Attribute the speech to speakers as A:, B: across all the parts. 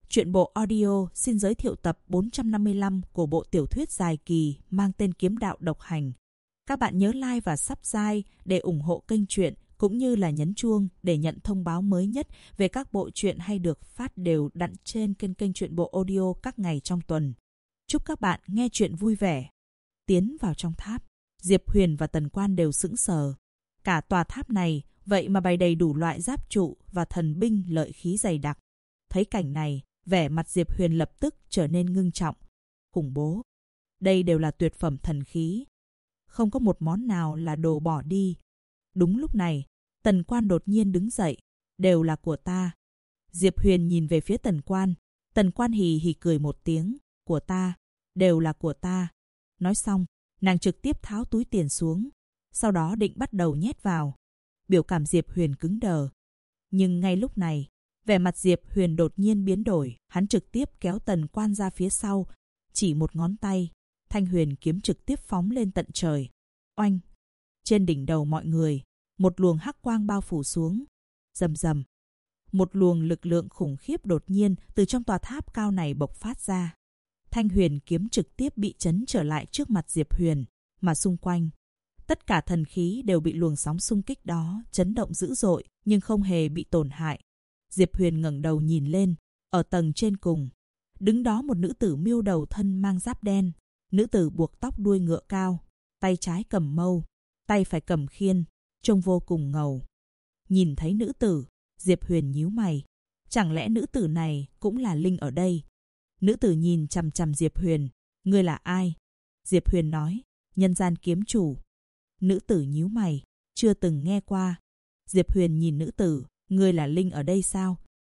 A: Truyện bộ audio xin giới thiệu tập 455 của bộ tiểu thuyết dài kỳ mang tên Kiếm đạo độc hành. Các bạn nhớ like và subscribe để ủng hộ kênh truyện, cũng như là nhấn chuông để nhận thông báo mới nhất về các bộ truyện hay được phát đều đặn trên kênh truyện bộ audio các ngày trong tuần. Chúc các bạn nghe truyện vui vẻ. Tiến vào trong tháp, Diệp Huyền và Tần Quan đều sững sờ. Cả tòa tháp này vậy mà bày đầy đủ loại giáp trụ và thần binh lợi khí dày đặc. Thấy cảnh này, vẻ mặt Diệp Huyền lập tức trở nên ngưng trọng. Khủng bố. Đây đều là tuyệt phẩm thần khí. Không có một món nào là đồ bỏ đi. Đúng lúc này, Tần Quan đột nhiên đứng dậy. Đều là của ta. Diệp Huyền nhìn về phía Tần Quan. Tần Quan hì hì cười một tiếng. Của ta. Đều là của ta. Nói xong, nàng trực tiếp tháo túi tiền xuống. Sau đó định bắt đầu nhét vào. Biểu cảm Diệp Huyền cứng đờ. Nhưng ngay lúc này, vẻ mặt Diệp Huyền đột nhiên biến đổi. Hắn trực tiếp kéo Tần Quan ra phía sau. Chỉ một ngón tay, thanh huyền kiếm trực tiếp phóng lên tận trời. Oanh! Trên đỉnh đầu mọi người, một luồng hắc quang bao phủ xuống. Rầm rầm. Một luồng lực lượng khủng khiếp đột nhiên từ trong tòa tháp cao này bộc phát ra. Thanh huyền kiếm trực tiếp bị chấn trở lại trước mặt Diệp Huyền, mà xung quanh tất cả thần khí đều bị luồng sóng xung kích đó chấn động dữ dội nhưng không hề bị tổn hại. Diệp Huyền ngẩng đầu nhìn lên, ở tầng trên cùng, đứng đó một nữ tử miêu đầu thân mang giáp đen. Nữ tử buộc tóc đuôi ngựa cao, tay trái cầm mâu, tay phải cầm khiên, trông vô cùng ngầu. Nhìn thấy nữ tử, Diệp Huyền nhíu mày. Chẳng lẽ nữ tử này cũng là linh ở đây? Nữ tử nhìn chằm chằm Diệp Huyền. Ngươi là ai? Diệp Huyền nói, nhân gian kiếm chủ. Nữ tử nhíu mày, chưa từng nghe qua. Diệp Huyền nhìn nữ tử, ngươi là linh ở đây sao?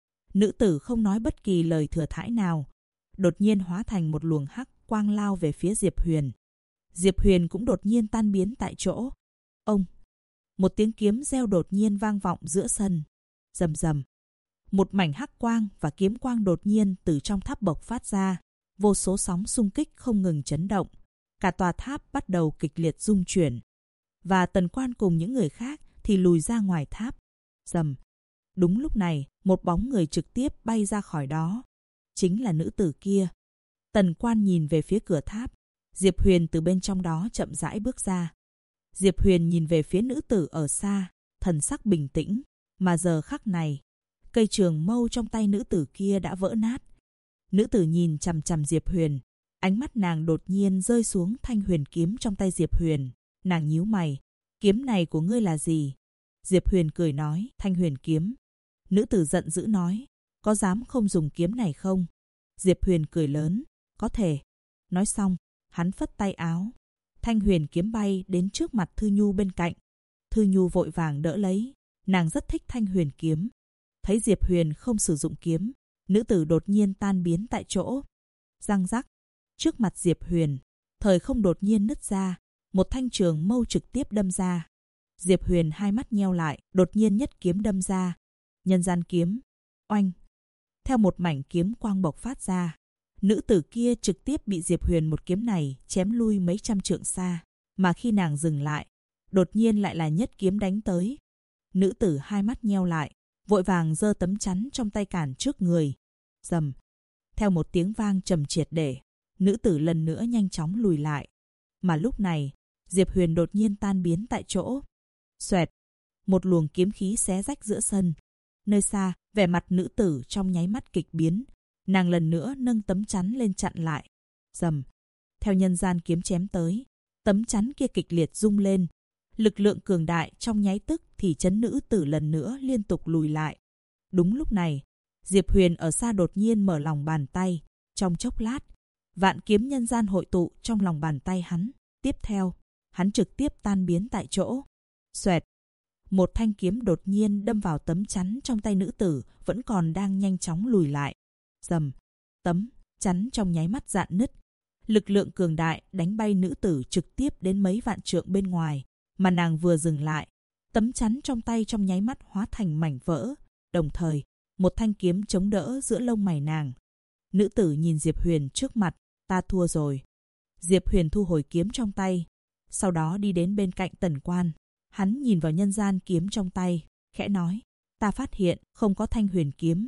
A: Nữ tử không nói bất kỳ lời thừa thãi nào, đột nhiên hóa thành một luồng hắc quang lao về phía Diệp Huyền. Diệp Huyền cũng đột nhiên tan biến tại chỗ. Ông! Một tiếng kiếm reo đột nhiên vang vọng giữa sân. Rầm rầm. Một mảnh hắc quang và kiếm quang đột nhiên từ trong tháp bộc phát ra. Vô số sóng xung kích không ngừng chấn động. Cả tòa tháp bắt đầu kịch liệt rung chuyển. Và Tần Quan cùng những người khác thì lùi ra ngoài tháp. Rầm. Đúng lúc này, một bóng người trực tiếp bay ra khỏi đó. Chính là nữ tử kia. Tần Quan nhìn về phía cửa tháp. Diệp Huyền từ bên trong đó chậm rãi bước ra. Diệp Huyền nhìn về phía nữ tử ở xa, thần sắc bình tĩnh. Mà giờ khắc này, cây trường mâu trong tay nữ tử kia đã vỡ nát. Nữ tử nhìn chằm chằm Diệp Huyền. Ánh mắt nàng đột nhiên rơi xuống thanh huyền kiếm trong tay Diệp Huyền. Nàng nhíu mày. Kiếm này của ngươi là gì? Diệp Huyền cười nói, thanh huyền kiếm. Nữ tử giận dữ nói, có dám không dùng kiếm này không? Diệp Huyền cười lớn, có thể. Nói xong, hắn phất tay áo. Thanh huyền kiếm bay đến trước mặt Thư Nhu bên cạnh. Thư Nhu vội vàng đỡ lấy. Nàng rất thích thanh huyền kiếm. Thấy Diệp Huyền không sử dụng kiếm, nữ tử đột nhiên tan biến tại chỗ. Răng rắc. Trước mặt Diệp Huyền, thời không đột nhiên nứt ra. Một thanh trường mâu trực tiếp đâm ra. Diệp Huyền hai mắt nheo lại, đột nhiên nhất kiếm đâm ra. Nhân gian kiếm. Oanh. Theo một mảnh kiếm quang bộc phát ra, nữ tử kia trực tiếp bị Diệp Huyền một kiếm này chém lui mấy trăm trượng xa. Mà khi nàng dừng lại, đột nhiên lại là nhất kiếm đánh tới. Nữ tử hai mắt nheo lại, vội vàng giơ tấm chắn trong tay cản trước người. Rầm. Theo một tiếng vang trầm triệt để, nữ tử lần nữa nhanh chóng lùi lại. Mà lúc này, Diệp Huyền đột nhiên tan biến tại chỗ. Xoẹt. Một luồng kiếm khí xé rách giữa sân. Nơi xa, vẻ mặt nữ tử trong nháy mắt kịch biến. Nàng lần nữa nâng tấm chắn lên chặn lại. Rầm. Theo nhân gian kiếm chém tới, tấm chắn kia kịch liệt rung lên. Lực lượng cường đại trong nháy tức thì chấn nữ tử lần nữa liên tục lùi lại. Đúng lúc này, Diệp Huyền ở xa đột nhiên mở lòng bàn tay. Trong chốc lát, vạn kiếm nhân gian hội tụ trong lòng bàn tay hắn. Tiếp theo, hắn trực tiếp tan biến tại chỗ. Xoẹt. Một thanh kiếm đột nhiên đâm vào tấm chắn trong tay nữ tử vẫn còn đang nhanh chóng lùi lại. Rầm. Tấm chắn trong nháy mắt rạn nứt. Lực lượng cường đại đánh bay nữ tử trực tiếp đến mấy vạn trượng bên ngoài. Mà nàng vừa dừng lại, tấm chắn trong tay trong nháy mắt hóa thành mảnh vỡ. Đồng thời, một thanh kiếm chống đỡ giữa lông mày nàng. Nữ tử nhìn Diệp Huyền trước mặt, ta thua rồi. Diệp Huyền thu hồi kiếm trong tay, sau đó đi đến bên cạnh Tần Quan. Hắn nhìn vào nhân gian kiếm trong tay, khẽ nói, ta phát hiện không có thanh huyền kiếm.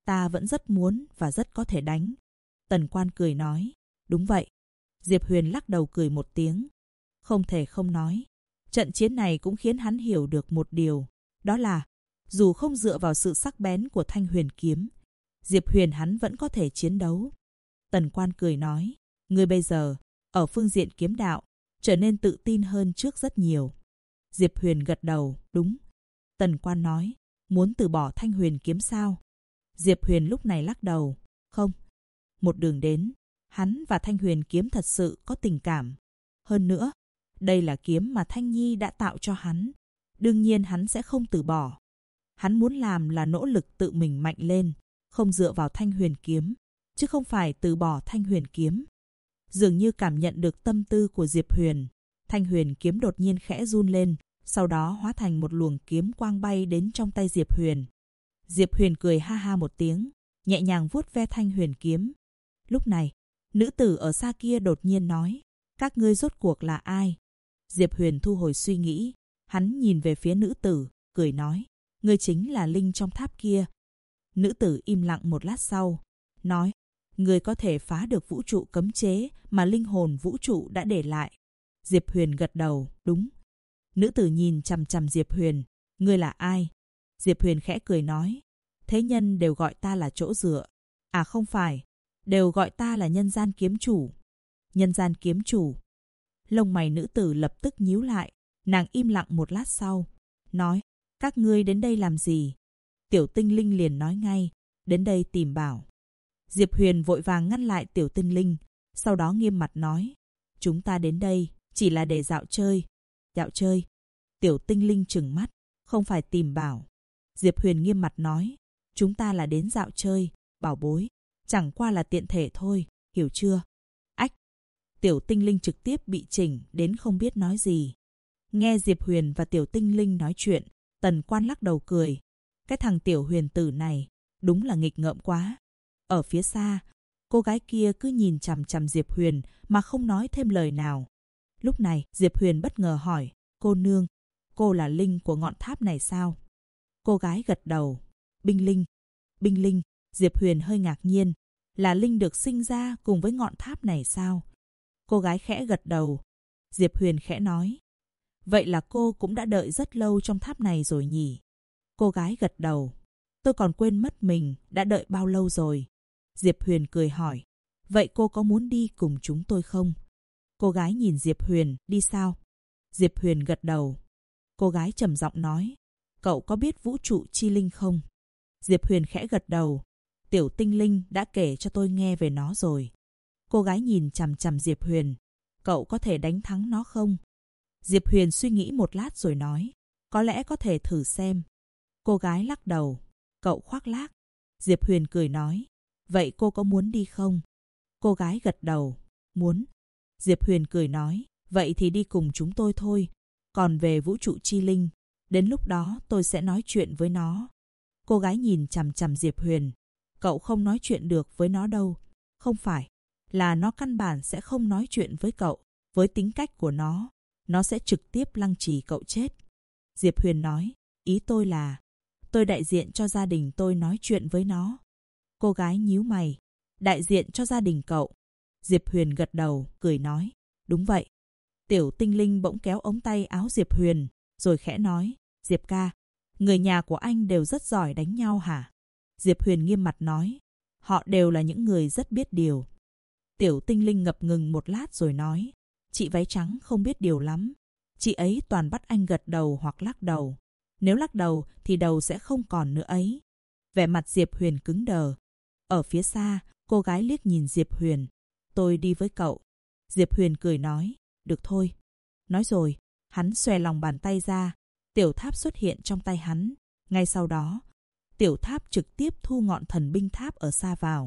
A: Ta vẫn rất muốn và rất có thể đánh. Tần Quan cười nói. Đúng vậy. Diệp Huyền lắc đầu cười một tiếng. Không thể không nói. Trận chiến này cũng khiến hắn hiểu được một điều. Đó là, dù không dựa vào sự sắc bén của Thanh Huyền kiếm, Diệp Huyền hắn vẫn có thể chiến đấu. Tần Quan cười nói. Ngươi bây giờ, ở phương diện kiếm đạo, trở nên tự tin hơn trước rất nhiều. Diệp Huyền gật đầu. Đúng. Tần Quan nói. Muốn từ bỏ Thanh Huyền kiếm sao? Diệp Huyền lúc này lắc đầu. Không. Một đường đến, hắn và Thanh Huyền kiếm thật sự có tình cảm. Hơn nữa, đây là kiếm mà Thanh Nhi đã tạo cho hắn. Đương nhiên hắn sẽ không từ bỏ. Hắn muốn làm là nỗ lực tự mình mạnh lên, không dựa vào Thanh Huyền kiếm, chứ không phải từ bỏ Thanh Huyền kiếm. Dường như cảm nhận được tâm tư của Diệp Huyền, Thanh Huyền kiếm đột nhiên khẽ run lên, sau đó hóa thành một luồng kiếm quang bay đến trong tay Diệp Huyền. Diệp Huyền cười ha ha một tiếng, nhẹ nhàng vuốt ve Thanh Huyền kiếm. Lúc này, nữ tử ở xa kia đột nhiên nói, các ngươi rốt cuộc là ai? Diệp Huyền thu hồi suy nghĩ, hắn nhìn về phía nữ tử, cười nói, ngươi chính là linh trong tháp kia. Nữ tử im lặng một lát sau, nói, ngươi có thể phá được vũ trụ cấm chế mà linh hồn vũ trụ đã để lại. Diệp Huyền gật đầu, đúng. Nữ tử nhìn chằm chằm Diệp Huyền, ngươi là ai? Diệp Huyền khẽ cười nói, thế nhân đều gọi ta là chỗ dựa. À không phải, đều gọi ta là nhân gian kiếm chủ. Nhân gian kiếm chủ. Lông mày nữ tử lập tức nhíu lại, nàng im lặng một lát sau, nói, các ngươi đến đây làm gì? Tiểu Tinh Linh liền nói ngay, đến đây tìm bảo. Diệp Huyền vội vàng ngăn lại Tiểu Tinh Linh, sau đó nghiêm mặt nói, chúng ta đến đây chỉ là để dạo chơi. Dạo chơi? Tiểu Tinh Linh trừng mắt, không phải tìm bảo. Diệp Huyền nghiêm mặt nói, chúng ta là đến dạo chơi, bảo bối, chẳng qua là tiện thể thôi, hiểu chưa? Ách! Tiểu Tinh Linh trực tiếp bị chỉnh đến không biết nói gì. Nghe Diệp Huyền và Tiểu Tinh Linh nói chuyện, Tần Quan lắc đầu cười. Cái thằng Tiểu Huyền tử này, đúng là nghịch ngợm quá. Ở phía xa, cô gái kia cứ nhìn chằm chằm Diệp Huyền mà không nói thêm lời nào. Lúc này, Diệp Huyền bất ngờ hỏi, cô nương, cô là linh của ngọn tháp này sao? Cô gái gật đầu, binh linh. Binh linh, Diệp Huyền hơi ngạc nhiên, là linh được sinh ra cùng với ngọn tháp này sao? Cô gái khẽ gật đầu. Diệp Huyền khẽ nói, vậy là cô cũng đã đợi rất lâu trong tháp này rồi nhỉ? Cô gái gật đầu, tôi còn quên mất mình đã đợi bao lâu rồi. Diệp Huyền cười hỏi, vậy cô có muốn đi cùng chúng tôi không? Cô gái nhìn Diệp Huyền, đi sao? Diệp Huyền gật đầu. Cô gái trầm giọng nói, cậu có biết vũ trụ chi linh không? Diệp Huyền khẽ gật đầu. Tiểu Tinh Linh đã kể cho tôi nghe về nó rồi. Cô gái nhìn chằm chằm Diệp Huyền, cậu có thể đánh thắng nó không? Diệp Huyền suy nghĩ một lát rồi nói, có lẽ có thể thử xem. Cô gái lắc đầu, cậu khoác lác. Diệp Huyền cười nói, vậy cô có muốn đi không? Cô gái gật đầu, muốn. Diệp Huyền cười nói, vậy thì đi cùng chúng tôi thôi. Còn về vũ trụ chi linh, đến lúc đó tôi sẽ nói chuyện với nó. Cô gái nhìn chằm chằm Diệp Huyền, cậu không nói chuyện được với nó đâu. Không phải, là nó căn bản sẽ không nói chuyện với cậu. Với tính cách của nó sẽ trực tiếp lăng trì cậu chết. Diệp Huyền nói, ý tôi là, tôi đại diện cho gia đình tôi nói chuyện với nó. Cô gái nhíu mày, đại diện cho gia đình cậu. Diệp Huyền gật đầu, cười nói, đúng vậy. Tiểu Tinh Linh bỗng kéo ống tay áo Diệp Huyền, rồi khẽ nói, Diệp ca, người nhà của anh đều rất giỏi đánh nhau hả? Diệp Huyền nghiêm mặt nói, họ đều là những người rất biết điều. Tiểu Tinh Linh ngập ngừng một lát rồi nói, chị váy trắng không biết điều lắm. Chị ấy toàn bắt anh gật đầu hoặc lắc đầu. Nếu lắc đầu thì đầu sẽ không còn nữa ấy. Vẻ mặt Diệp Huyền cứng đờ. Ở phía xa, cô gái liếc nhìn Diệp Huyền. Tôi đi với cậu. Diệp Huyền cười nói, được thôi. Nói rồi, hắn xòe lòng bàn tay ra. Tiểu tháp xuất hiện trong tay hắn. Ngay sau đó, tiểu tháp trực tiếp thu ngọn thần binh tháp ở xa vào.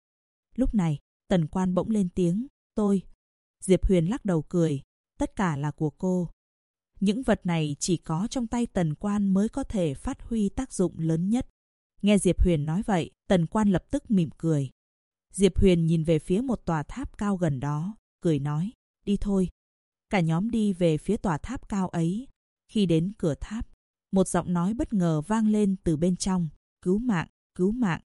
A: Lúc này, Tần Quan bỗng lên tiếng, tôi. Diệp Huyền lắc đầu cười, tất cả là của cô. Những vật này chỉ có trong tay Tần Quan mới có thể phát huy tác dụng lớn nhất. Nghe Diệp Huyền nói vậy, Tần Quan lập tức mỉm cười. Diệp Huyền nhìn về phía một tòa tháp cao gần đó, cười nói, đi thôi. Cả nhóm đi về phía tòa tháp cao ấy. Khi đến cửa tháp, một giọng nói bất ngờ vang lên từ bên trong, cứu mạng, cứu mạng.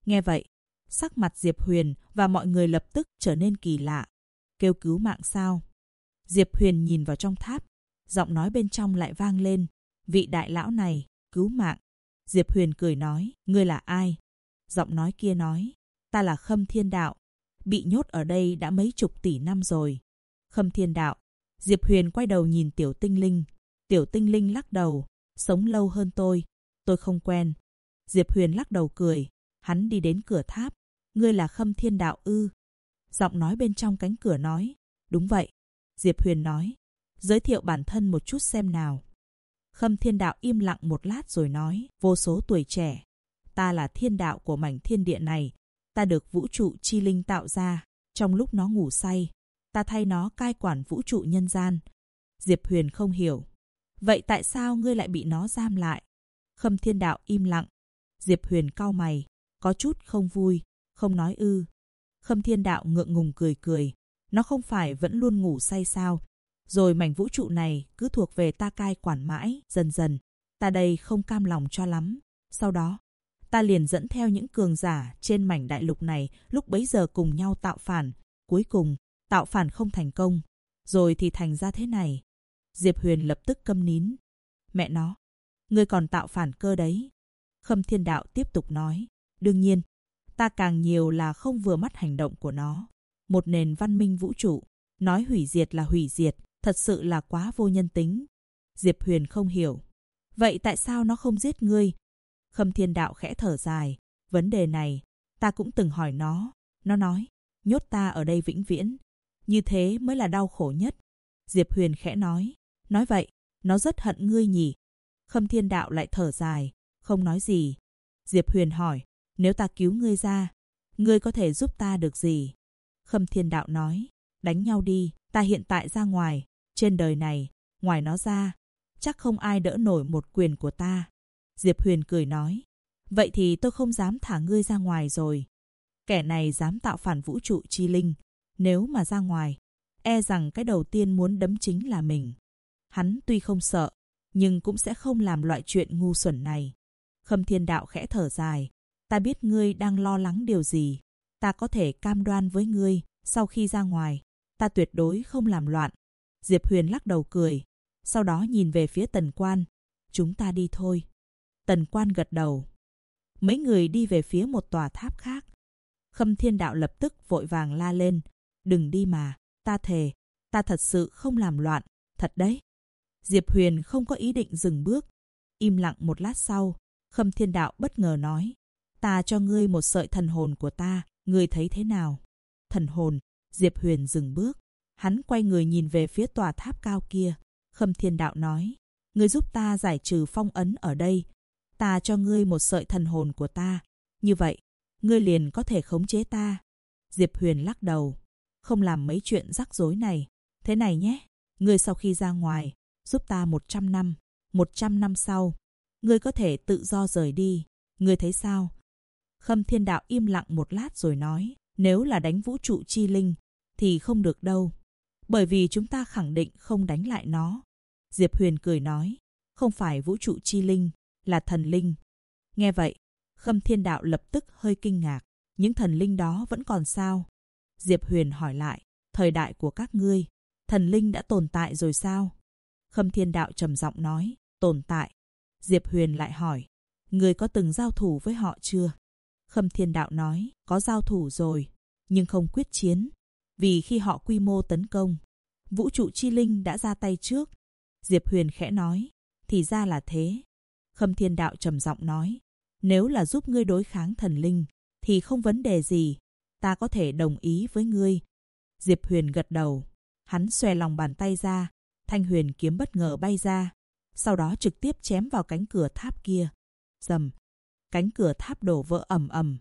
A: Nghe vậy, sắc mặt Diệp Huyền và mọi người lập tức trở nên kỳ lạ. Kêu cứu mạng sao? Diệp Huyền nhìn vào trong tháp, giọng nói bên trong lại vang lên. Vị đại lão này, cứu mạng. Diệp Huyền cười nói, ngươi là ai? Giọng nói kia nói, ta là Khâm Thiên Đạo, bị nhốt ở đây đã mấy chục tỷ năm rồi. Khâm Thiên Đạo. Diệp Huyền quay đầu nhìn Tiểu Tinh Linh. Tiểu Tinh Linh lắc đầu, sống lâu hơn tôi không quen. Diệp Huyền lắc đầu cười, hắn đi đến cửa tháp. Ngươi là Khâm Thiên Đạo ư? Giọng nói bên trong cánh cửa nói, đúng vậy. Diệp Huyền nói, giới thiệu bản thân một chút xem nào. Khâm Thiên Đạo im lặng một lát rồi nói, vô số tuổi trẻ. Ta là thiên đạo của mảnh thiên địa này. Ta được vũ trụ chi linh tạo ra. Trong lúc nó ngủ say, ta thay nó cai quản vũ trụ nhân gian. Diệp Huyền không hiểu. Vậy tại sao ngươi lại bị nó giam lại? Khâm Thiên Đạo im lặng. Diệp Huyền cau mày, có chút không vui, không nói ư. Khâm Thiên Đạo ngượng ngùng cười cười. Nó không phải vẫn luôn ngủ say sao? Rồi mảnh vũ trụ này cứ thuộc về ta cai quản mãi, dần dần. Ta đây không cam lòng cho lắm. Sau đó, ta liền dẫn theo những cường giả trên mảnh đại lục này lúc bấy giờ cùng nhau tạo phản. Cuối cùng, tạo phản không thành công. Rồi thì thành ra thế này. Diệp Huyền lập tức câm nín. Mẹ nó, ngươi còn tạo phản cơ đấy. Khâm Thiên Đạo tiếp tục nói. Đương nhiên, ta càng nhiều là không vừa mắt hành động của nó. Một nền văn minh vũ trụ, nói hủy diệt là hủy diệt, thật sự là quá vô nhân tính. Diệp Huyền không hiểu. Vậy tại sao nó không giết ngươi? Khâm Thiên Đạo khẽ thở dài. Vấn đề này, ta cũng từng hỏi nó. Nó nói, nhốt ta ở đây vĩnh viễn. Như thế mới là đau khổ nhất. Diệp Huyền khẽ nói. Nói vậy, nó rất hận ngươi nhỉ? Khâm Thiên Đạo lại thở dài, không nói gì. Diệp Huyền hỏi, nếu ta cứu ngươi ra, ngươi có thể giúp ta được gì? Khâm Thiên Đạo nói, đánh nhau đi, ta hiện tại ra ngoài, trên đời này, ngoài nó ra, chắc không ai đỡ nổi một quyền của ta. Diệp Huyền cười nói, vậy thì tôi không dám thả ngươi ra ngoài rồi. Kẻ này dám tạo phản vũ trụ chi linh, nếu mà ra ngoài, e rằng cái đầu tiên muốn đấm chính là mình. Hắn tuy không sợ, nhưng cũng sẽ không làm loại chuyện ngu xuẩn này. Khâm Thiên Đạo khẽ thở dài, ta biết ngươi đang lo lắng điều gì. Ta có thể cam đoan với ngươi, sau khi ra ngoài, ta tuyệt đối không làm loạn. Diệp Huyền lắc đầu cười, sau đó nhìn về phía Tần Quan. Chúng ta đi thôi. Tần Quan gật đầu. Mấy người đi về phía một tòa tháp khác. Khâm Thiên Đạo lập tức vội vàng la lên. Đừng đi mà, ta thề, ta thật sự không làm loạn, thật đấy. Diệp Huyền không có ý định dừng bước. Im lặng một lát sau, Khâm Thiên Đạo bất ngờ nói. Ta cho ngươi một sợi thần hồn của ta, ngươi thấy thế nào? Thần hồn. Diệp Huyền dừng bước. Hắn quay người nhìn về phía tòa tháp cao kia. Khâm Thiên Đạo nói. Ngươi giúp ta giải trừ phong ấn ở đây. Ta cho ngươi một sợi thần hồn của ta. Như vậy, ngươi liền có thể khống chế ta. Diệp Huyền lắc đầu. Không làm mấy chuyện rắc rối này. Thế này nhé, ngươi sau khi ra ngoài, giúp ta 100 năm. 100 năm sau, ngươi có thể tự do rời đi. Ngươi thấy sao? Khâm Thiên Đạo im lặng một lát rồi nói. Nếu là đánh vũ trụ chi linh, thì không được đâu. Bởi vì chúng ta khẳng định không đánh lại nó. Diệp Huyền cười nói. Không phải vũ trụ chi linh, là thần linh. Nghe vậy, Khâm Thiên Đạo lập tức hơi kinh ngạc. Những thần linh đó vẫn còn sao? Diệp Huyền hỏi lại. Thời đại của các ngươi, thần linh đã tồn tại rồi sao? Khâm Thiên Đạo trầm giọng nói. Tồn tại. Diệp Huyền lại hỏi. Ngươi có từng giao thủ với họ chưa? Khâm Thiên Đạo nói. Có giao thủ rồi, nhưng không quyết chiến. Vì khi họ quy mô tấn công, vũ trụ chi linh đã ra tay trước. Diệp Huyền khẽ nói. Thì ra là thế. Khâm Thiên Đạo trầm giọng nói. Nếu là giúp ngươi đối kháng thần linh, thì không vấn đề gì. Ta có thể đồng ý với ngươi. Diệp Huyền gật đầu. Hắn xòe lòng bàn tay ra. Thanh huyền kiếm bất ngờ bay ra. Sau đó trực tiếp chém vào cánh cửa tháp kia. Rầm. Cánh cửa tháp đổ vỡ ầm ầm.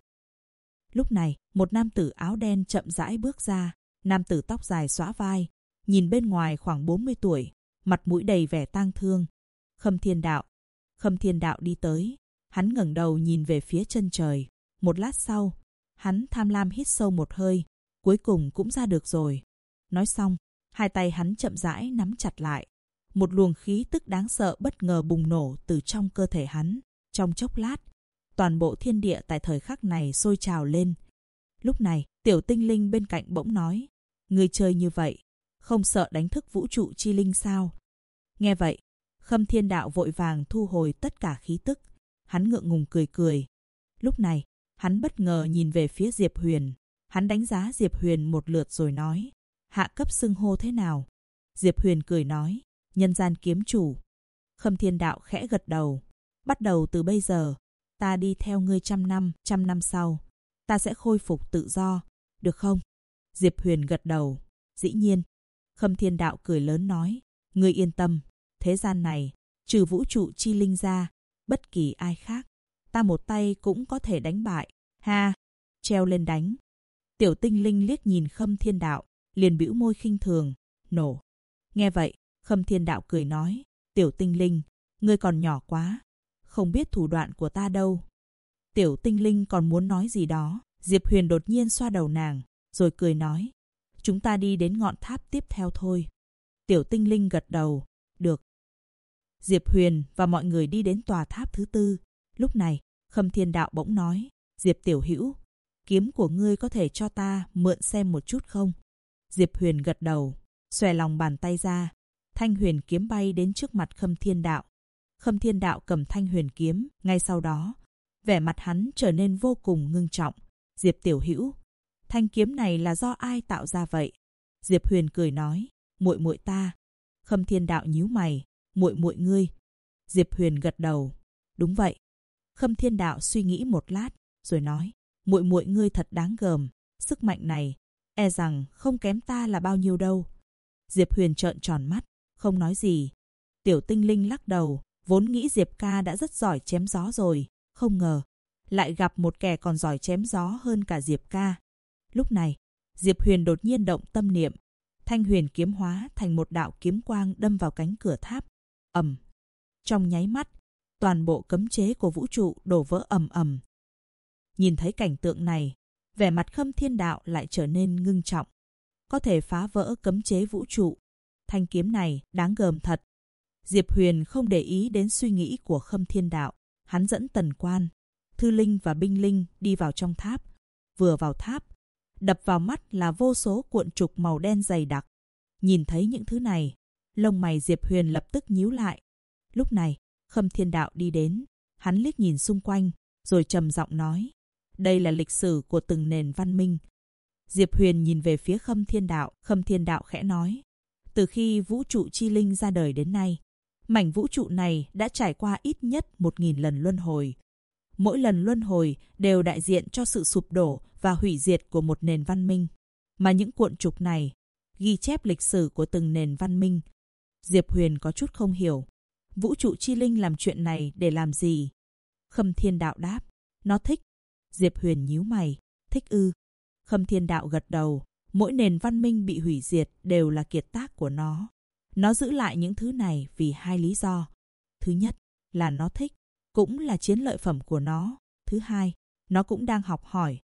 A: Lúc này, một nam tử áo đen chậm rãi bước ra. Nam tử tóc dài xõa vai, nhìn bên ngoài khoảng 40 tuổi, mặt mũi đầy vẻ tang thương. Khâm Thiên Đạo. Khâm Thiên Đạo đi tới. Hắn ngẩng đầu nhìn về phía chân trời. Một lát sau, hắn tham lam hít sâu một hơi. Cuối cùng cũng ra được rồi. Nói xong, hai tay hắn chậm rãi nắm chặt lại. Một luồng khí tức đáng sợ bất ngờ bùng nổ từ trong cơ thể hắn. Trong chốc lát, Toàn bộ thiên địa tại thời khắc này sôi trào lên. Lúc này, tiểu tinh linh bên cạnh bỗng nói, ngươi chơi như vậy, không sợ đánh thức vũ trụ chi linh sao? Nghe vậy, Khâm Thiên Đạo vội vàng thu hồi tất cả khí tức. Hắn ngượng ngùng cười cười. Lúc này, hắn bất ngờ nhìn về phía Diệp Huyền. Hắn đánh giá Diệp Huyền một lượt rồi nói, hạ cấp xưng hô thế nào? Diệp Huyền cười nói, nhân gian kiếm chủ. Khâm Thiên Đạo khẽ gật đầu. Bắt đầu từ bây giờ, ta đi theo ngươi 100 năm sau, ta sẽ khôi phục tự do, được không? Diệp Huyền gật đầu. Dĩ nhiên. Khâm Thiên Đạo cười lớn nói, ngươi yên tâm, thế gian này, trừ vũ trụ chi linh ra, bất kỳ ai khác, ta một tay cũng có thể đánh bại. Ha, treo lên đánh. Tiểu tinh linh liếc nhìn Khâm Thiên Đạo, liền bĩu môi khinh thường, nổ. Nghe vậy, Khâm Thiên Đạo cười nói, tiểu tinh linh, ngươi còn nhỏ quá, không biết thủ đoạn của ta đâu. Tiểu tinh linh còn muốn nói gì đó, Diệp Huyền đột nhiên xoa đầu nàng, rồi cười nói, chúng ta đi đến ngọn tháp tiếp theo thôi. Tiểu tinh linh gật đầu, được. Diệp Huyền và mọi người đi đến tòa tháp thứ 4. Lúc này, Khâm Thiên Đạo bỗng nói, Diệp tiểu hữu, kiếm của ngươi có thể cho ta mượn xem một chút không? Diệp Huyền gật đầu, xòe lòng bàn tay ra. Thanh huyền kiếm bay đến trước mặt Khâm Thiên Đạo. Khâm Thiên Đạo cầm thanh huyền kiếm, ngay sau đó, vẻ mặt hắn trở nên vô cùng ngưng trọng. Diệp tiểu hữu, thanh kiếm này là do ai tạo ra vậy? Diệp Huyền cười nói, muội muội ta. Khâm Thiên Đạo nhíu mày, muội muội ngươi? Diệp Huyền gật đầu, đúng vậy. Khâm Thiên Đạo suy nghĩ một lát, rồi nói, muội muội ngươi thật đáng gờm, sức mạnh này, e rằng không kém ta là bao nhiêu đâu. Diệp Huyền trợn tròn mắt, không nói gì. Tiểu tinh linh lắc đầu, vốn nghĩ Diệp ca đã rất giỏi chém gió rồi, không ngờ lại gặp một kẻ còn giỏi chém gió hơn cả Diệp ca. Lúc này, Diệp Huyền đột nhiên động tâm niệm, thanh huyền kiếm hóa thành một đạo kiếm quang đâm vào cánh cửa tháp. Ầm. Trong nháy mắt, toàn bộ cấm chế của vũ trụ đổ vỡ ầm ầm. Nhìn thấy cảnh tượng này, vẻ mặt Khâm Thiên Đạo lại trở nên ngưng trọng. Có thể phá vỡ cấm chế vũ trụ, thanh kiếm này đáng gờm thật. Diệp Huyền không để ý đến suy nghĩ của Khâm Thiên Đạo. Hắn dẫn Tần Quan, Thư Linh và Binh Linh đi vào trong tháp. Vừa vào tháp, đập vào mắt là vô số cuộn trục màu đen dày đặc. Nhìn thấy những thứ này, lông mày Diệp Huyền lập tức nhíu lại. Lúc này, Khâm Thiên Đạo đi đến. Hắn liếc nhìn xung quanh, rồi trầm giọng nói, đây là lịch sử của từng nền văn minh. Diệp Huyền nhìn về phía Khâm Thiên Đạo. Khâm Thiên Đạo khẽ nói, từ khi vũ trụ chi linh ra đời đến nay, mảnh vũ trụ này đã trải qua ít nhất 1000 lần luân hồi. Mỗi lần luân hồi đều đại diện cho sự sụp đổ và hủy diệt của một nền văn minh. Mà những cuộn trục này ghi chép lịch sử của từng nền văn minh. Diệp Huyền có chút không hiểu. Vũ trụ chi linh làm chuyện này để làm gì? Khâm Thiên Đạo đáp, nó thích. Diệp Huyền nhíu mày, thích ư? Khâm Thiên Đạo gật đầu, mỗi nền văn minh bị hủy diệt đều là kiệt tác của nó. Nó giữ lại những thứ này vì hai lý do. Thứ nhất là nó thích, cũng là chiến lợi phẩm của nó. Thứ hai, nó cũng đang học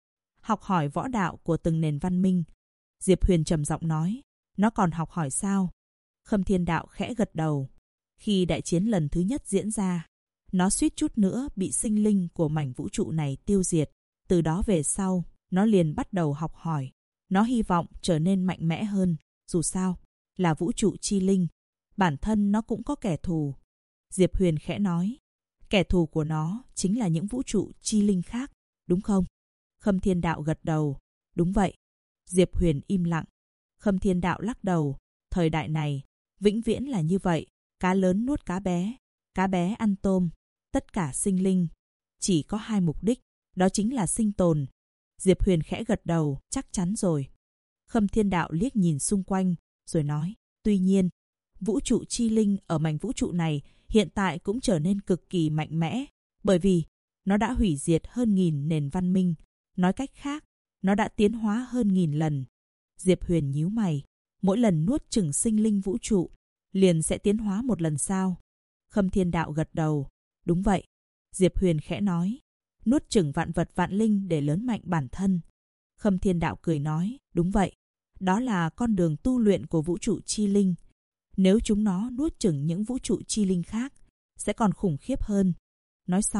A: hỏi võ đạo của từng nền văn minh. Diệp Huyền trầm giọng nói, nó còn học hỏi sao? Khâm Thiên Đạo khẽ gật đầu. Khi đại chiến lần thứ nhất diễn ra, nó suýt chút nữa bị sinh linh của mảnh vũ trụ này tiêu diệt. Từ đó về sau, nó liền bắt đầu học hỏi. Nó hy vọng trở nên mạnh mẽ hơn. Dù sao, là vũ trụ chi linh, bản thân nó cũng có kẻ thù. Diệp Huyền khẽ nói, kẻ thù của nó chính là những vũ trụ chi linh khác, đúng không? Khâm Thiên Đạo gật đầu, đúng vậy. Diệp Huyền im lặng. Khâm Thiên Đạo lắc đầu, thời đại này, vĩnh viễn là như vậy. Cá lớn nuốt cá bé ăn tôm. Tất cả sinh linh chỉ có hai mục đích, đó chính là sinh tồn. Diệp Huyền khẽ gật đầu, chắc chắn rồi. Khâm Thiên Đạo liếc nhìn xung quanh, rồi nói, tuy nhiên, vũ trụ chi linh ở mảnh vũ trụ này hiện tại cũng trở nên cực kỳ mạnh mẽ, bởi vì nó đã hủy diệt hơn 1000 nền văn minh. Nói cách khác, nó đã tiến hóa hơn 1000 lần. Diệp Huyền nhíu mày, mỗi lần nuốt chửng sinh linh vũ trụ, liền sẽ tiến hóa một lần sao? Khâm Thiên Đạo gật đầu, đúng vậy. Diệp Huyền khẽ nói, nuốt chửng vạn vật vạn linh để lớn mạnh bản thân. Khâm Thiên Đạo cười nói, đúng vậy. Đó là con đường tu luyện của vũ trụ chi linh. Nếu chúng nó nuốt chửng những vũ trụ chi linh khác, sẽ còn khủng khiếp hơn. Nói xong,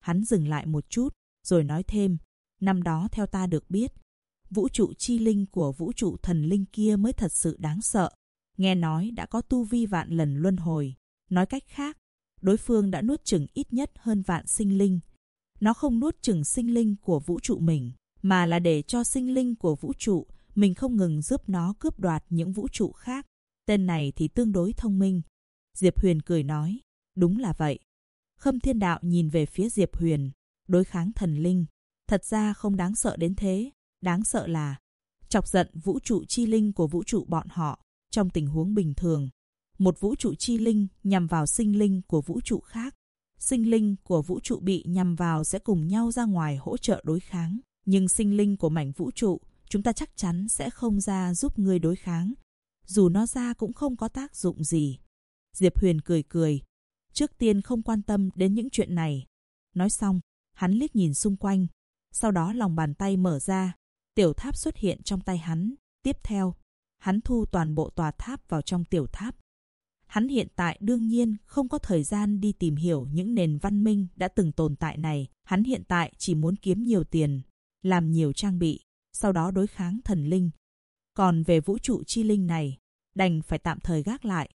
A: Hắn dừng lại một chút, rồi nói thêm, năm đó theo ta được biết, vũ trụ chi linh của vũ trụ thần linh kia mới thật sự đáng sợ. Nghe nói đã có tu vi vạn lần luân hồi. Nói cách khác, đối phương đã nuốt chửng ít nhất hơn vạn sinh linh. Nó không nuốt chửng sinh linh của vũ trụ mình, mà là để cho sinh linh của vũ trụ mình không ngừng giúp nó cướp đoạt những vũ trụ khác. Tên này thì tương đối thông minh. Diệp Huyền cười nói, đúng là vậy. Khâm Thiên Đạo nhìn về phía Diệp Huyền, đối kháng thần linh. Thật ra không đáng sợ đến thế, đáng sợ là chọc giận vũ trụ chi linh của vũ trụ bọn họ. Trong tình huống bình thường, một vũ trụ chi linh nhằm vào sinh linh của vũ trụ khác. Sinh linh của vũ trụ bị nhằm vào sẽ cùng nhau ra ngoài hỗ trợ đối kháng. Nhưng sinh linh của mảnh vũ trụ, chúng ta chắc chắn sẽ không ra giúp ngươi đối kháng. Dù nó ra cũng không có tác dụng gì. Diệp Huyền cười cười. Trước tiên không quan tâm đến những chuyện này. Nói xong, hắn liếc nhìn xung quanh. Sau đó lòng bàn tay mở ra. Tiểu tháp xuất hiện trong tay hắn. Tiếp theo, hắn thu toàn bộ tòa tháp vào trong tiểu tháp. Hắn hiện tại đương nhiên không có thời gian đi tìm hiểu những nền văn minh đã từng tồn tại này. Hắn hiện tại chỉ muốn kiếm nhiều tiền, làm nhiều trang bị, sau đó đối kháng thần linh. Còn về vũ trụ chi linh này, đành phải tạm thời gác lại.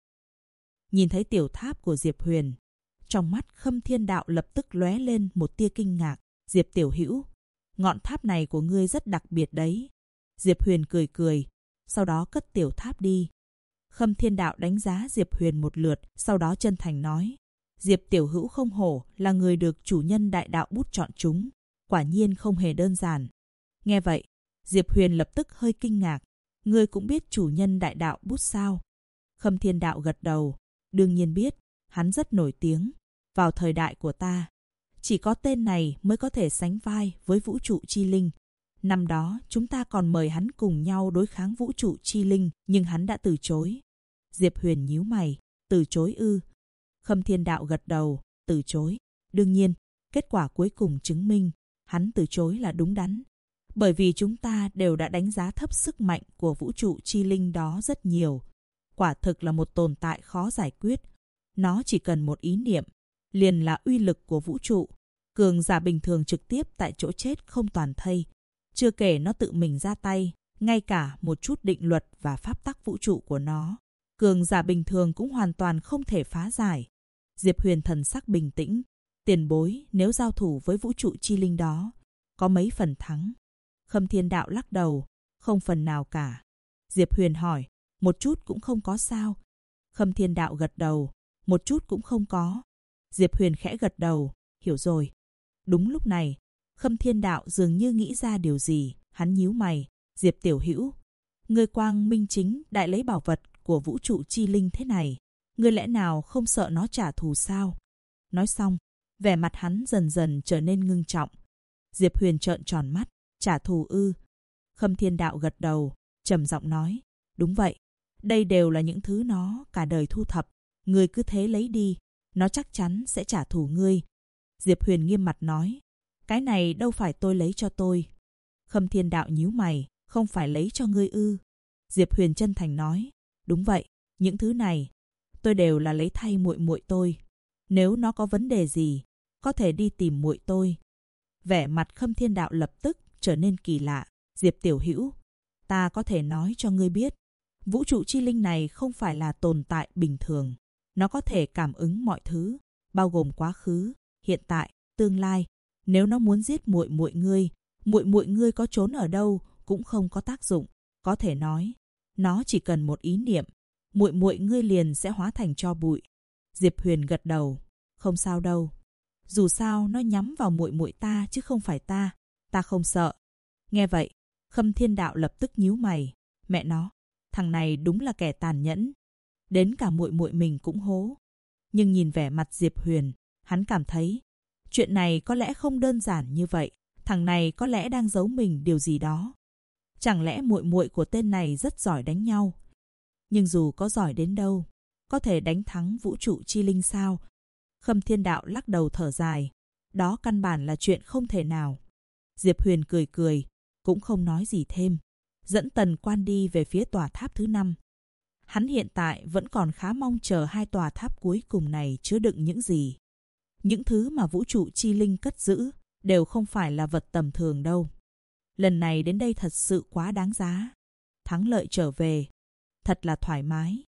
A: Nhìn thấy tiểu tháp của Diệp Huyền, trong mắt Khâm Thiên Đạo lập tức lóe lên một tia kinh ngạc. Diệp tiểu hữu, ngọn tháp này của ngươi rất đặc biệt đấy. Diệp Huyền cười cười, sau đó cất tiểu tháp đi. Khâm Thiên Đạo đánh giá Diệp Huyền một lượt, sau đó chân thành nói, Diệp tiểu hữu không hổ là người được chủ nhân đại đạo bút chọn chúng, quả nhiên không hề đơn giản. Nghe vậy, Diệp Huyền lập tức hơi kinh ngạc, ngươi cũng biết chủ nhân đại đạo bút sao? Khâm Thiên Đạo gật đầu, đương nhiên biết, hắn rất nổi tiếng. Vào thời đại của ta, chỉ có tên này mới có thể sánh vai với vũ trụ chi linh. Năm đó chúng ta còn mời hắn cùng nhau đối kháng vũ trụ chi linh, nhưng hắn đã từ chối. Diệp Huyền nhíu mày, từ chối ư? Khâm Thiên Đạo gật đầu, từ chối. Đương nhiên, kết quả cuối cùng chứng minh, hắn từ chối là đúng đắn. Bởi vì chúng ta đều đã đánh giá thấp sức mạnh của vũ trụ chi linh đó rất nhiều. Quả thực là một tồn tại khó giải quyết. Nó chỉ cần một ý niệm, liền là uy lực của vũ trụ. Cường giả bình thường trực tiếp tại chỗ chết không toàn thây. Chưa kể nó tự mình ra tay, ngay cả một chút định luật và pháp tắc vũ trụ của nó, cường giả bình thường cũng hoàn toàn không thể phá giải. Diệp Huyền thần sắc bình tĩnh, tiền bối nếu giao thủ với vũ trụ chi linh đó, có mấy phần thắng? Khâm Thiên Đạo lắc đầu, không phần nào cả. Diệp Huyền hỏi, một chút cũng không có sao? Khâm Thiên Đạo gật đầu, một chút cũng không có. Diệp Huyền khẽ gật đầu, hiểu rồi. Đúng lúc này, Khâm Thiên Đạo dường như nghĩ ra điều gì, hắn nhíu mày, Diệp tiểu hữu, ngươi quang minh chính đại lấy bảo vật của vũ trụ chi linh thế này, ngươi lẽ nào không sợ nó trả thù sao? Nói xong, vẻ mặt hắn dần dần trở nên ngưng trọng. Diệp Huyền trợn tròn mắt, trả thù ư? Khâm Thiên Đạo gật đầu, trầm giọng nói, đúng vậy, đây đều là những thứ nó cả đời thu thập, ngươi cứ thế lấy đi, nó chắc chắn sẽ trả thù ngươi. Diệp Huyền nghiêm mặt nói, cái này đâu phải tôi lấy cho tôi. Khâm Thiên Đạo nhíu mày, không phải lấy cho ngươi ư? Diệp Huyền chân thành nói, đúng vậy, những thứ này tôi đều là lấy thay muội muội tôi. Nếu nó có vấn đề gì, có thể đi tìm muội tôi. Vẻ mặt Khâm Thiên Đạo lập tức trở nên kỳ lạ. Diệp tiểu hữu, ta có thể nói cho ngươi biết, vũ trụ chi linh này không phải là tồn tại bình thường. Nó có thể cảm ứng mọi thứ, bao gồm quá khứ, hiện tại, tương lai. Nếu nó muốn giết muội muội ngươi có trốn ở đâu cũng không có tác dụng. Có thể nói, nó chỉ cần một ý niệm, muội muội ngươi liền sẽ hóa thành tro bụi. Diệp Huyền gật đầu, không sao đâu. Dù sao nó nhắm vào muội muội ta chứ không phải ta, ta không sợ. Nghe vậy, Khâm Thiên Đạo lập tức nhíu mày, mẹ nó, thằng này đúng là kẻ tàn nhẫn, đến cả muội muội mình cũng hố. Nhưng nhìn vẻ mặt Diệp Huyền, hắn cảm thấy chuyện này có lẽ không đơn giản như vậy, thằng này có lẽ đang giấu mình điều gì đó. Chẳng lẽ muội muội của tên này rất giỏi đánh nhau? Nhưng dù có giỏi đến đâu, có thể đánh thắng vũ trụ chi linh sao? Khâm Thiên Đạo lắc đầu thở dài, đó căn bản là chuyện không thể nào. Diệp Huyền cười cười, cũng không nói gì thêm, dẫn Tần Quan đi về phía tòa tháp thứ 5. Hắn hiện tại vẫn còn khá mong chờ hai tòa tháp cuối cùng này chứa đựng những gì. Những thứ mà vũ trụ chi linh cất giữ đều không phải là vật tầm thường đâu. Lần này đến đây thật sự quá đáng giá. Thắng lợi trở về, thật là thoải mái.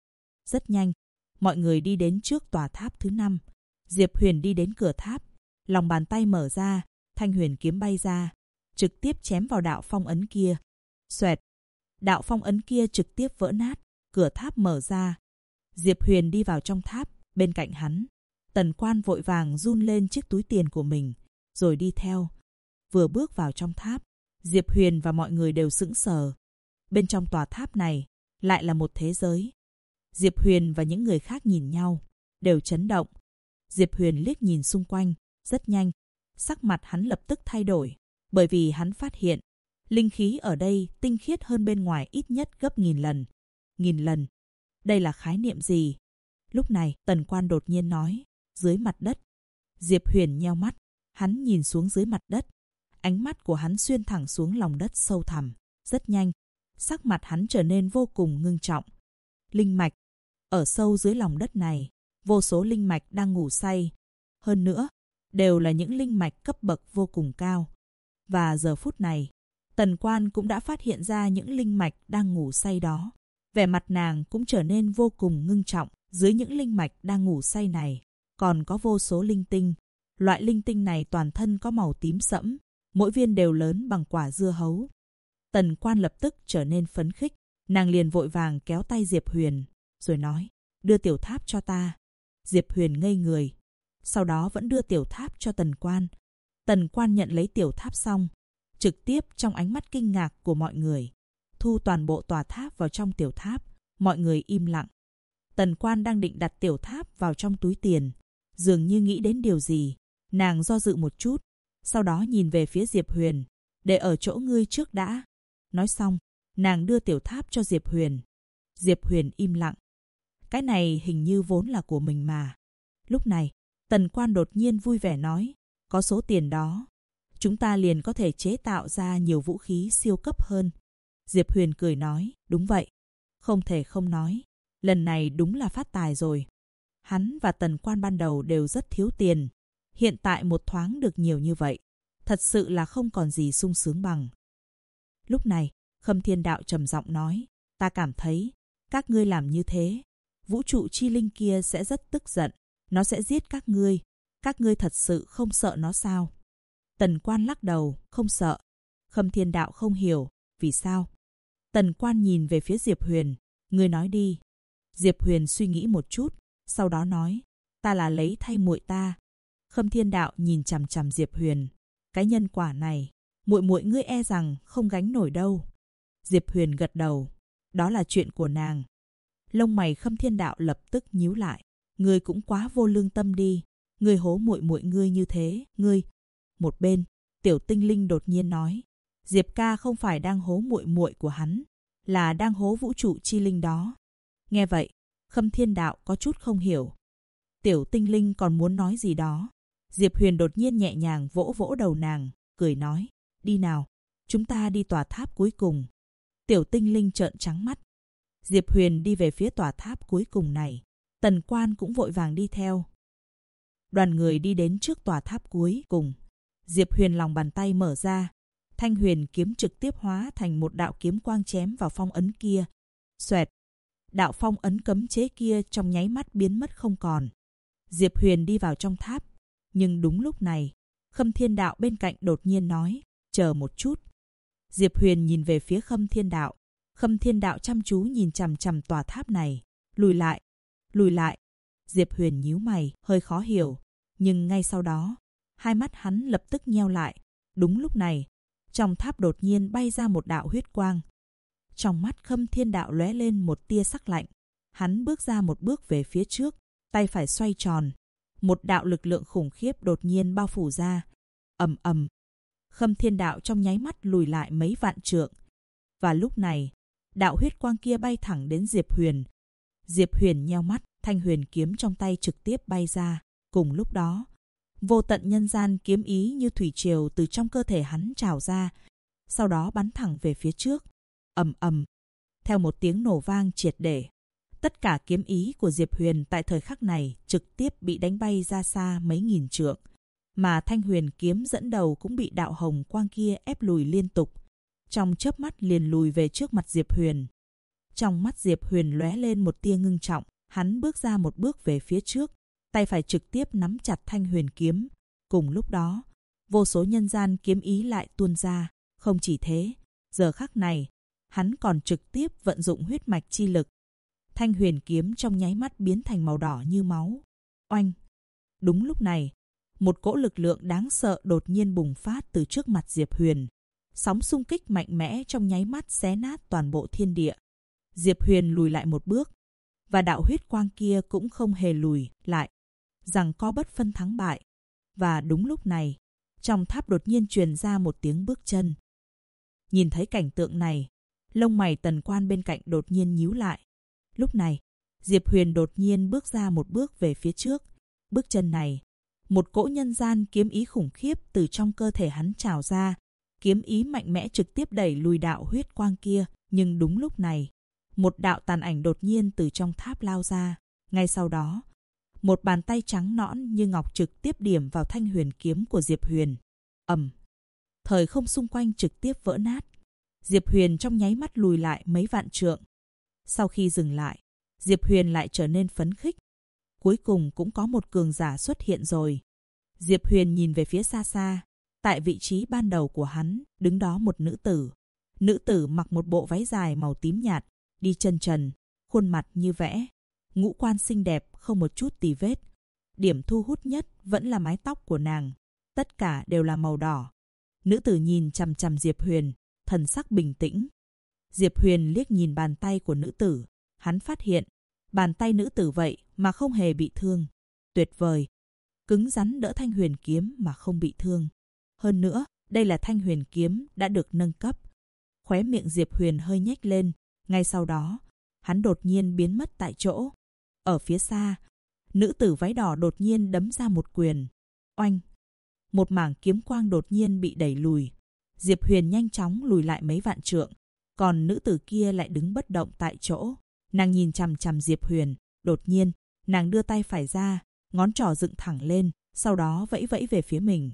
A: Rất nhanh, mọi người đi đến trước tòa tháp thứ 5. Diệp Huyền đi đến cửa tháp, lòng bàn tay mở ra, thanh huyền kiếm bay ra, trực tiếp chém vào đạo phong ấn kia. Xoẹt, đạo phong ấn kia trực tiếp vỡ nát, cửa tháp mở ra. Diệp Huyền đi vào trong tháp, bên cạnh hắn, Tần Quan vội vàng run lên chiếc túi tiền của mình, rồi đi theo. Vừa bước vào trong tháp, Diệp Huyền và mọi người đều sững sờ. Bên trong tòa tháp này lại là một thế giới. Diệp Huyền và những người khác nhìn nhau, đều chấn động. Diệp Huyền liếc nhìn xung quanh, rất nhanh, sắc mặt hắn lập tức thay đổi, bởi vì hắn phát hiện, linh khí ở đây tinh khiết hơn bên ngoài ít nhất gấp 1000 lần. 1000 lần. Đây là khái niệm gì? Lúc này, Tần Quan đột nhiên nói, dưới mặt đất. Diệp Huyền nheo mắt, hắn nhìn xuống dưới mặt đất. Ánh mắt của hắn xuyên thẳng xuống lòng đất sâu thẳm. Rất nhanh, sắc mặt hắn trở nên vô cùng ngưng trọng. Linh mạch. Ở sâu dưới lòng đất này, vô số linh mạch đang ngủ say. Hơn nữa, đều là những linh mạch cấp bậc vô cùng cao. Và giờ phút này, Tần Quan cũng đã phát hiện ra những linh mạch đang ngủ say đó. Vẻ mặt nàng cũng trở nên vô cùng ngưng trọng. Dưới những linh mạch đang ngủ say này, còn có vô số linh tinh. Loại linh tinh này toàn thân có màu tím sẫm, mỗi viên đều lớn bằng quả dưa hấu. Tần Quan lập tức trở nên phấn khích, nàng liền vội vàng kéo tay Diệp Huyền, rồi nói, đưa tiểu tháp cho ta. Diệp Huyền ngây người, sau đó vẫn đưa tiểu tháp cho Tần Quan. Tần Quan nhận lấy tiểu tháp xong, trực tiếp trong ánh mắt kinh ngạc của mọi người, thu toàn bộ tòa tháp vào trong tiểu tháp. Mọi người im lặng. Tần Quan đang định đặt tiểu tháp vào trong túi tiền, dường như nghĩ đến điều gì. Nàng do dự một chút, sau đó nhìn về phía Diệp Huyền, để ở chỗ ngươi trước đã. Nói xong, nàng đưa tiểu tháp cho Diệp Huyền. Diệp Huyền im lặng. Cái này hình như vốn là của mình mà. Lúc này, Tần Quan đột nhiên vui vẻ nói, có số tiền đó, chúng ta liền có thể chế tạo ra nhiều vũ khí siêu cấp hơn. Diệp Huyền cười nói, đúng vậy. Không thể không nói, lần này đúng là phát tài rồi. Hắn và Tần Quan ban đầu đều rất thiếu tiền. Hiện tại một thoáng được nhiều như vậy, thật sự là không còn gì sung sướng bằng. Lúc này, Khâm Thiên Đạo trầm giọng nói, ta cảm thấy, các ngươi làm như thế, vũ trụ chi linh kia sẽ rất tức giận, nó sẽ giết các ngươi thật sự không sợ nó sao? Tần Quan lắc đầu, không sợ. Khâm Thiên Đạo không hiểu, vì sao? Tần Quan nhìn về phía Diệp Huyền, ngươi nói đi. Diệp Huyền suy nghĩ một chút, sau đó nói, ta là lấy thay muội ta. Khâm Thiên Đạo nhìn chằm chằm Diệp Huyền, cái nhân quả này, muội muội ngươi e rằng không gánh nổi đâu. Diệp Huyền gật đầu, đó là chuyện của nàng. Lông mày Khâm Thiên Đạo lập tức nhíu lại, ngươi cũng quá vô lương tâm đi, ngươi hố muội muội ngươi như thế, ngươi. Một bên, Tiểu Tinh Linh đột nhiên nói, Diệp ca không phải đang hố muội muội của hắn, là đang hố vũ trụ chi linh đó. Nghe vậy, Khâm Thiên Đạo có chút không hiểu. Tiểu Tinh Linh còn muốn nói gì đó. Diệp Huyền đột nhiên nhẹ nhàng vỗ vỗ đầu nàng, cười nói, đi nào, chúng ta đi tòa tháp cuối cùng. Tiểu Tinh Linh trợn trắng mắt. Diệp Huyền đi về phía tòa tháp cuối cùng này. Tần Quan cũng vội vàng đi theo. Đoàn người đi đến trước tòa tháp cuối cùng. Diệp Huyền lòng bàn tay mở ra. Thanh huyền kiếm trực tiếp hóa thành một đạo kiếm quang chém vào phong ấn kia. Xoẹt. Đạo phong ấn cấm chế kia trong nháy mắt biến mất không còn. Diệp Huyền đi vào trong tháp. Nhưng đúng lúc này, Khâm Thiên Đạo bên cạnh đột nhiên nói, chờ một chút. Diệp Huyền nhìn về phía Khâm Thiên Đạo. Khâm Thiên Đạo chăm chú nhìn chằm chằm tòa tháp này. Lùi lại, lùi lại. Diệp Huyền nhíu mày, hơi khó hiểu. Nhưng ngay sau đó, hai mắt hắn lập tức nheo lại. Đúng lúc này, trong tháp đột nhiên bay ra một đạo huyết quang. Trong mắt Khâm Thiên Đạo lóe lên một tia sắc lạnh. Hắn bước ra một bước về phía trước, tay phải xoay tròn. Một đạo lực lượng khủng khiếp đột nhiên bao phủ ra. Ầm ầm. Khâm Thiên Đạo trong nháy mắt lùi lại mấy vạn trượng. Và lúc này, đạo huyết quang kia bay thẳng đến Diệp Huyền. Diệp Huyền nheo mắt, thanh huyền kiếm trong tay trực tiếp bay ra. Cùng lúc đó, vô tận nhân gian kiếm ý như thủy triều từ trong cơ thể hắn trào ra, sau đó bắn thẳng về phía trước. Ầm ầm. Theo một tiếng nổ vang triệt để, Tất cả kiếm ý của Diệp Huyền tại thời khắc này trực tiếp bị đánh bay ra xa mấy nghìn trượng. Mà thanh huyền kiếm dẫn đầu cũng bị đạo hồng quang kia ép lùi liên tục. Trong chớp mắt liền lùi về trước mặt Diệp Huyền. Trong mắt Diệp Huyền lóe lên một tia ngưng trọng, hắn bước ra một bước về phía trước, tay phải trực tiếp nắm chặt thanh huyền kiếm. Cùng lúc đó, vô số nhân gian kiếm ý lại tuôn ra. Không chỉ thế, giờ khắc này, hắn còn trực tiếp vận dụng huyết mạch chi lực. Thanh huyền kiếm trong nháy mắt biến thành màu đỏ như máu. Oanh! Đúng lúc này, một cỗ lực lượng đáng sợ đột nhiên bùng phát từ trước mặt Diệp Huyền. Sóng xung kích mạnh mẽ trong nháy mắt xé nát toàn bộ thiên địa. Diệp Huyền lùi lại một bước, và đạo huyết quang kia cũng không hề lùi lại, giằng co bất phân thắng bại. Và đúng lúc này, trong tháp đột nhiên truyền ra một tiếng bước chân. Nhìn thấy cảnh tượng này, lông mày Tần Quan bên cạnh đột nhiên nhíu lại. Lúc này, Diệp Huyền đột nhiên bước ra một bước về phía trước. Bước chân này, một cỗ nhân gian kiếm ý khủng khiếp từ trong cơ thể hắn trào ra. Kiếm ý mạnh mẽ trực tiếp đẩy lùi đạo huyết quang kia. Nhưng đúng lúc này, một đạo tàn ảnh đột nhiên từ trong tháp lao ra. Ngay sau đó, một bàn tay trắng nõn như ngọc trực tiếp điểm vào thanh huyền kiếm của Diệp Huyền. Ầm! Thời không xung quanh trực tiếp vỡ nát. Diệp Huyền trong nháy mắt lùi lại mấy vạn trượng. Sau khi dừng lại, Diệp Huyền lại trở nên phấn khích. Cuối cùng cũng có một cường giả xuất hiện rồi. Diệp Huyền nhìn về phía xa xa. Tại vị trí ban đầu của hắn, đứng đó một nữ tử. Nữ tử mặc một bộ váy dài màu tím nhạt, đi chân trần, khuôn mặt như vẽ. Ngũ quan xinh đẹp, không một chút tì vết. Điểm thu hút nhất vẫn là mái tóc của nàng. Tất cả đều là màu đỏ. Nữ tử nhìn chằm chằm Diệp Huyền, thần sắc bình tĩnh. Diệp Huyền liếc nhìn bàn tay của nữ tử. Hắn phát hiện, bàn tay nữ tử vậy mà không hề bị thương. Tuyệt vời. Cứng rắn đỡ thanh huyền kiếm mà không bị thương. Hơn nữa, đây là thanh huyền kiếm đã được nâng cấp. Khóe miệng Diệp Huyền hơi nhếch lên. Ngay sau đó, hắn đột nhiên biến mất tại chỗ. Ở phía xa, nữ tử váy đỏ đột nhiên đấm ra một quyền. Oanh! Một mảng kiếm quang đột nhiên bị đẩy lùi. Diệp Huyền nhanh chóng lùi lại mấy vạn trượng. Còn nữ tử kia lại đứng bất động tại chỗ. Nàng nhìn chằm chằm Diệp Huyền. Đột nhiên, nàng đưa tay phải ra, ngón trỏ dựng thẳng lên, sau đó vẫy vẫy về phía mình.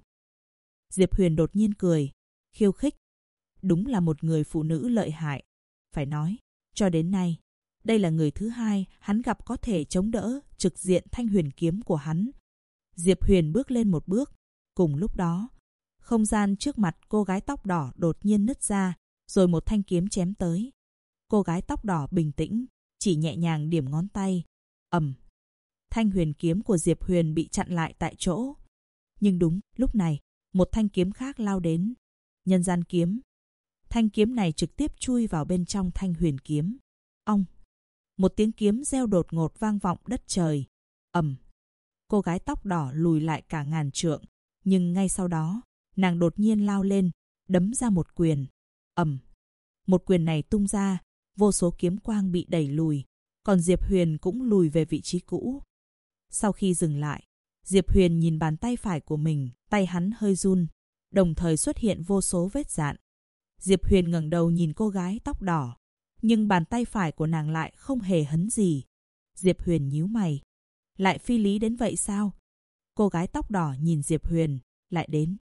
A: Diệp Huyền đột nhiên cười, khiêu khích. Đúng là một người phụ nữ lợi hại. Phải nói, cho đến nay, đây là người thứ hai hắn gặp có thể chống đỡ trực diện thanh huyền kiếm của hắn. Diệp Huyền bước lên một bước. Cùng lúc đó, không gian trước mặt cô gái tóc đỏ đột nhiên nứt ra, rồi một thanh kiếm chém tới. Cô gái tóc đỏ bình tĩnh, chỉ nhẹ nhàng điểm ngón tay. Ầm! Thanh huyền kiếm của Diệp Huyền bị chặn lại tại chỗ. Nhưng đúng lúc này, một thanh kiếm khác lao đến. Nhân gian kiếm. Thanh kiếm này trực tiếp chui vào bên trong thanh huyền kiếm. Ong! Một tiếng kiếm reo đột ngột vang vọng đất trời. Ầm! Cô gái tóc đỏ lùi lại cả ngàn trượng. Nhưng ngay sau đó, nàng đột nhiên lao lên, đấm ra một quyền. Ầm! Một quyền này tung ra, vô số kiếm quang bị đẩy lùi. Còn Diệp Huyền cũng lùi về vị trí cũ. Sau khi dừng lại, Diệp Huyền nhìn bàn tay phải của mình, tay hắn hơi run, đồng thời xuất hiện vô số vết rạn. Diệp Huyền ngẩng đầu nhìn cô gái tóc đỏ, nhưng bàn tay phải của nàng lại không hề hấn gì. Diệp Huyền nhíu mày. Lại phi lý đến vậy sao? Cô gái tóc đỏ nhìn Diệp Huyền. Lại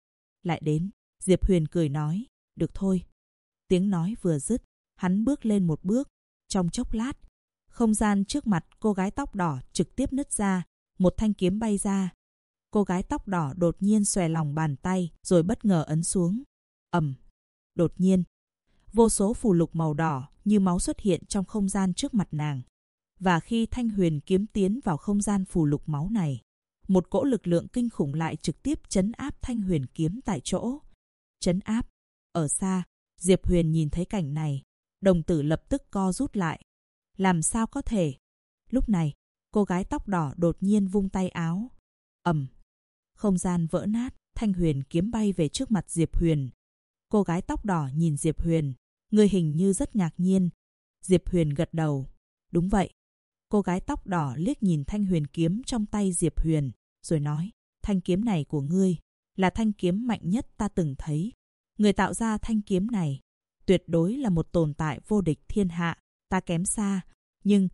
A: đến. Diệp Huyền cười nói, được thôi. Tiếng nói vừa dứt, hắn bước lên một bước. Trong chốc lát, không gian trước mặt cô gái tóc đỏ trực tiếp nứt ra, một thanh kiếm bay ra. Cô gái tóc đỏ đột nhiên xòe lòng bàn tay, rồi bất ngờ ấn xuống. Ầm! Đột nhiên, vô số phù lục màu đỏ như máu xuất hiện trong không gian trước mặt nàng. Và khi thanh huyền kiếm tiến vào không gian phù lục máu này, một cỗ lực lượng kinh khủng lại trực tiếp trấn áp thanh huyền kiếm tại chỗ. Trấn áp. Ở xa, Diệp Huyền nhìn thấy cảnh này, đồng tử lập tức co rút lại. Làm sao có thể? Lúc này, cô gái tóc đỏ đột nhiên vung tay áo. Ầm! Không gian vỡ nát, thanh huyền kiếm bay về trước mặt Diệp Huyền. Cô gái tóc đỏ nhìn Diệp Huyền, người hình như rất ngạc nhiên. Diệp Huyền gật đầu. Đúng vậy. Cô gái tóc đỏ liếc nhìn thanh huyền kiếm trong tay Diệp Huyền, rồi nói, thanh kiếm này của ngươi là thanh kiếm mạnh nhất ta từng thấy. Người tạo ra thanh kiếm này tuyệt đối là một tồn tại vô địch thiên hạ. Ta kém xa, nhưng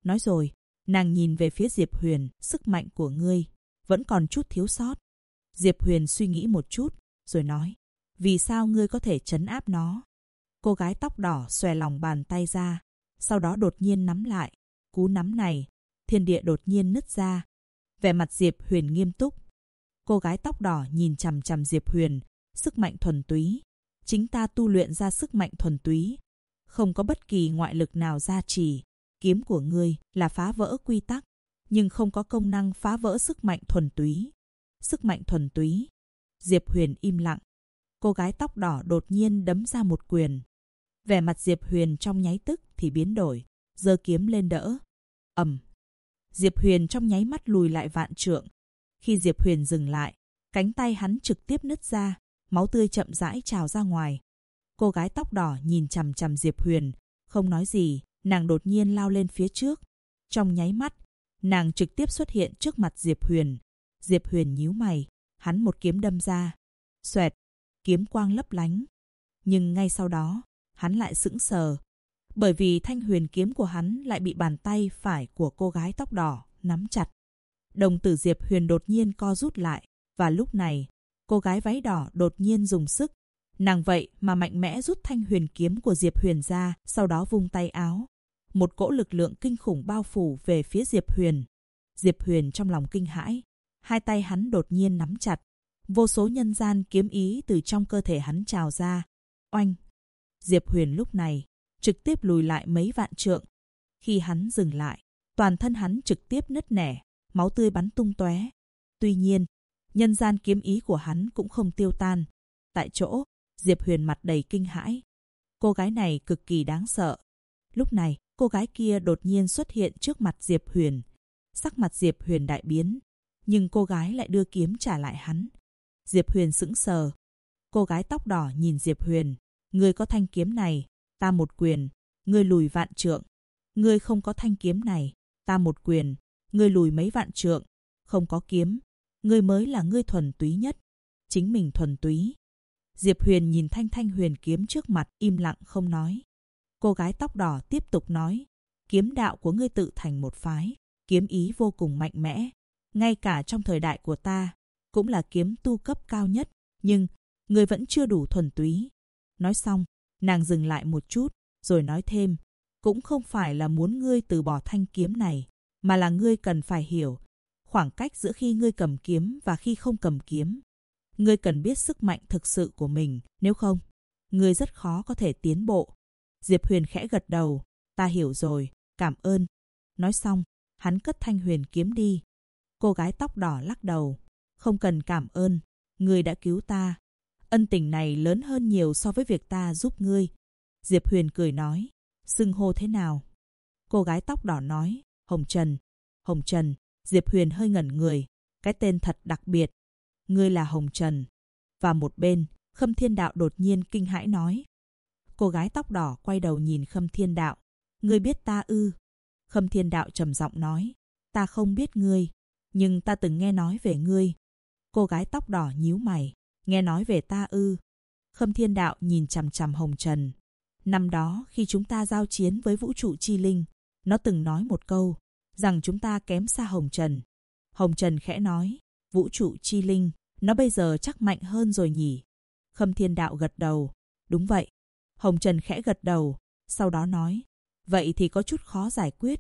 A: Nói rồi, nàng nhìn về phía Diệp Huyền, sức mạnh của ngươi vẫn còn chút thiếu sót. Diệp Huyền suy nghĩ một chút, rồi nói, vì sao ngươi có thể trấn áp nó? Cô gái tóc đỏ xòe lòng bàn tay ra, sau đó đột nhiên nắm lại. Cú nắm này, thiên địa đột nhiên nứt ra. Vẻ mặt Diệp Huyền nghiêm túc. Cô gái tóc đỏ nhìn chằm chằm Diệp Huyền, sức mạnh thuần túy. Chính ta tu luyện ra sức mạnh thuần túy. Không có bất kỳ ngoại lực nào gia trì. Kiếm của ngươi là phá vỡ quy tắc, nhưng không có công năng phá vỡ sức mạnh thuần túy. Sức mạnh thuần túy. Diệp Huyền im lặng. Cô gái tóc đỏ đột nhiên đấm ra một quyền. Vẻ mặt Diệp Huyền trong nháy tức thì biến đổi, giơ kiếm lên đỡ. Ầm. Diệp Huyền trong nháy mắt lùi lại vạn trượng. Khi Diệp Huyền dừng lại, cánh tay hắn trực tiếp nứt ra, máu tươi chậm rãi trào ra ngoài. Cô gái tóc đỏ nhìn chằm chằm Diệp Huyền, không nói gì, nàng đột nhiên lao lên phía trước. Trong nháy mắt, nàng trực tiếp xuất hiện trước mặt Diệp Huyền. Diệp Huyền nhíu mày, hắn một kiếm đâm ra. Xoẹt, kiếm quang lấp lánh. Nhưng ngay sau đó, hắn lại sững sờ, bởi vì thanh huyền kiếm của hắn lại bị bàn tay phải của cô gái tóc đỏ nắm chặt. Đồng tử Diệp Huyền đột nhiên co rút lại, và lúc này, cô gái váy đỏ đột nhiên dùng sức. Nàng vậy mà mạnh mẽ rút thanh huyền kiếm của Diệp Huyền ra, sau đó vung tay áo. Một cỗ lực lượng kinh khủng bao phủ về phía Diệp Huyền. Diệp Huyền trong lòng kinh hãi, hai tay hắn đột nhiên nắm chặt. Vô số nhân gian kiếm ý từ trong cơ thể hắn trào ra. Oanh! Diệp Huyền lúc này trực tiếp lùi lại mấy vạn trượng. Khi hắn dừng lại, toàn thân hắn trực tiếp nứt nẻ, máu tươi bắn tung tóe. Tuy nhiên, nhân gian kiếm ý của hắn cũng không tiêu tan. Tại chỗ, Diệp Huyền mặt đầy kinh hãi. Cô gái này cực kỳ đáng sợ. Lúc này, cô gái kia đột nhiên xuất hiện trước mặt Diệp Huyền. Sắc mặt Diệp Huyền đại biến, nhưng cô gái lại đưa kiếm trả lại hắn. Diệp Huyền sững sờ. Cô gái tóc đỏ nhìn Diệp Huyền. Ngươi có thanh kiếm này, ta một quyền, ngươi lùi vạn trượng. Ngươi không có thanh kiếm này, ta một quyền, ngươi lùi mấy vạn trượng. Không có kiếm, ngươi mới là ngươi thuần túy nhất. Chính mình thuần túy. Diệp Huyền nhìn thanh huyền kiếm trước mặt, im lặng không nói. Cô gái tóc đỏ tiếp tục nói, kiếm đạo của ngươi tự thành một phái, kiếm ý vô cùng mạnh mẽ. Ngay cả trong thời đại của ta, cũng là kiếm tu cấp cao nhất, nhưng ngươi vẫn chưa đủ thuần túy. Nói xong, nàng dừng lại một chút, rồi nói thêm, cũng không phải là muốn ngươi từ bỏ thanh kiếm này, mà là ngươi cần phải hiểu khoảng cách giữa khi ngươi cầm kiếm và khi không cầm kiếm. Ngươi cần biết sức mạnh thực sự của mình, nếu không, ngươi rất khó có thể tiến bộ. Diệp Huyền khẽ gật đầu, ta hiểu rồi, cảm ơn. Nói xong, hắn cất thanh huyền kiếm đi. Cô gái tóc đỏ lắc đầu, không cần cảm ơn, ngươi đã cứu ta. Ân tình này lớn hơn nhiều so với việc ta giúp ngươi. Diệp Huyền cười nói, xưng hô thế nào? Cô gái tóc đỏ nói, Hồng Trần. Hồng Trần. Diệp Huyền hơi ngẩn người, cái tên thật đặc biệt. Ngươi là Hồng Trần. Và một bên, Khâm Thiên Đạo đột nhiên kinh hãi nói. Cô gái tóc đỏ quay đầu nhìn Khâm Thiên Đạo. Ngươi biết ta ư? Khâm Thiên Đạo trầm giọng nói, ta không biết ngươi, nhưng ta từng nghe nói về ngươi. Cô gái tóc đỏ nhíu mày, nghe nói về ta ư? Khâm Thiên Đạo nhìn chằm chằm Hồng Trần. Năm đó khi chúng ta giao chiến với vũ trụ chi linh, nó từng nói một câu, rằng chúng ta kém xa Hồng Trần. Hồng Trần khẽ nói, vũ trụ chi linh, nó bây giờ chắc mạnh hơn rồi nhỉ? Khâm Thiên Đạo gật đầu, đúng vậy. Hồng Trần khẽ gật đầu, sau đó nói, vậy thì có chút khó giải quyết.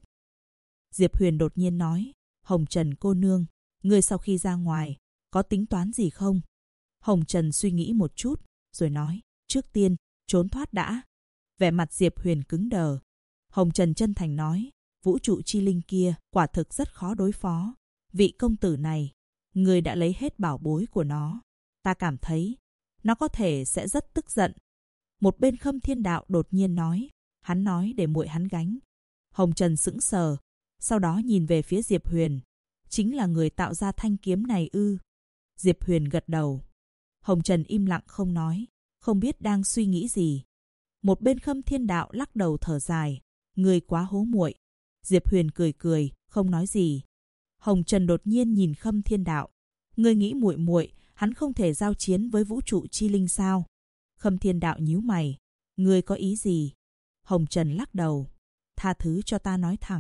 A: Diệp Huyền đột nhiên nói, Hồng Trần cô nương, ngươi sau khi ra ngoài, có tính toán gì không? Hồng Trần suy nghĩ một chút, rồi nói, trước tiên, trốn thoát đã. Vẻ mặt Diệp Huyền cứng đờ. Hồng Trần chân thành nói, vũ trụ chi linh kia quả thực rất khó đối phó. Vị công tử này, người đã lấy hết bảo bối của nó. Ta cảm thấy, nó có thể sẽ rất tức giận. Một bên Khâm Thiên Đạo đột nhiên nói, hắn nói để muội hắn gánh. Hồng Trần sững sờ, sau đó nhìn về phía Diệp Huyền. Chính là người tạo ra thanh kiếm này ư? Diệp Huyền gật đầu. Hồng Trần im lặng không nói, không biết đang suy nghĩ gì. Một bên Khâm Thiên Đạo lắc đầu thở dài, người quá hố muội. Diệp Huyền cười cười, không nói gì. Hồng Trần đột nhiên nhìn Khâm Thiên Đạo, ngươi nghĩ muội muội hắn không thể giao chiến với vũ trụ chi linh sao? Khâm Thiên Đạo nhíu mày, ngươi có ý gì? Hồng Trần lắc đầu, tha thứ cho ta nói thẳng,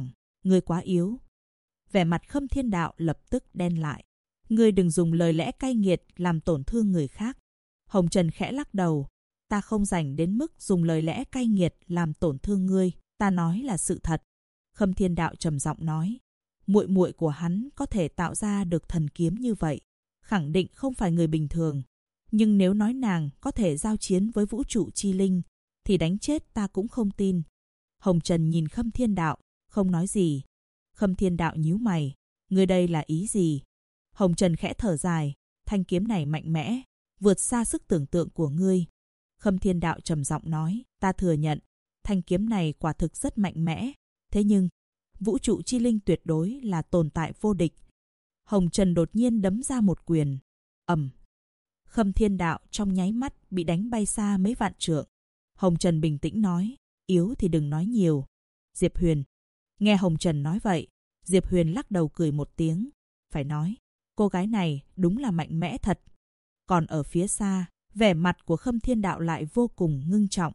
A: ngươi quá yếu. Vẻ mặt Khâm Thiên Đạo lập tức đen lại. Ngươi đừng dùng lời lẽ cay nghiệt làm tổn thương người khác. Hồng Trần khẽ lắc đầu. Ta không rảnh đến mức dùng lời lẽ cay nghiệt làm tổn thương ngươi. Ta nói là sự thật. Khâm Thiên Đạo trầm giọng nói. Muội muội của hắn có thể tạo ra được thần kiếm như vậy, khẳng định không phải người bình thường. Nhưng nếu nói nàng có thể giao chiến với vũ trụ chi linh, thì đánh chết ta cũng không tin. Hồng Trần nhìn Khâm Thiên Đạo, không nói gì. Khâm Thiên Đạo nhíu mày. Ngươi đây là ý gì? Hồng Trần khẽ thở dài. Thanh kiếm này mạnh mẽ, vượt xa sức tưởng tượng của ngươi. Khâm Thiên Đạo trầm giọng nói. Ta thừa nhận, thanh kiếm này quả thực rất mạnh mẽ. Thế nhưng, vũ trụ chi linh tuyệt đối là tồn tại vô địch. Hồng Trần đột nhiên đấm ra một quyền. Ầm. Khâm Thiên Đạo trong nháy mắt bị đánh bay xa mấy vạn trượng. Hồng Trần bình tĩnh nói. Yếu thì đừng nói nhiều. Diệp Huyền. Nghe Hồng Trần nói vậy, Diệp Huyền lắc đầu cười một tiếng. Phải nói, cô gái này đúng là mạnh mẽ thật. Còn ở phía xa, vẻ mặt của Khâm Thiên Đạo lại vô cùng ngưng trọng.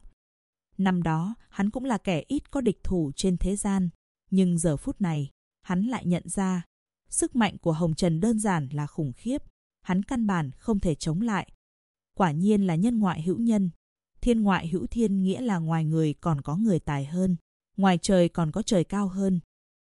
A: Năm đó, hắn cũng là kẻ ít có địch thủ trên thế gian. Nhưng giờ phút này, hắn lại nhận ra, sức mạnh của Hồng Trần đơn giản là khủng khiếp. Hắn căn bản không thể chống lại. Quả nhiên là nhân ngoại hữu nhân. Thiên ngoại hữu thiên nghĩa là ngoài người còn có người tài hơn. Ngoài trời còn có trời cao hơn.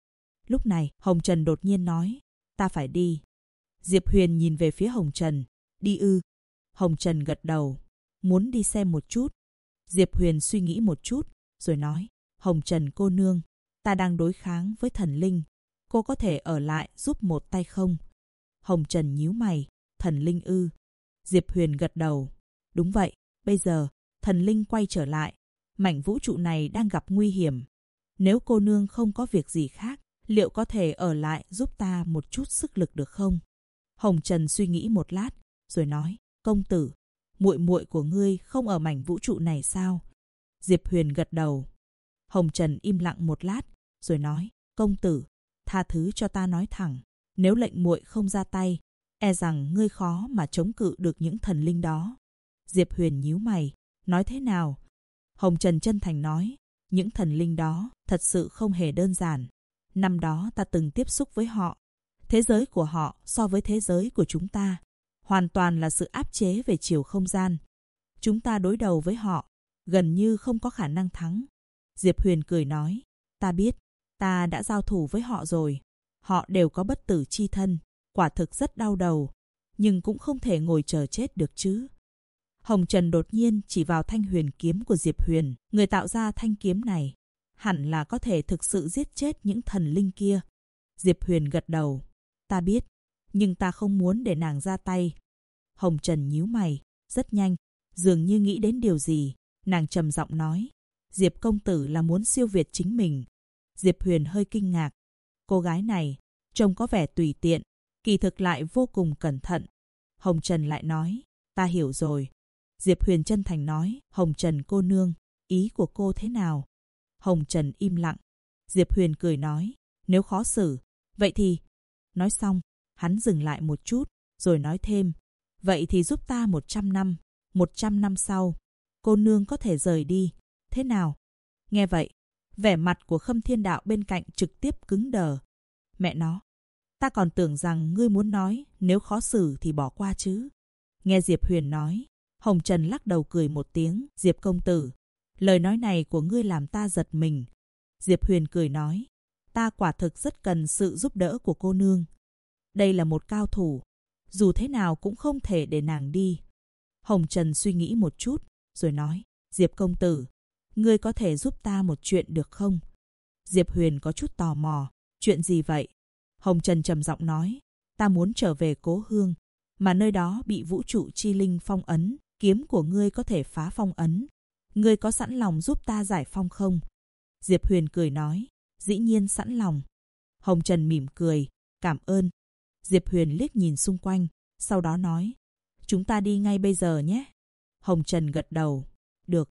A: Lúc này, Hồng Trần đột nhiên nói. Ta phải đi. Diệp Huyền nhìn về phía Hồng Trần. Đi ư? Hồng Trần gật đầu. Muốn đi xem một chút. Diệp Huyền suy nghĩ một chút, rồi nói. Hồng Trần cô nương, ta đang đối kháng với thần linh. Cô có thể ở lại giúp một tay không? Hồng Trần nhíu mày. Thần linh ư? Diệp Huyền gật đầu. Đúng vậy, bây giờ, thần linh quay trở lại. Mảnh vũ trụ này đang gặp nguy hiểm. Nếu cô nương không có việc gì khác, liệu có thể ở lại giúp ta một chút sức lực được không? Hồng Trần suy nghĩ một lát, rồi nói. Công tử, muội muội của ngươi không ở mảnh vũ trụ này sao? Diệp Huyền gật đầu. Hồng Trần im lặng một lát, rồi nói. Công tử, tha thứ cho ta nói thẳng. Nếu lệnh muội không ra tay, e rằng ngươi khó mà chống cự được những thần linh đó. Diệp Huyền nhíu mày. Nói thế nào? Hồng Trần chân thành nói. Những thần linh đó thật sự không hề đơn giản. Năm đó ta từng tiếp xúc với họ. Thế giới của họ so với thế giới của chúng ta hoàn toàn là sự áp chế về chiều không gian. Chúng ta đối đầu với họ, gần như không có khả năng thắng. Diệp Huyền cười nói. Ta biết, ta đã giao thủ với họ rồi. Họ đều có bất tử chi thân. Quả thực rất đau đầu. Nhưng cũng không thể ngồi chờ chết được chứ. Hồng Trần đột nhiên chỉ vào thanh huyền kiếm của Diệp Huyền. Người tạo ra thanh kiếm này hẳn là có thể thực sự giết chết những thần linh kia. Diệp Huyền gật đầu. Ta biết, nhưng ta không muốn để nàng ra tay. Hồng Trần nhíu mày. Rất nhanh, dường như nghĩ đến điều gì, nàng trầm giọng nói. Diệp công tử là muốn siêu việt chính mình. Diệp Huyền hơi kinh ngạc. Cô gái này trông có vẻ tùy tiện, kỳ thực lại vô cùng cẩn thận. Hồng Trần lại nói. Ta hiểu rồi. Diệp Huyền chân thành nói. Hồng Trần cô nương, ý của cô thế nào? Hồng Trần im lặng. Diệp Huyền cười nói. Nếu khó xử, vậy thì... Nói xong, hắn dừng lại một chút, rồi nói thêm. Vậy thì giúp ta 100 năm. 100 năm sau, cô nương có thể rời đi. Thế nào? Nghe vậy, vẻ mặt của Khâm Thiên Đạo bên cạnh trực tiếp cứng đờ. Mẹ nó, ta còn tưởng rằng ngươi muốn nói nếu khó xử thì bỏ qua chứ. Nghe Diệp Huyền nói, Hồng Trần lắc đầu cười một tiếng. Diệp công tử, lời nói này của ngươi làm ta giật mình. Diệp Huyền cười nói. Ta quả thực rất cần sự giúp đỡ của cô nương. Đây là một cao thủ, dù thế nào cũng không thể để nàng đi. Hồng Trần suy nghĩ một chút, rồi nói. Diệp công tử, ngươi có thể giúp ta một chuyện được không? Diệp Huyền có chút tò mò. Chuyện gì vậy? Hồng Trần trầm giọng nói. Ta muốn trở về cố hương, mà nơi đó bị vũ trụ chi linh phong ấn. Kiếm của ngươi có thể phá phong ấn. Ngươi có sẵn lòng giúp ta giải phong không? Diệp Huyền cười nói. Dĩ nhiên sẵn lòng. Hồng Trần mỉm cười. Cảm ơn. Diệp Huyền liếc nhìn xung quanh, sau đó nói. Chúng ta đi ngay bây giờ nhé. Hồng Trần gật đầu. Được.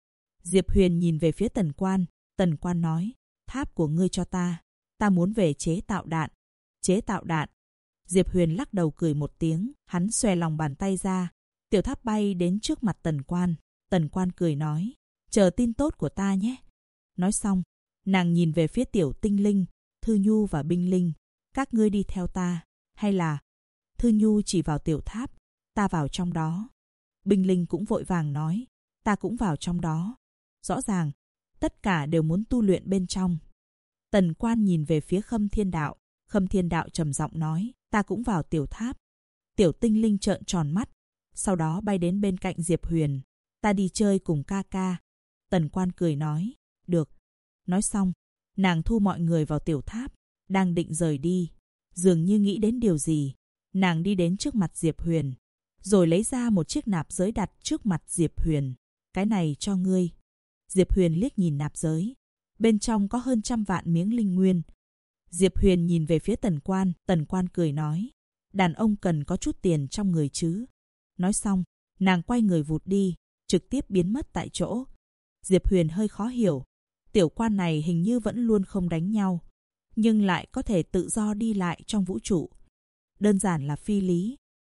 A: Diệp Huyền nhìn về phía Tần Quan. Tần Quan nói. Tháp của ngươi cho ta. Ta muốn về chế tạo đạn. Chế tạo đạn. Diệp Huyền lắc đầu cười một tiếng. Hắn xòe lòng bàn tay ra. Tiểu tháp bay đến trước mặt Tần Quan. Tần Quan cười nói. Chờ tin tốt của ta nhé. Nói xong, nàng nhìn về phía tiểu tinh linh. Thư Nhu và binh linh, các ngươi đi theo ta, hay là... Thư Nhu chỉ vào tiểu tháp, ta vào trong đó. Binh linh cũng vội vàng nói, ta cũng vào trong đó. Rõ ràng, tất cả đều muốn tu luyện bên trong. Tần Quan nhìn về phía Khâm Thiên Đạo. Khâm Thiên Đạo trầm giọng nói, ta cũng vào tiểu tháp. Tiểu tinh linh trợn tròn mắt, sau đó bay đến bên cạnh Diệp Huyền. Ta đi chơi cùng ca ca. Tần Quan cười nói, được. Nói xong, nàng thu mọi người vào tiểu tháp, đang định rời đi. Dường như nghĩ đến điều gì, nàng đi đến trước mặt Diệp Huyền, rồi lấy ra một chiếc nạp giới đặt trước mặt Diệp Huyền. Cái này cho ngươi. Diệp Huyền liếc nhìn nạp giới. Bên trong có hơn 100 vạn miếng linh nguyên. Diệp Huyền nhìn về phía Tần Quan. Tần Quan cười nói, đàn ông cần có chút tiền trong người chứ. Nói xong, nàng quay người vụt đi, trực tiếp biến mất tại chỗ. Diệp Huyền hơi khó hiểu. Tiểu quan này hình như vẫn luôn không đánh nhau, nhưng lại có thể tự do đi lại trong vũ trụ. Đơn giản là phi lý.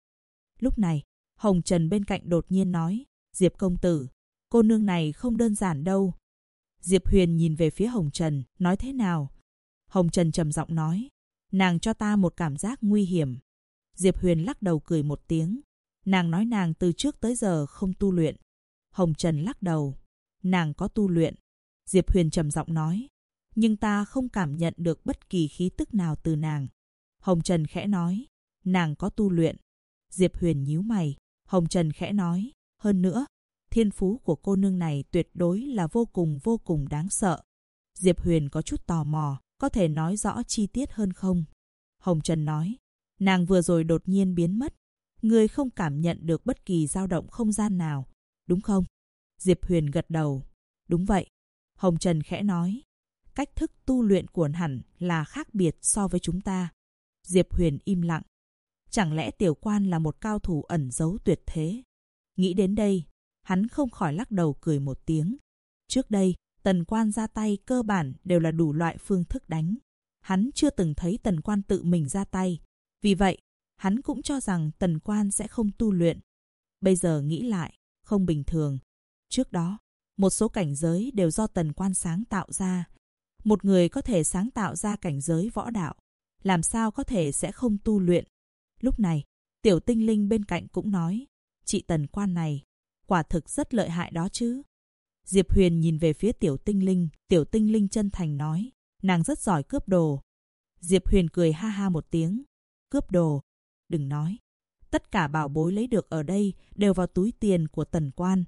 A: Lúc này, Hồng Trần bên cạnh đột nhiên nói, Diệp công tử, cô nương này không đơn giản đâu. Diệp Huyền nhìn về phía Hồng Trần, nói thế nào? Hồng Trần trầm giọng nói, nàng cho ta một cảm giác nguy hiểm. Diệp Huyền lắc đầu cười một tiếng. Nàng nói nàng từ trước tới giờ không tu luyện. Hồng Trần lắc đầu, nàng có tu luyện. Diệp Huyền trầm giọng nói, nhưng ta không cảm nhận được bất kỳ khí tức nào từ nàng. Hồng Trần khẽ nói, nàng có tu luyện. Diệp Huyền nhíu mày. Hồng Trần khẽ nói, hơn nữa, thiên phú của cô nương này tuyệt đối là vô cùng đáng sợ. Diệp Huyền có chút tò mò, có thể nói rõ chi tiết hơn không? Hồng Trần nói, nàng vừa rồi đột nhiên biến mất. Ngươi không cảm nhận được bất kỳ dao động không gian nào, đúng không? Diệp Huyền gật đầu. Đúng vậy. Hồng Trần khẽ nói, cách thức tu luyện của hẳn là khác biệt so với chúng ta. Diệp Huyền im lặng. Chẳng lẽ tiểu quan là một cao thủ ẩn giấu tuyệt thế? Nghĩ đến đây, hắn không khỏi lắc đầu cười một tiếng. Trước đây, Tần Quan ra tay cơ bản đều là đủ loại phương thức đánh. Hắn chưa từng thấy Tần Quan tự mình ra tay. Vì vậy, hắn cũng cho rằng Tần Quan sẽ không tu luyện. Bây giờ nghĩ lại, không bình thường. Trước đó, một số cảnh giới đều do Tần Quan sáng tạo ra. Một người có thể sáng tạo ra cảnh giới võ đạo, làm sao có thể sẽ không tu luyện? Lúc này, tiểu tinh linh bên cạnh cũng nói, chị Tần Quan này, quả thực rất lợi hại đó chứ. Diệp Huyền nhìn về phía tiểu tinh linh chân thành nói, nàng rất giỏi cướp đồ. Diệp Huyền cười ha ha một tiếng, cướp đồ, đừng nói. Tất cả bảo bối lấy được ở đây đều vào túi tiền của Tần Quan.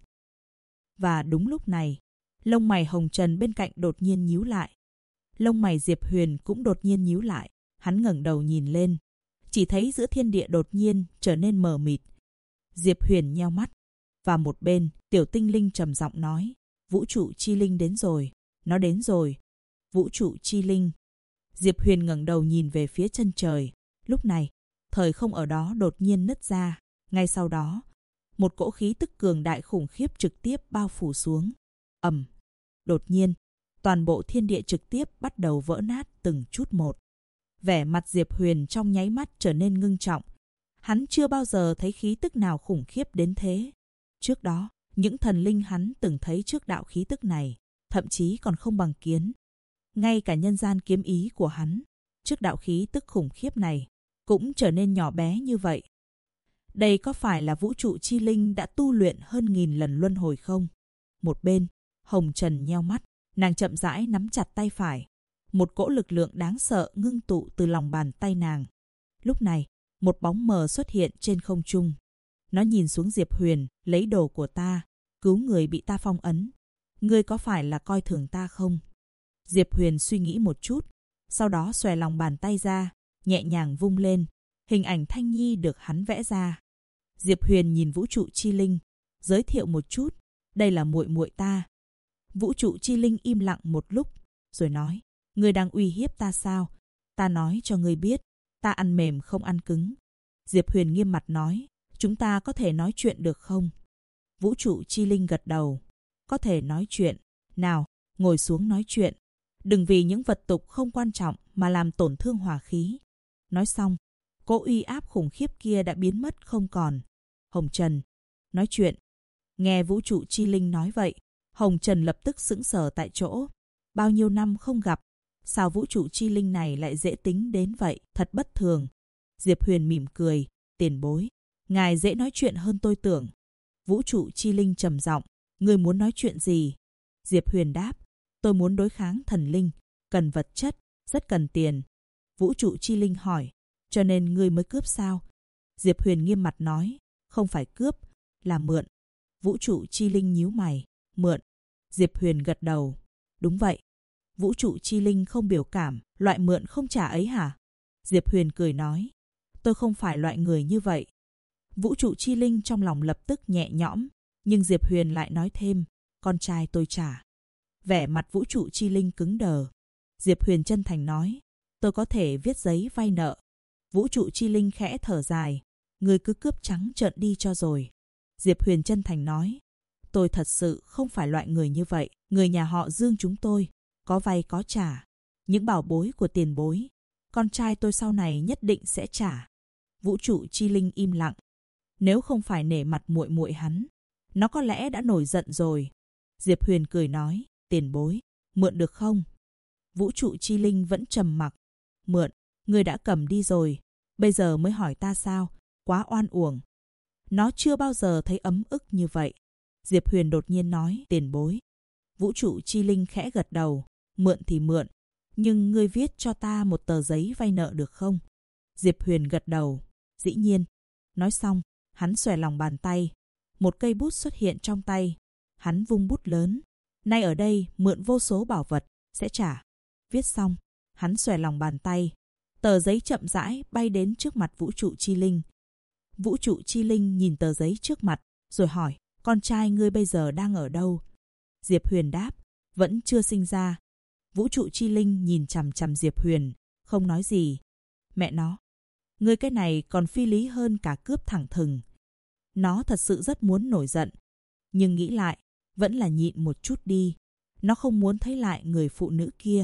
A: Và đúng lúc này, lông mày Hồng Trần bên cạnh đột nhiên nhíu lại. Lông mày Diệp Huyền cũng đột nhiên nhíu lại, hắn ngẩng đầu nhìn lên. Chỉ thấy giữa thiên địa đột nhiên trở nên mờ mịt. Diệp Huyền nheo mắt. Và một bên, tiểu tinh linh trầm giọng nói, vũ trụ chi linh đến rồi, nó đến rồi. Vũ trụ chi linh. Diệp Huyền ngẩng đầu nhìn về phía chân trời. Lúc này, thời không ở đó đột nhiên nứt ra. Ngay sau đó, một cỗ khí tức cường đại khủng khiếp trực tiếp bao phủ xuống. Ầm. Đột nhiên, toàn bộ thiên địa trực tiếp bắt đầu vỡ nát từng chút một. Vẻ mặt Diệp Huyền trong nháy mắt trở nên ngưng trọng. Hắn chưa bao giờ thấy khí tức nào khủng khiếp đến thế. Trước đó, những thần linh hắn từng thấy trước đạo khí tức này, thậm chí còn không bằng kiến. Ngay cả nhân gian kiếm ý của hắn, trước đạo khí tức khủng khiếp này, cũng trở nên nhỏ bé như vậy. Đây có phải là vũ trụ chi linh đã tu luyện hơn 1000 lần luân hồi không? Một bên, Hồng Trần nheo mắt, nàng chậm rãi nắm chặt tay phải. Một cỗ lực lượng đáng sợ ngưng tụ từ lòng bàn tay nàng. Lúc này, một bóng mờ xuất hiện trên không trung. Nó nhìn xuống Diệp Huyền, lấy đồ của ta, cứu người bị ta phong ấn. Ngươi có phải là coi thường ta không? Diệp Huyền suy nghĩ một chút, sau đó xòe lòng bàn tay ra, nhẹ nhàng vung lên. Hình ảnh Thanh Nhi được hắn vẽ ra. Diệp Huyền nhìn vũ trụ chi linh, giới thiệu một chút, đây là muội muội ta. Vũ trụ chi linh im lặng một lúc, rồi nói, ngươi đang uy hiếp ta sao? Ta nói cho ngươi biết, ta ăn mềm không ăn cứng. Diệp Huyền nghiêm mặt nói, chúng ta có thể nói chuyện được không? Vũ trụ chi linh gật đầu, có thể nói chuyện. Nào, ngồi xuống nói chuyện. Đừng vì những vật tục không quan trọng mà làm tổn thương hòa khí. Nói xong, cỗ uy áp khủng khiếp kia đã biến mất không còn. Hồng Trần, nói chuyện. Nghe vũ trụ chi linh nói vậy, Hồng Trần lập tức sững sờ tại chỗ. Bao nhiêu năm không gặp, Sao vũ trụ chi linh này lại dễ tính đến vậy, thật bất thường. Diệp Huyền mỉm cười, tiền bối, ngài dễ nói chuyện hơn tôi tưởng. Vũ trụ chi linh trầm giọng, ngươi muốn nói chuyện gì? Diệp Huyền đáp, tôi muốn đối kháng thần linh, cần vật chất, rất cần tiền. Vũ trụ chi linh hỏi, cho nên ngươi mới cướp sao? Diệp Huyền nghiêm mặt nói, không phải cướp, là mượn. Vũ trụ chi linh nhíu mày, mượn. Diệp Huyền gật đầu, đúng vậy. Vũ trụ chi linh không biểu cảm, loại mượn không trả ấy hả? Diệp Huyền cười nói, tôi không phải loại người như vậy. Vũ trụ chi linh trong lòng lập tức nhẹ nhõm, nhưng Diệp Huyền lại nói thêm, con trai tôi trả. Vẻ mặt vũ trụ chi linh cứng đờ. Diệp Huyền chân thành nói, tôi có thể viết giấy vay nợ. Vũ trụ chi linh khẽ thở dài, ngươi cứ cướp trắng trợn đi cho rồi. Diệp Huyền chân thành nói, tôi thật sự không phải loại người như vậy. Người nhà họ Dương chúng tôi, có vay có trả. Những bảo bối của tiền bối, con trai tôi sau này nhất định sẽ trả. Vũ trụ chi linh im lặng. Nếu không phải nể mặt muội muội hắn, nó có lẽ đã nổi giận rồi. Diệp Huyền cười nói, tiền bối, mượn được không? Vũ trụ chi linh vẫn trầm mặc. Mượn, ngươi đã cầm đi rồi, bây giờ mới hỏi ta sao? Quá oan uổng. Nó chưa bao giờ thấy ấm ức như vậy. Diệp Huyền đột nhiên nói, tiền bối. Vũ trụ chi linh khẽ gật đầu, mượn thì mượn, nhưng ngươi viết cho ta một tờ giấy vay nợ được không? Diệp Huyền gật đầu, dĩ nhiên. Nói xong, hắn xòe lòng bàn tay. Một cây bút xuất hiện trong tay. Hắn vung bút lớn. Nay ở đây mượn vô số bảo vật, sẽ trả. Viết xong, hắn xòe lòng bàn tay. Tờ giấy chậm rãi bay đến trước mặt vũ trụ chi linh. Vũ trụ chi linh nhìn tờ giấy trước mặt, rồi hỏi, con trai ngươi bây giờ đang ở đâu? Diệp Huyền đáp, vẫn chưa sinh ra. Vũ trụ chi linh nhìn chằm chằm Diệp Huyền, không nói gì. Mẹ nó, ngươi cái này còn phi lý hơn cả cướp thẳng thừng. Nó thật sự rất muốn nổi giận, nhưng nghĩ lại, vẫn là nhịn một chút đi. Nó không muốn thấy lại người phụ nữ kia.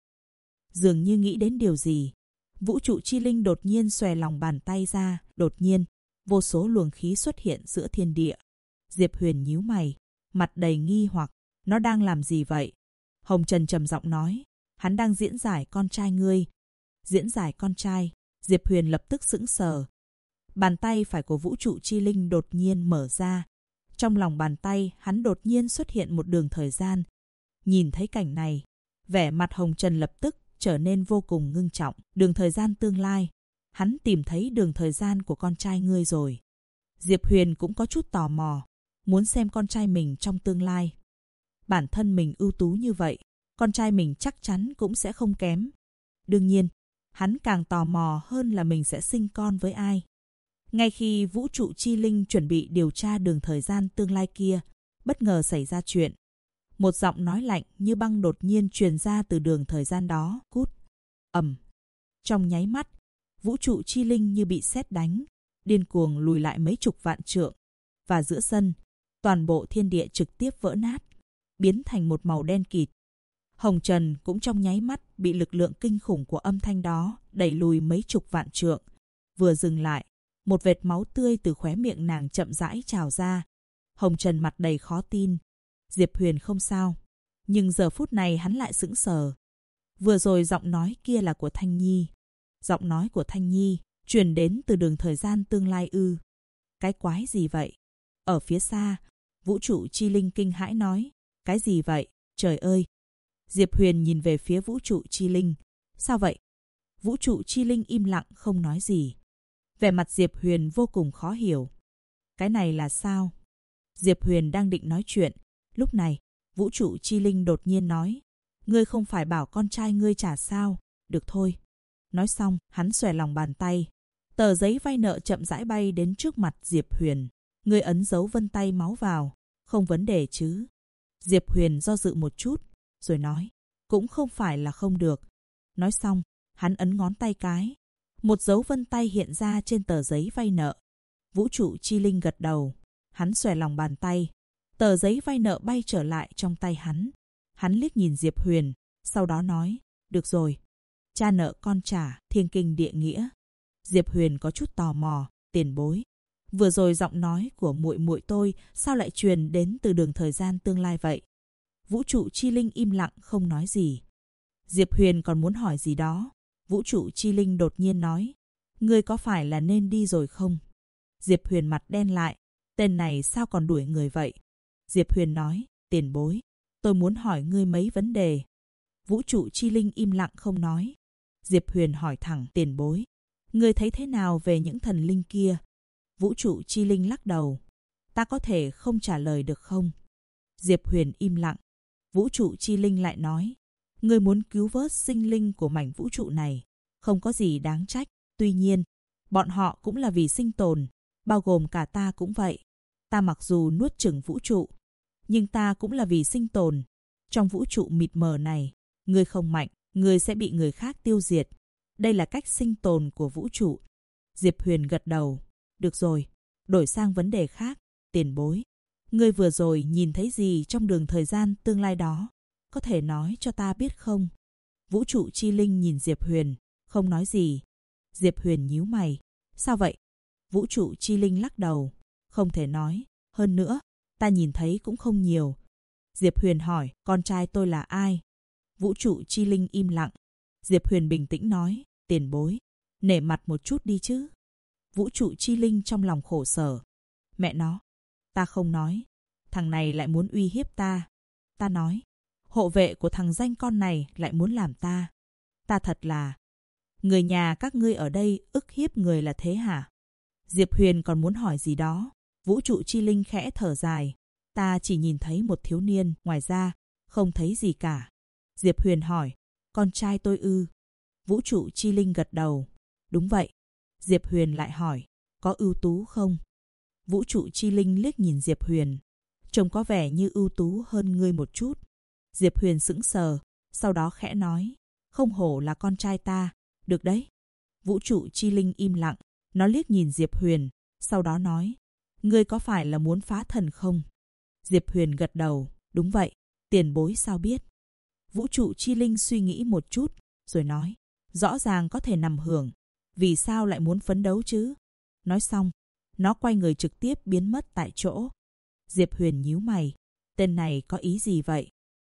A: Dường như nghĩ đến điều gì, vũ trụ chi linh đột nhiên xòe lòng bàn tay ra. Đột nhiên, vô số luồng khí xuất hiện giữa thiên địa. Diệp Huyền nhíu mày, mặt đầy nghi hoặc, nó đang làm gì vậy? Hồng Trần trầm giọng nói, hắn đang diễn giải con trai ngươi. Diễn giải con trai? Diệp Huyền lập tức sững sờ. Bàn tay phải của vũ trụ chi linh đột nhiên mở ra. Trong lòng bàn tay hắn đột nhiên xuất hiện một đường thời gian. Nhìn thấy cảnh này, vẻ mặt Hồng Trần lập tức trở nên vô cùng ngưng trọng. Đường thời gian tương lai. Hắn tìm thấy đường thời gian của con trai ngươi rồi. Diệp Huyền cũng có chút tò mò, muốn xem con trai mình trong tương lai. Bản thân mình ưu tú như vậy, con trai mình chắc chắn cũng sẽ không kém. Đương nhiên, hắn càng tò mò hơn là mình sẽ sinh con với ai. Ngay khi vũ trụ chi linh chuẩn bị điều tra đường thời gian tương lai kia, bất ngờ xảy ra chuyện. Một giọng nói lạnh như băng đột nhiên truyền ra từ đường thời gian đó, cút. Ầm. Trong nháy mắt, vũ trụ chi linh như bị sét đánh, điên cuồng lùi lại mấy chục vạn trượng. Và giữa sân, toàn bộ thiên địa trực tiếp vỡ nát, biến thành một màu đen kịt. Hồng Trần cũng trong nháy mắt bị lực lượng kinh khủng của âm thanh đó đẩy lùi mấy chục vạn trượng. Vừa dừng lại, một vệt máu tươi từ khóe miệng nàng chậm rãi trào ra. Hồng Trần mặt đầy khó tin. Diệp Huyền không sao, nhưng giờ phút này hắn lại sững sờ. Vừa rồi giọng nói kia là của Thanh Nhi. Giọng nói của Thanh Nhi truyền đến từ đường thời gian tương lai ư? Cái quái gì vậy? Ở phía xa, vũ trụ chi linh kinh hãi nói, cái gì vậy? Trời ơi! Diệp Huyền nhìn về phía vũ trụ chi linh. Sao vậy? Vũ trụ chi linh im lặng không nói gì. Vẻ mặt Diệp Huyền vô cùng khó hiểu. Cái này là sao? Diệp Huyền đang định nói chuyện. Lúc này, vũ trụ chi linh đột nhiên nói, ngươi không phải bảo con trai ngươi trả sao? Được thôi. Nói xong, hắn xòe lòng bàn tay. Tờ giấy vay nợ chậm rãi bay đến trước mặt Diệp Huyền. Ngươi ấn dấu vân tay máu vào. Không vấn đề chứ? Diệp Huyền do dự một chút, rồi nói, cũng không phải là không được. Nói xong, hắn ấn ngón tay cái. Một dấu vân tay hiện ra trên tờ giấy vay nợ. Vũ trụ chi linh gật đầu. Hắn xòe lòng bàn tay. Tờ giấy vay nợ bay trở lại trong tay hắn. Hắn liếc nhìn Diệp Huyền, sau đó nói, được rồi. Cha nợ con trả, thiên kinh địa nghĩa. Diệp Huyền có chút tò mò, tiền bối. Vừa rồi giọng nói của muội muội tôi sao lại truyền đến từ đường thời gian tương lai vậy? Vũ trụ chi linh im lặng không nói gì. Diệp Huyền còn muốn hỏi gì đó. Vũ trụ chi linh đột nhiên nói, ngươi có phải là nên đi rồi không? Diệp Huyền mặt đen lại, tên này sao còn đuổi người vậy? Diệp Huyền nói, tiền bối, tôi muốn hỏi ngươi mấy vấn đề. Vũ trụ chi linh im lặng không nói. Diệp Huyền hỏi thẳng, tiền bối, ngươi thấy thế nào về những thần linh kia? Vũ trụ chi linh lắc đầu, ta có thể không trả lời được không? Diệp Huyền im lặng. Vũ trụ chi linh lại nói, ngươi muốn cứu vớt sinh linh của mảnh vũ trụ này, không có gì đáng trách. Tuy nhiên, bọn họ cũng là vì sinh tồn, bao gồm cả ta cũng vậy. Ta mặc dù nuốt chửng vũ trụ, nhưng ta cũng là vì sinh tồn. Trong vũ trụ mịt mờ này, ngươi không mạnh, ngươi sẽ bị người khác tiêu diệt. Đây là cách sinh tồn của vũ trụ. Diệp Huyền gật đầu. Được rồi, đổi sang vấn đề khác. Tiền bối, ngươi vừa rồi nhìn thấy gì trong đường thời gian tương lai đó? Có thể nói cho ta biết không? Vũ trụ chi linh nhìn Diệp Huyền, không nói gì. Diệp Huyền nhíu mày. Sao vậy? Vũ trụ chi linh lắc đầu. Không thể nói. Hơn nữa, ta nhìn thấy cũng không nhiều. Diệp Huyền hỏi, con trai tôi là ai? Vũ trụ chi linh im lặng. Diệp Huyền bình tĩnh nói, tiền bối, nể mặt một chút đi chứ. Vũ trụ chi linh trong lòng khổ sở. Mẹ nó, ta không nói. Thằng này lại muốn uy hiếp ta. Ta nói, hộ vệ của thằng danh con này lại muốn làm ta. Ta thật là... Người nhà các ngươi ở đây ức hiếp người là thế hả? Diệp Huyền còn muốn hỏi gì đó. Vũ trụ chi linh khẽ thở dài. Ta chỉ nhìn thấy một thiếu niên, ngoài ra, không thấy gì cả. Diệp Huyền hỏi, con trai tôi ư? Vũ trụ chi linh gật đầu. Đúng vậy. Diệp Huyền lại hỏi, có ưu tú không? Vũ trụ chi linh liếc nhìn Diệp Huyền. Trông có vẻ như ưu tú hơn ngươi một chút. Diệp Huyền sững sờ, sau đó khẽ nói, không hổ là con trai ta, được đấy. Vũ trụ chi linh im lặng, nó liếc nhìn Diệp Huyền, sau đó nói, ngươi có phải là muốn phá thần không? Diệp Huyền gật đầu, đúng vậy, tiền bối sao biết? Vũ trụ chi linh suy nghĩ một chút, rồi nói, rõ ràng có thể nằm hưởng, vì sao lại muốn phấn đấu chứ? Nói xong, nó quay người trực tiếp biến mất tại chỗ. Diệp Huyền nhíu mày, tên này có ý gì vậy?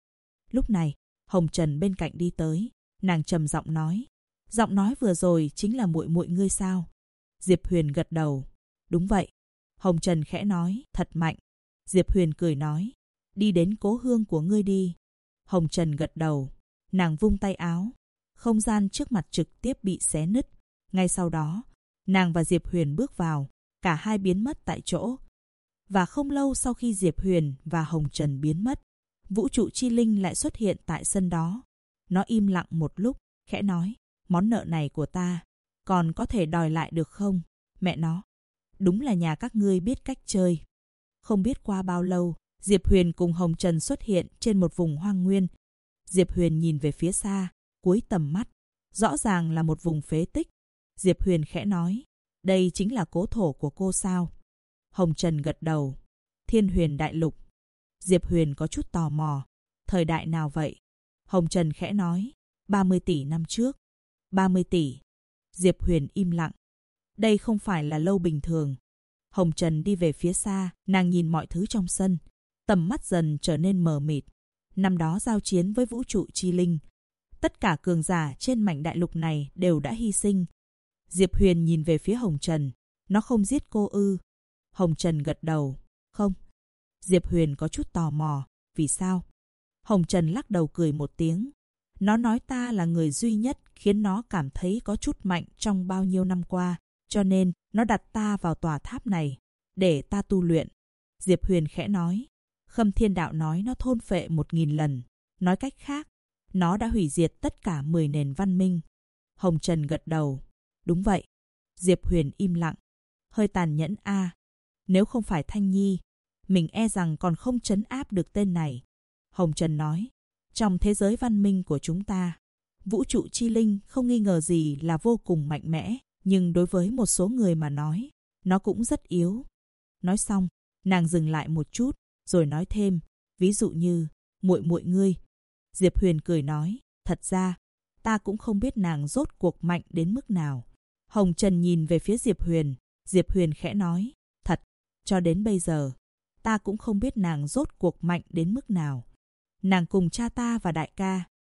A: Lúc này, Hồng Trần bên cạnh đi tới, nàng trầm giọng nói, giọng nói vừa rồi chính là muội muội ngươi sao? Diệp Huyền gật đầu, đúng vậy. Hồng Trần khẽ nói, thật mạnh. Diệp Huyền cười nói, đi đến cố hương của ngươi đi. Hồng Trần gật đầu, nàng vung tay áo, không gian trước mặt trực tiếp bị xé nứt. Ngay sau đó, nàng và Diệp Huyền bước vào, cả hai biến mất tại chỗ. Và không lâu sau khi Diệp Huyền và Hồng Trần biến mất, vũ trụ chi linh lại xuất hiện tại sân đó. Nó im lặng một lúc, khẽ nói, món nợ này của ta, còn có thể đòi lại được không? Mẹ nó, đúng là nhà các ngươi biết cách chơi. Không biết qua bao lâu, Diệp Huyền cùng Hồng Trần xuất hiện trên một vùng hoang nguyên. Diệp Huyền nhìn về phía xa, cuối tầm mắt, rõ ràng là một vùng phế tích. Diệp Huyền khẽ nói, đây chính là cố thổ của cô sao? Hồng Trần gật đầu, Thiên Huyền Đại Lục. Diệp Huyền có chút tò mò, thời đại nào vậy? Hồng Trần khẽ nói, 30 tỷ năm trước. 30 tỷ. Diệp Huyền im lặng. Đây không phải là lâu bình thường. Hồng Trần đi về phía xa, nàng nhìn mọi thứ trong sân. Tầm mắt dần trở nên mờ mịt. Năm đó giao chiến với vũ trụ chi linh. Tất cả cường giả trên mảnh đại lục này đều đã hy sinh. Diệp Huyền nhìn về phía Hồng Trần. Nó không giết cô ư? Hồng Trần gật đầu. Không. Diệp Huyền có chút tò mò. Vì sao? Hồng Trần lắc đầu cười một tiếng. Nó nói ta là người duy nhất khiến nó cảm thấy có chút mạnh trong bao nhiêu năm qua. Cho nên, nó đặt ta vào tòa tháp này, để ta tu luyện. Diệp Huyền khẽ nói. Khâm Thiên Đạo nói nó thôn phệ 1000 lần. Nói cách khác, nó đã hủy diệt tất cả 10 nền văn minh. Hồng Trần gật đầu. Đúng vậy. Diệp Huyền im lặng. Hơi tàn nhẫn a. Nếu không phải Thanh Nhi, mình e rằng còn không trấn áp được tên này. Hồng Trần nói. Trong thế giới văn minh của chúng ta, vũ trụ chi linh không nghi ngờ gì là vô cùng mạnh mẽ. Nhưng đối với một số người mà nói, nó cũng rất yếu. Nói xong, nàng dừng lại một chút, rồi nói thêm, ví dụ như, muội muội ngươi. Diệp Huyền cười nói, thật ra, ta cũng không biết nàng rốt cuộc mạnh đến mức nào. Hồng Trần nhìn về phía Diệp Huyền, Diệp Huyền khẽ nói, thật, cho đến bây giờ, ta cũng không biết nàng rốt cuộc mạnh đến mức nào. Nàng cùng cha ta và đại ca,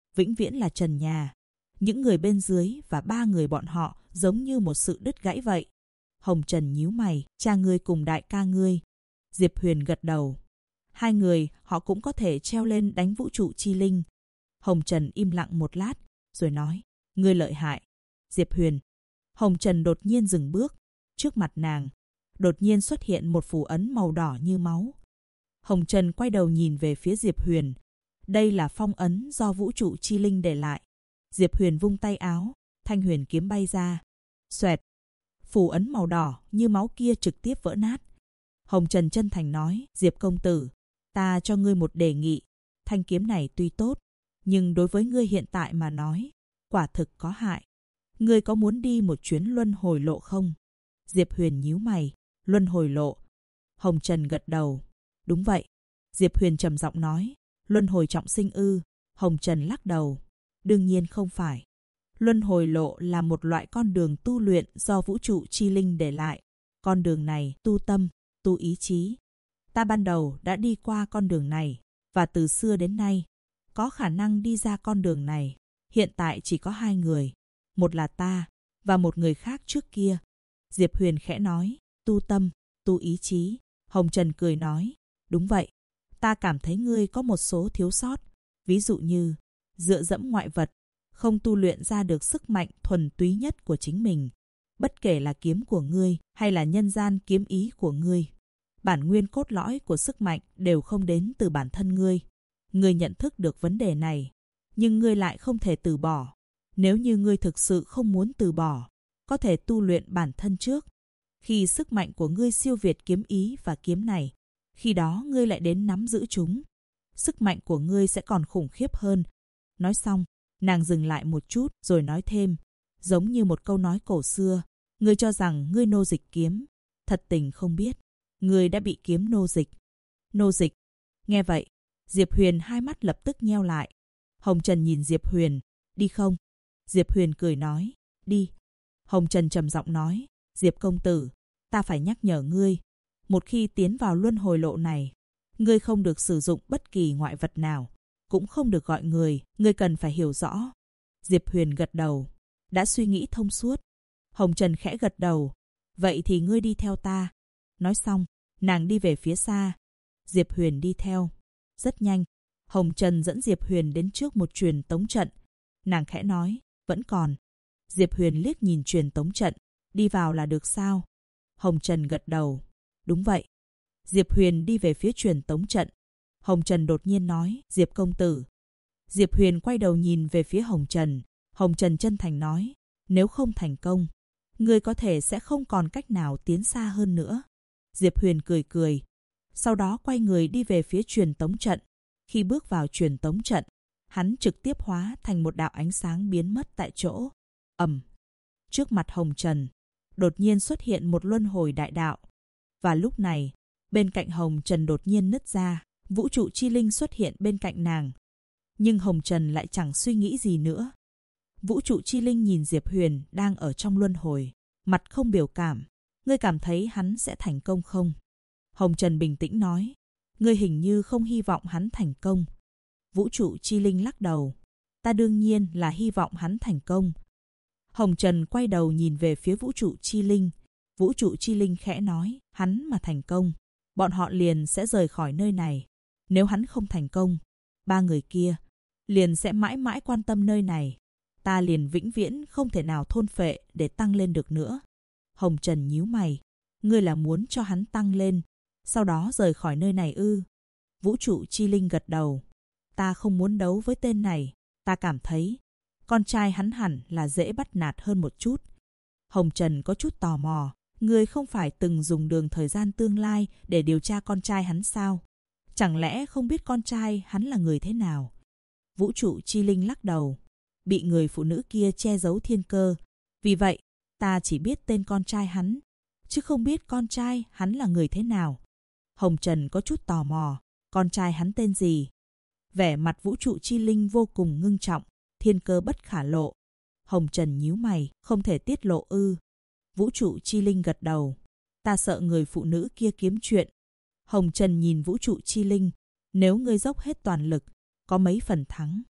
A: vĩnh viễn là trần nhà. Những người bên dưới và 3 người bọn họ giống như một sự đứt gãy vậy. Hồng Trần nhíu mày, cha ngươi cùng đại ca ngươi. Diệp Huyền gật đầu. 2 người họ cũng có thể treo lên đánh vũ trụ chi linh. Hồng Trần im lặng một lát, rồi nói, ngươi lợi hại. Diệp Huyền. Hồng Trần đột nhiên dừng bước. Trước mặt nàng, đột nhiên xuất hiện một phù ấn màu đỏ như máu. Hồng Trần quay đầu nhìn về phía Diệp Huyền. Đây là phong ấn do vũ trụ chi linh để lại. Diệp Huyền vung tay áo, thanh huyền kiếm bay ra. Xoẹt. Phù ấn màu đỏ như máu kia trực tiếp vỡ nát. Hồng Trần chân thành nói, Diệp công tử, ta cho ngươi một đề nghị. Thanh kiếm này tuy tốt, nhưng đối với ngươi hiện tại mà nói, quả thực có hại. Ngươi có muốn đi một chuyến luân hồi lộ không? Diệp Huyền nhíu mày, luân hồi lộ. Hồng Trần gật đầu. Đúng vậy. Diệp Huyền trầm giọng nói, luân hồi trọng sinh ư? Hồng Trần lắc đầu. Đương nhiên không phải. Luân hồi lộ là một loại con đường tu luyện do vũ trụ chi linh để lại. Con đường này tu tâm, tu ý chí. Ta ban đầu đã đi qua con đường này, và từ xưa đến nay, có khả năng đi ra con đường này. Hiện tại chỉ có 2 người. Một là ta, và một người khác trước kia. Diệp Huyền khẽ nói, tu tâm, tu ý chí. Hồng Trần cười nói, đúng vậy. Ta cảm thấy ngươi có một số thiếu sót. Ví dụ như, dựa dẫm ngoại vật, không tu luyện ra được sức mạnh thuần túy nhất của chính mình. Bất kể là kiếm của ngươi hay là nhân gian kiếm ý của ngươi, bản nguyên cốt lõi của sức mạnh đều không đến từ bản thân ngươi. Ngươi nhận thức được vấn đề này, nhưng ngươi lại không thể từ bỏ. Nếu như ngươi thực sự không muốn từ bỏ, có thể tu luyện bản thân trước. Khi sức mạnh của ngươi siêu việt kiếm ý và kiếm này, khi đó ngươi lại đến nắm giữ chúng. Sức mạnh của ngươi sẽ còn khủng khiếp hơn. Nói xong, nàng dừng lại một chút rồi nói thêm, giống như một câu nói cổ xưa, ngươi cho rằng ngươi nô dịch kiếm, thật tình không biết, ngươi đã bị kiếm nô dịch. Nô dịch. Nghe vậy, Diệp Huyền hai mắt lập tức nheo lại. Hồng Trần nhìn Diệp Huyền, đi không? Diệp Huyền cười nói, đi. Hồng Trần trầm giọng nói, Diệp công tử, ta phải nhắc nhở ngươi, một khi tiến vào luân hồi lộ này, ngươi không được sử dụng bất kỳ ngoại vật nào, cũng không được gọi người, ngươi cần phải hiểu rõ. Diệp Huyền gật đầu, đã suy nghĩ thông suốt. Hồng Trần khẽ gật đầu, vậy thì ngươi đi theo ta. Nói xong, nàng đi về phía xa. Diệp Huyền đi theo. Rất nhanh, Hồng Trần dẫn Diệp Huyền đến trước một truyền tống trận. Nàng khẽ nói, vẫn còn. Diệp Huyền liếc nhìn truyền tống trận, đi vào là được sao? Hồng Trần gật đầu, đúng vậy. Diệp Huyền đi về phía truyền tống trận. Hồng Trần đột nhiên nói, Diệp công tử. Diệp Huyền quay đầu nhìn về phía Hồng Trần. Hồng Trần chân thành nói, nếu không thành công, ngươi có thể sẽ không còn cách nào tiến xa hơn nữa. Diệp Huyền cười cười, sau đó quay người đi về phía truyền tống trận. Khi bước vào truyền tống trận, hắn trực tiếp hóa thành một đạo ánh sáng biến mất tại chỗ. Ầm. Trước mặt Hồng Trần, đột nhiên xuất hiện một luân hồi đại đạo. Và lúc này, bên cạnh Hồng Trần đột nhiên nứt ra, vũ trụ chi linh xuất hiện bên cạnh nàng. Nhưng Hồng Trần lại chẳng suy nghĩ gì nữa. Vũ trụ chi linh nhìn Diệp Huyền đang ở trong luân hồi, mặt không biểu cảm. Ngươi cảm thấy hắn sẽ thành công không? Hồng Trần bình tĩnh nói, ngươi hình như không hy vọng hắn thành công. Vũ trụ chi linh lắc đầu, ta đương nhiên là hy vọng hắn thành công. Hồng Trần quay đầu nhìn về phía vũ trụ chi linh. Vũ trụ chi linh khẽ nói, hắn mà thành công, bọn họ liền sẽ rời khỏi nơi này. Nếu hắn không thành công, 3 người kia liền sẽ mãi mãi quan tâm nơi này. Ta liền vĩnh viễn không thể nào thôn phệ để tăng lên được nữa. Hồng Trần nhíu mày, ngươi là muốn cho hắn tăng lên, sau đó rời khỏi nơi này ư? Vũ trụ chi linh gật đầu, ta không muốn đấu với tên này, ta cảm thấy con trai hắn hẳn là dễ bắt nạt hơn một chút. Hồng Trần có chút tò mò, ngươi không phải từng dùng đường thời gian tương lai để điều tra con trai hắn sao? Chẳng lẽ không biết con trai hắn là người thế nào? Vũ trụ chi linh lắc đầu, bị người phụ nữ kia che giấu thiên cơ. Vì vậy, ta chỉ biết tên con trai hắn, chứ không biết con trai hắn là người thế nào. Hồng Trần có chút tò mò, con trai hắn tên gì? Vẻ mặt vũ trụ chi linh vô cùng ngưng trọng, thiên cơ bất khả lộ. Hồng Trần nhíu mày, không thể tiết lộ ư? Vũ trụ chi linh gật đầu, ta sợ người phụ nữ kia kiếm chuyện. Hồng Trần nhìn vũ trụ chi linh, nếu ngươi dốc hết toàn lực, có mấy phần thắng?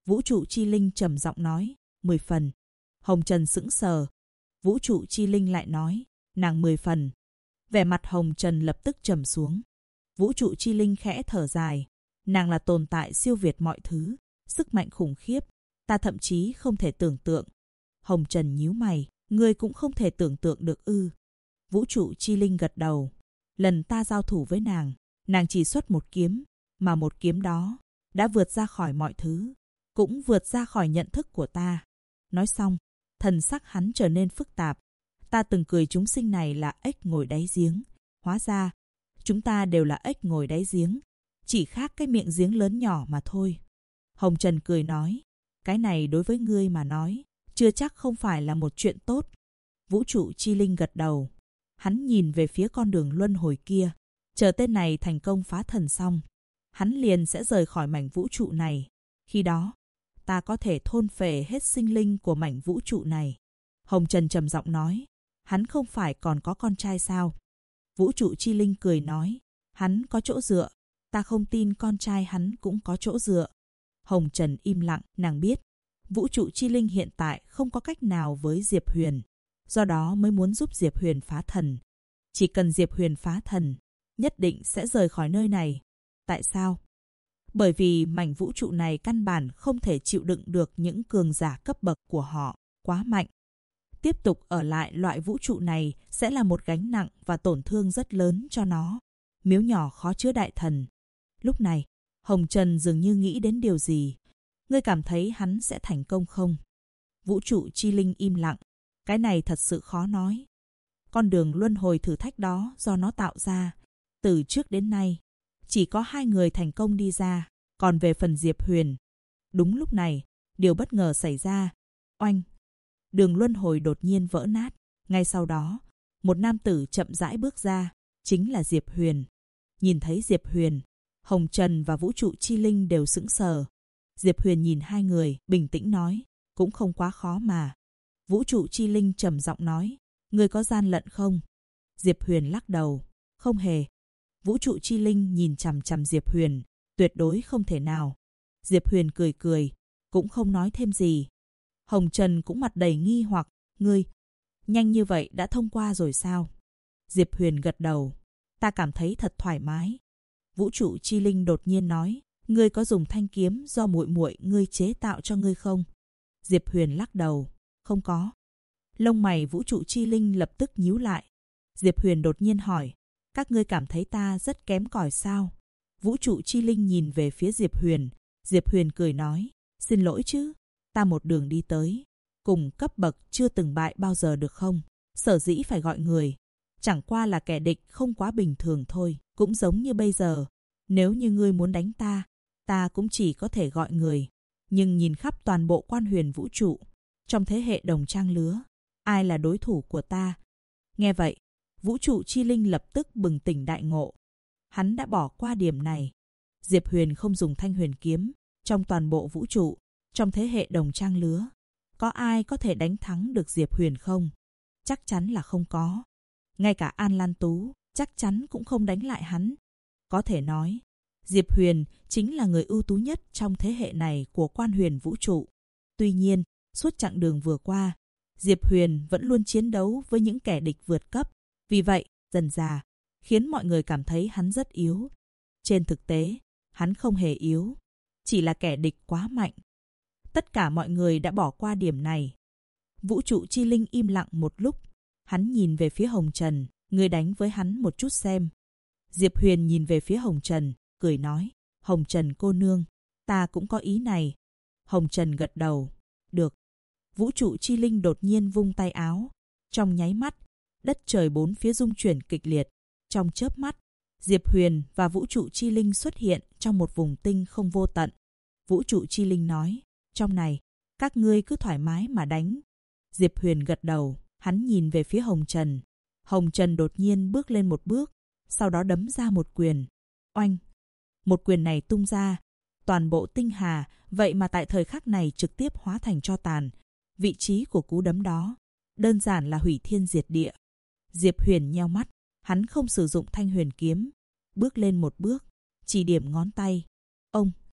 A: Vũ trụ chi linh trầm giọng nói, 10 phần. Hồng Trần sững sờ. Vũ trụ chi linh lại nói, nàng 10 phần. Vẻ mặt Hồng Trần lập tức trầm xuống. Vũ trụ chi linh khẽ thở dài. Nàng là tồn tại siêu việt mọi thứ, sức mạnh khủng khiếp, ta thậm chí không thể tưởng tượng. Hồng Trần nhíu mày, ngươi cũng không thể tưởng tượng được ư? Vũ trụ chi linh gật đầu. Lần ta giao thủ với nàng, nàng chỉ xuất một kiếm, mà một kiếm đó đã vượt ra khỏi mọi thứ, cũng vượt ra khỏi nhận thức của ta. Nói xong, thần sắc hắn trở nên phức tạp. Ta từng cười chúng sinh này là ếch ngồi đáy giếng. Hóa ra, chúng ta đều là ếch ngồi đáy giếng. Chỉ khác cái miệng giếng lớn nhỏ mà thôi. Hồng Trần cười nói, cái này đối với ngươi mà nói, chưa chắc không phải là một chuyện tốt. Vũ trụ chi linh gật đầu. Hắn nhìn về phía con đường luân hồi kia. Chờ tên này thành công phá thần xong, hắn liền sẽ rời khỏi mảnh vũ trụ này. Khi đó, ta có thể thôn phệ hết sinh linh của mảnh vũ trụ này. Hồng Trần trầm giọng nói, hắn không phải còn có con trai sao? Vũ trụ chi linh cười nói, hắn có chỗ dựa. Ta không tin con trai hắn cũng có chỗ dựa. Hồng Trần im lặng, nàng biết. Vũ trụ chi linh hiện tại không có cách nào với Diệp Huyền. Do đó mới muốn giúp Diệp Huyền phá thần. Chỉ cần Diệp Huyền phá thần, nhất định sẽ rời khỏi nơi này. Tại sao? Bởi vì mảnh vũ trụ này căn bản không thể chịu đựng được những cường giả cấp bậc của họ, quá mạnh. Tiếp tục ở lại loại vũ trụ này sẽ là một gánh nặng và tổn thương rất lớn cho nó. Miếu nhỏ khó chứa đại thần. Lúc này, Hồng Trần dường như nghĩ đến điều gì. Ngươi cảm thấy hắn sẽ thành công không? Vũ trụ chi linh im lặng. Cái này thật sự khó nói. Con đường luân hồi thử thách đó do nó tạo ra. Từ trước đến nay, chỉ có 2 người thành công đi ra. Còn về phần Diệp Huyền, đúng lúc này, điều bất ngờ xảy ra. Oanh! Đường luân hồi đột nhiên vỡ nát. Ngay sau đó, một nam tử chậm rãi bước ra, chính là Diệp Huyền. Nhìn thấy Diệp Huyền, Hồng Trần và Vũ trụ chi linh đều sững sờ. Diệp Huyền nhìn 2 người, bình tĩnh nói, cũng không quá khó mà. Vũ trụ chi linh trầm giọng nói, ngươi có gian lận không? Diệp Huyền lắc đầu, không hề. Vũ trụ chi linh nhìn chằm chằm Diệp Huyền, tuyệt đối không thể nào. Diệp Huyền cười cười, cũng không nói thêm gì. Hồng Trần cũng mặt đầy nghi hoặc, ngươi, nhanh như vậy đã thông qua rồi sao? Diệp Huyền gật đầu, ta cảm thấy thật thoải mái. Vũ trụ chi linh đột nhiên nói, ngươi có dùng thanh kiếm do muội muội ngươi chế tạo cho ngươi không? Diệp Huyền lắc đầu, không có. Lông mày vũ trụ chi linh lập tức nhíu lại. Diệp Huyền đột nhiên hỏi, các ngươi cảm thấy ta rất kém cỏi sao? Vũ trụ chi linh nhìn về phía Diệp Huyền. Diệp Huyền cười nói, xin lỗi chứ, ta một đường đi tới, cùng cấp bậc chưa từng bại bao giờ được không? Sở dĩ phải gọi người, chẳng qua là kẻ địch không quá bình thường thôi. Cũng giống như bây giờ, nếu như ngươi muốn đánh ta, ta cũng chỉ có thể gọi người. Nhưng nhìn khắp toàn bộ quan huyền vũ trụ, trong thế hệ đồng trang lứa, ai là đối thủ của ta? Nghe vậy, vũ trụ chi linh lập tức bừng tỉnh đại ngộ. Hắn đã bỏ qua điểm này. Diệp Huyền không dùng thanh huyền kiếm. Trong toàn bộ vũ trụ, trong thế hệ đồng trang lứa, có ai có thể đánh thắng được Diệp Huyền không? Chắc chắn là không có. Ngay cả An Lan Tú chắc chắn cũng không đánh lại hắn. Có thể nói, Diệp Huyền chính là người ưu tú nhất trong thế hệ này của quan huyền vũ trụ. Tuy nhiên, suốt chặng đường vừa qua, Diệp Huyền vẫn luôn chiến đấu với những kẻ địch vượt cấp. Vì vậy, dần dà, khiến mọi người cảm thấy hắn rất yếu. Trên thực tế, hắn không hề yếu, chỉ là kẻ địch quá mạnh. Tất cả mọi người đã bỏ qua điểm này. Vũ trụ chi linh im lặng một lúc. Hắn nhìn về phía Hồng Trần, ngươi đánh với hắn một chút xem. Diệp Huyền nhìn về phía Hồng Trần, cười nói, Hồng Trần cô nương, ta cũng có ý này. Hồng Trần gật đầu, được. Vũ trụ chi linh đột nhiên vung tay áo. Trong nháy mắt, đất trời bốn phía rung chuyển kịch liệt. Trong chớp mắt, Diệp Huyền và vũ trụ chi linh xuất hiện trong một vùng tinh không vô tận. Vũ trụ chi linh nói, trong này, các ngươi cứ thoải mái mà đánh. Diệp Huyền gật đầu, hắn nhìn về phía Hồng Trần. Hồng Trần đột nhiên bước lên một bước, sau đó đấm ra một quyền. Oanh! Một quyền này tung ra, toàn bộ tinh hà, vậy mà tại thời khắc này trực tiếp hóa thành tro tàn. Vị trí của cú đấm đó, đơn giản là hủy thiên diệt địa. Diệp Huyền nheo mắt, hắn không sử dụng thanh huyền kiếm, bước lên một bước, chỉ điểm ngón tay. Ông!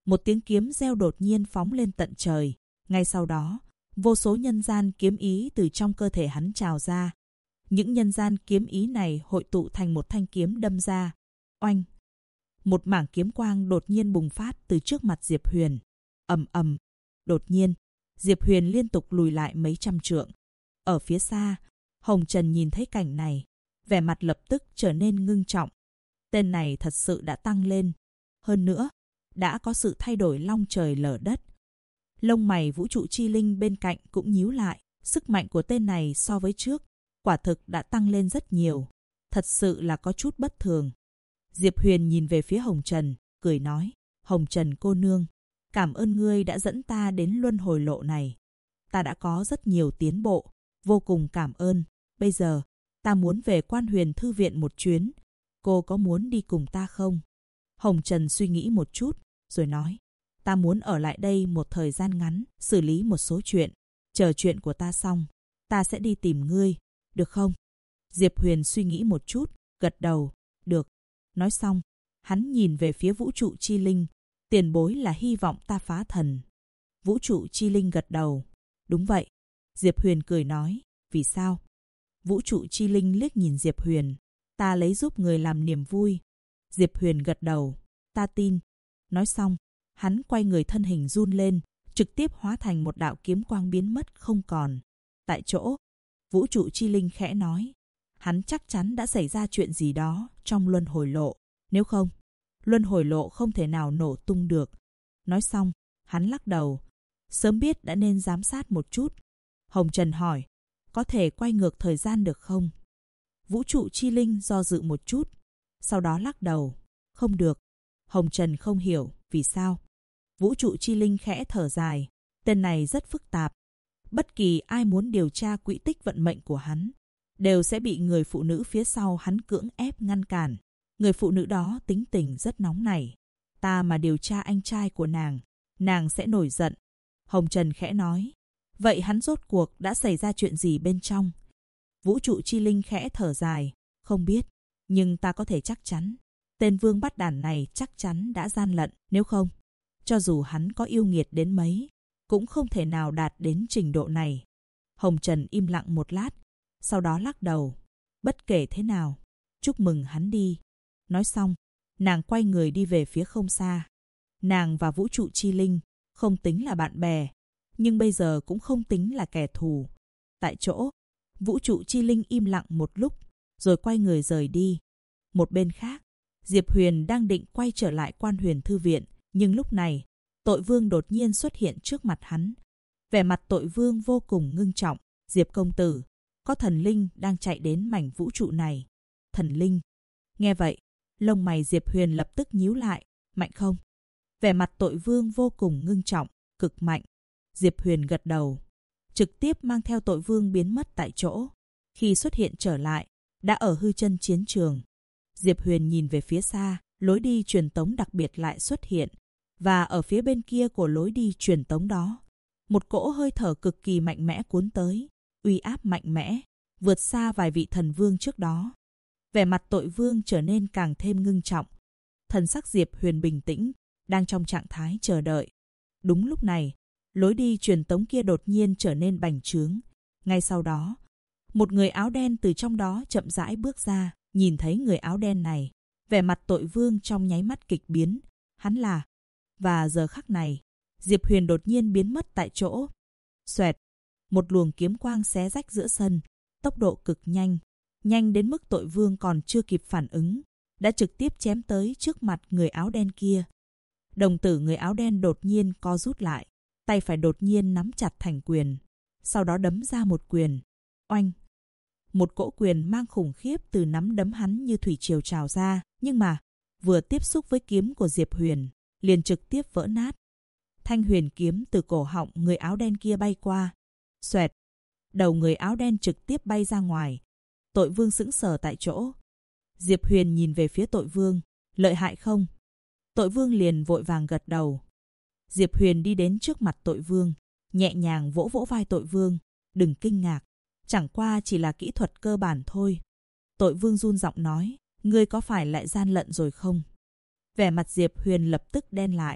A: Một tiếng kiếm reo đột nhiên phóng lên tận trời. Ngay sau đó, vô số nhân gian kiếm ý từ trong cơ thể hắn trào ra. Những nhân gian kiếm ý này hội tụ thành một thanh kiếm đâm ra. Oanh! Một mảng kiếm quang đột nhiên bùng phát từ trước mặt Diệp Huyền. Ầm ầm! Đột nhiên, Diệp Huyền liên tục lùi lại mấy trăm trượng. Ở phía xa, Hồng Trần nhìn thấy cảnh này, vẻ mặt lập tức trở nên ngưng trọng. Tên này thật sự đã tăng lên. Hơn nữa, đã có sự thay đổi long trời lở đất. Lông mày vũ trụ chi linh bên cạnh cũng nhíu lại. Sức mạnh của tên này so với trước, quả thực đã tăng lên rất nhiều. Thật sự là có chút bất thường. Diệp Huyền nhìn về phía Hồng Trần, cười nói. Hồng Trần cô nương, cảm ơn ngươi đã dẫn ta đến luân hồi lộ này. Ta đã có rất nhiều tiến bộ, vô cùng cảm ơn. Bây giờ, ta muốn về Quan Huyền Thư viện một chuyến. Cô có muốn đi cùng ta không? Hồng Trần suy nghĩ một chút, rồi nói. Ta muốn ở lại đây một thời gian ngắn, xử lý một số chuyện. Chờ chuyện của ta xong, ta sẽ đi tìm ngươi, được không? Diệp Huyền suy nghĩ một chút, gật đầu. Được. Nói xong, hắn nhìn về phía vũ trụ chi linh. Tiền bối là hy vọng ta phá thần. Vũ trụ chi linh gật đầu. Đúng vậy. Diệp Huyền cười nói. Vì sao? Vũ trụ chi linh liếc nhìn Diệp Huyền. Ta lấy giúp người làm niềm vui. Diệp Huyền gật đầu. Ta tin. Nói xong, hắn quay người thân hình run lên, trực tiếp hóa thành một đạo kiếm quang biến mất không còn. Tại chỗ, vũ trụ chi linh khẽ nói. Hắn chắc chắn đã xảy ra chuyện gì đó trong luân hồi lộ. Nếu không, luân hồi lộ không thể nào nổ tung được. Nói xong, hắn lắc đầu. Sớm biết đã nên giám sát một chút. Hồng Trần hỏi. Có thể quay ngược thời gian được không? Vũ trụ chi linh do dự một chút, sau đó lắc đầu. Không được. Hồng Trần không hiểu vì sao. Vũ trụ chi linh khẽ thở dài. Tên này rất phức tạp. Bất kỳ ai muốn điều tra quỹ tích vận mệnh của hắn, đều sẽ bị người phụ nữ phía sau hắn cưỡng ép ngăn cản. Người phụ nữ đó tính tình rất nóng nảy. Ta mà điều tra anh trai của nàng sẽ nổi giận. Hồng Trần khẽ nói. Vậy hắn rốt cuộc đã xảy ra chuyện gì bên trong? Vũ trụ chi linh khẽ thở dài. Không biết, nhưng ta có thể chắc chắn. Tên vương bắt đản này chắc chắn đã gian lận. Nếu không, cho dù hắn có yêu nghiệt đến mấy, cũng không thể nào đạt đến trình độ này. Hồng Trần im lặng một lát, sau đó lắc đầu. Bất kể thế nào, chúc mừng hắn đi. Nói xong, nàng quay người đi về phía không xa. Nàng và vũ trụ chi linh không tính là bạn bè, nhưng bây giờ cũng không tính là kẻ thù. Tại chỗ, vũ trụ chi linh im lặng một lúc, rồi quay người rời đi. Một bên khác, Diệp Huyền đang định quay trở lại Quan Huyền Thư viện, nhưng lúc này, Tội Vương đột nhiên xuất hiện trước mặt hắn. Vẻ mặt Tội Vương vô cùng ngưng trọng. Diệp công tử, có thần linh đang chạy đến mảnh vũ trụ này. Thần linh? Nghe vậy, lông mày Diệp Huyền lập tức nhíu lại. Mạnh không? Vẻ mặt Tội Vương vô cùng ngưng trọng, cực mạnh. Diệp Huyền gật đầu, trực tiếp mang theo Tội Vương biến mất tại chỗ. Khi xuất hiện trở lại, đã ở hư chân chiến trường. Diệp Huyền nhìn về phía xa, lối đi truyền tống đặc biệt lại xuất hiện. Và ở phía bên kia của lối đi truyền tống đó, một cỗ hơi thở cực kỳ mạnh mẽ cuốn tới, uy áp mạnh mẽ, vượt xa vài vị thần vương trước đó. Vẻ mặt Tội Vương trở nên càng thêm ngưng trọng. Thần sắc Diệp Huyền bình tĩnh, đang trong trạng thái chờ đợi. Đúng lúc này, lối đi truyền tống kia đột nhiên trở nên bành trướng. Ngay sau đó, một người áo đen từ trong đó chậm rãi bước ra. Nhìn thấy người áo đen này, vẻ mặt Tội Vương trong nháy mắt kịch biến. Hắn là... Và giờ khắc này, Diệp Huyền đột nhiên biến mất tại chỗ. Xoẹt, một luồng kiếm quang xé rách giữa sân, tốc độ cực nhanh, nhanh đến mức Tội Vương còn chưa kịp phản ứng, đã trực tiếp chém tới trước mặt người áo đen kia. Đồng tử người áo đen đột nhiên co rút lại, tay phải đột nhiên nắm chặt thành quyền, sau đó đấm ra một quyền. Oanh! Một cỗ quyền mang khủng khiếp từ nắm đấm hắn như thủy triều trào ra, nhưng mà vừa tiếp xúc với kiếm của Diệp Huyền, liền trực tiếp vỡ nát. Thanh huyền kiếm từ cổ họng người áo đen kia bay qua. Xoẹt! Đầu người áo đen trực tiếp bay ra ngoài. Tội Vương sững sờ tại chỗ. Diệp Huyền nhìn về phía Tội Vương. Lợi hại không? Tội Vương liền vội vàng gật đầu. Diệp Huyền đi đến trước mặt Tội Vương, nhẹ nhàng vỗ vỗ vai Tội Vương. Đừng kinh ngạc, chẳng qua chỉ là kỹ thuật cơ bản thôi. Tội Vương run giọng nói, ngươi có phải lại gian lận rồi không? Vẻ mặt Diệp Huyền lập tức đen lại,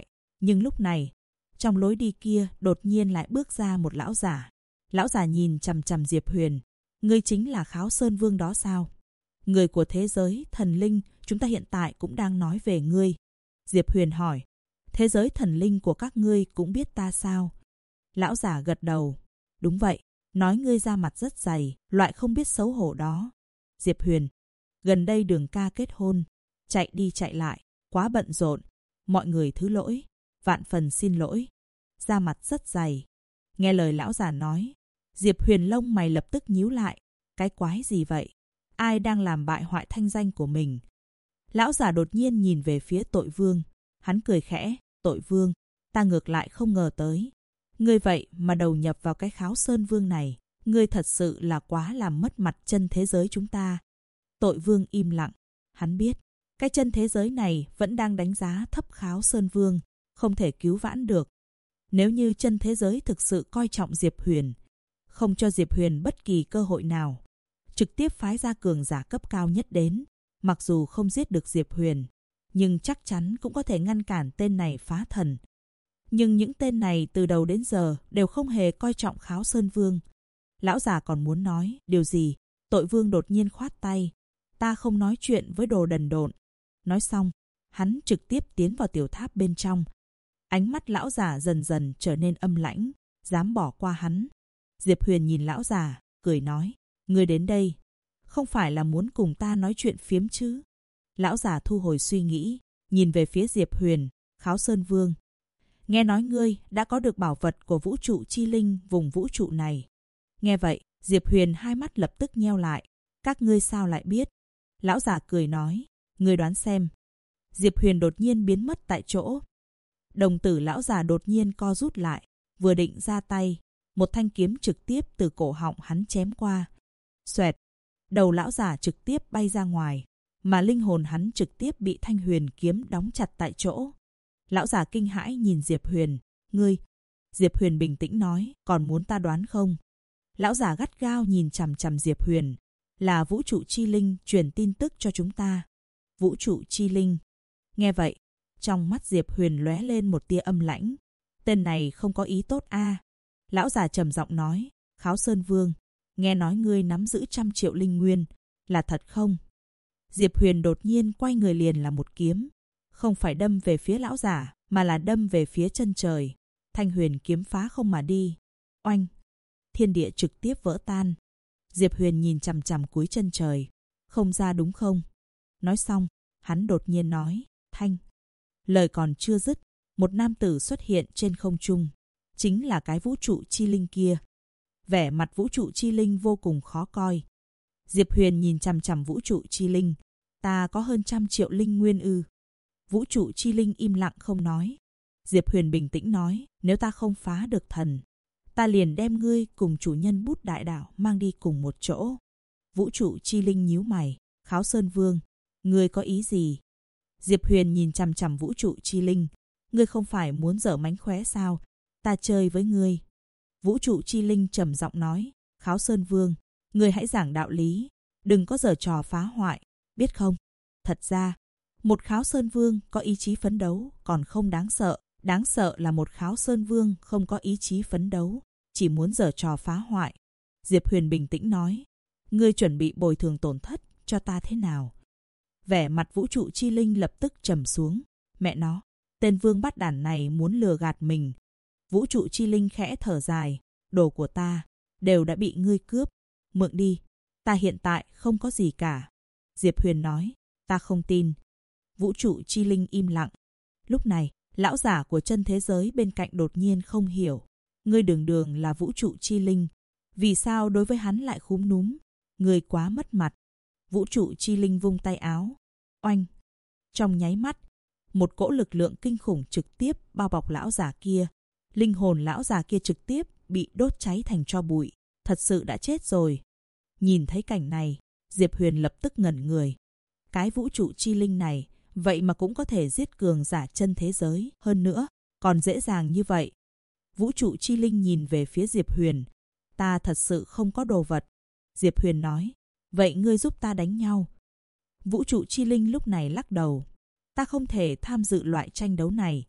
A: Nhưng lúc này, trong lối đi kia đột nhiên lại bước ra một lão giả. Lão giả nhìn chằm chằm Diệp Huyền. Ngươi chính là Kháo Sơn Vương đó sao? Người của thế giới thần linh, chúng ta hiện tại cũng đang nói về ngươi. Diệp Huyền hỏi. Thế giới thần linh của các ngươi cũng biết ta sao? Lão giả gật đầu. Đúng vậy, nói ngươi da mặt rất dày, loại không biết xấu hổ đó. Diệp Huyền. Gần đây Đường ca kết hôn. Chạy đi chạy lại, quá bận rộn. Mọi người thứ lỗi. Vạn phần xin lỗi. Da mặt rất dày. Nghe lời lão giả nói, Diệp Huyền lông mày lập tức nhíu lại. Cái quái gì vậy? Ai đang làm bại hoại thanh danh của mình? Lão giả đột nhiên nhìn về phía Tội Vương. Hắn cười khẽ. Tội Vương, ta ngược lại không ngờ tới. Ngươi vậy mà đầu nhập vào cái Kháo Sơn Vương này. Ngươi thật sự là quá làm mất mặt chân thế giới chúng ta. Tội Vương im lặng. Hắn biết, cái chân thế giới này vẫn đang đánh giá thấp Kháo Sơn Vương, không thể cứu vãn được. Nếu như chân thế giới thực sự coi trọng Diệp Huyền, không cho Diệp Huyền bất kỳ cơ hội nào, trực tiếp phái ra cường giả cấp cao nhất đến, mặc dù không giết được Diệp Huyền, nhưng chắc chắn cũng có thể ngăn cản tên này phá thần. Nhưng những tên này từ đầu đến giờ đều không hề coi trọng Kháo Sơn Vương. Lão già còn muốn nói điều gì, Tội Vương đột nhiên khoát tay. Ta không nói chuyện với đồ đần độn. Nói xong, hắn trực tiếp tiến vào tiểu tháp bên trong. Ánh mắt lão già dần dần trở nên âm lãnh, dám bỏ qua hắn. Diệp Huyền nhìn lão già, cười nói, ngươi đến đây, không phải là muốn cùng ta nói chuyện phiếm chứ? Lão già thu hồi suy nghĩ, nhìn về phía Diệp Huyền. Kháo Sơn Vương, nghe nói ngươi đã có được bảo vật của vũ trụ chi linh vùng vũ trụ này. Nghe vậy, Diệp Huyền hai mắt lập tức nheo lại. Các ngươi sao lại biết? Lão già cười nói, ngươi đoán xem. Diệp Huyền đột nhiên biến mất tại chỗ. Đồng tử lão già đột nhiên co rút lại, vừa định ra tay, một thanh kiếm trực tiếp từ cổ họng hắn chém qua. Xoẹt, đầu lão già trực tiếp bay ra ngoài, mà linh hồn hắn trực tiếp bị thanh huyền kiếm đóng chặt tại chỗ. Lão già kinh hãi nhìn Diệp Huyền, ngươi. Diệp Huyền bình tĩnh nói, còn muốn ta đoán không? Lão già gắt gao nhìn chằm chằm Diệp Huyền, là vũ trụ chi linh truyền tin tức cho chúng ta. Vũ trụ chi linh. Nghe vậy, trong mắt Diệp Huyền lóe lên một tia âm lãnh. Tên này không có ý tốt a. Lão già trầm giọng nói, Kháo Sơn Vương, nghe nói ngươi nắm giữ 100 triệu linh nguyên, là thật không? Diệp Huyền đột nhiên quay người liền là một kiếm, không phải đâm về phía lão già, mà là đâm về phía chân trời. Thanh huyền kiếm phá không mà đi. Oanh! Thiên địa trực tiếp vỡ tan. Diệp Huyền nhìn chằm chằm cuối chân trời. Không ra đúng không? Nói xong, hắn đột nhiên nói, Thanh. Lời còn chưa dứt, một nam tử xuất hiện trên không trung. Chính là cái vũ trụ chi linh kia. Vẻ mặt vũ trụ chi linh vô cùng khó coi. Diệp Huyền nhìn chằm chằm vũ trụ chi linh. Ta có hơn 100 triệu linh nguyên ư? Vũ trụ chi linh im lặng không nói. Diệp Huyền bình tĩnh nói, nếu ta không phá được thần, ta liền đem ngươi cùng chủ nhân Bút Đại Đảo mang đi cùng một chỗ. Vũ trụ chi linh nhíu mày, Kháo Sơn Vương, ngươi có ý gì? Diệp Huyền nhìn chằm chằm vũ trụ chi linh, ngươi không phải muốn giở mánh khóe sao? Ta chơi với ngươi. Vũ trụ chi linh trầm giọng nói, Kháo Sơn Vương, ngươi hãy giảng đạo lý, đừng có giở trò phá hoại, biết không? Thật ra, một Kháo Sơn Vương có ý chí phấn đấu còn không đáng sợ. Đáng sợ là một Kháo Sơn Vương không có ý chí phấn đấu, chỉ muốn giở trò phá hoại. Diệp Huyền bình tĩnh nói, ngươi chuẩn bị bồi thường tổn thất cho ta thế nào? Vẻ mặt vũ trụ chi linh lập tức trầm xuống. Mẹ nó, tên vương bắt đản này muốn lừa gạt mình. Vũ trụ chi linh khẽ thở dài, đồ của ta đều đã bị ngươi cướp, mượn đi, ta hiện tại không có gì cả. Diệp Huyền nói, ta không tin. Vũ trụ chi linh im lặng. Lúc này, lão giả của chân thế giới bên cạnh đột nhiên không hiểu. Ngươi đường đường là vũ trụ chi linh, vì sao đối với hắn lại khúm núm? Ngươi quá mất mặt. Vũ trụ chi linh vung tay áo. Oanh! Trong nháy mắt, một cỗ lực lượng kinh khủng trực tiếp bao bọc lão giả kia. Linh hồn lão già kia trực tiếp bị đốt cháy thành tro bụi. Thật sự đã chết rồi. Nhìn thấy cảnh này, Diệp Huyền lập tức ngẩn người. Cái vũ trụ chi linh này, vậy mà cũng có thể giết cường giả chân thế giới. Hơn nữa, còn dễ dàng như vậy. Vũ trụ chi linh nhìn về phía Diệp Huyền. Ta thật sự không có đồ vật. Diệp Huyền nói, vậy ngươi giúp ta đánh nhau. Vũ trụ chi linh lúc này lắc đầu. Ta không thể tham dự loại tranh đấu này.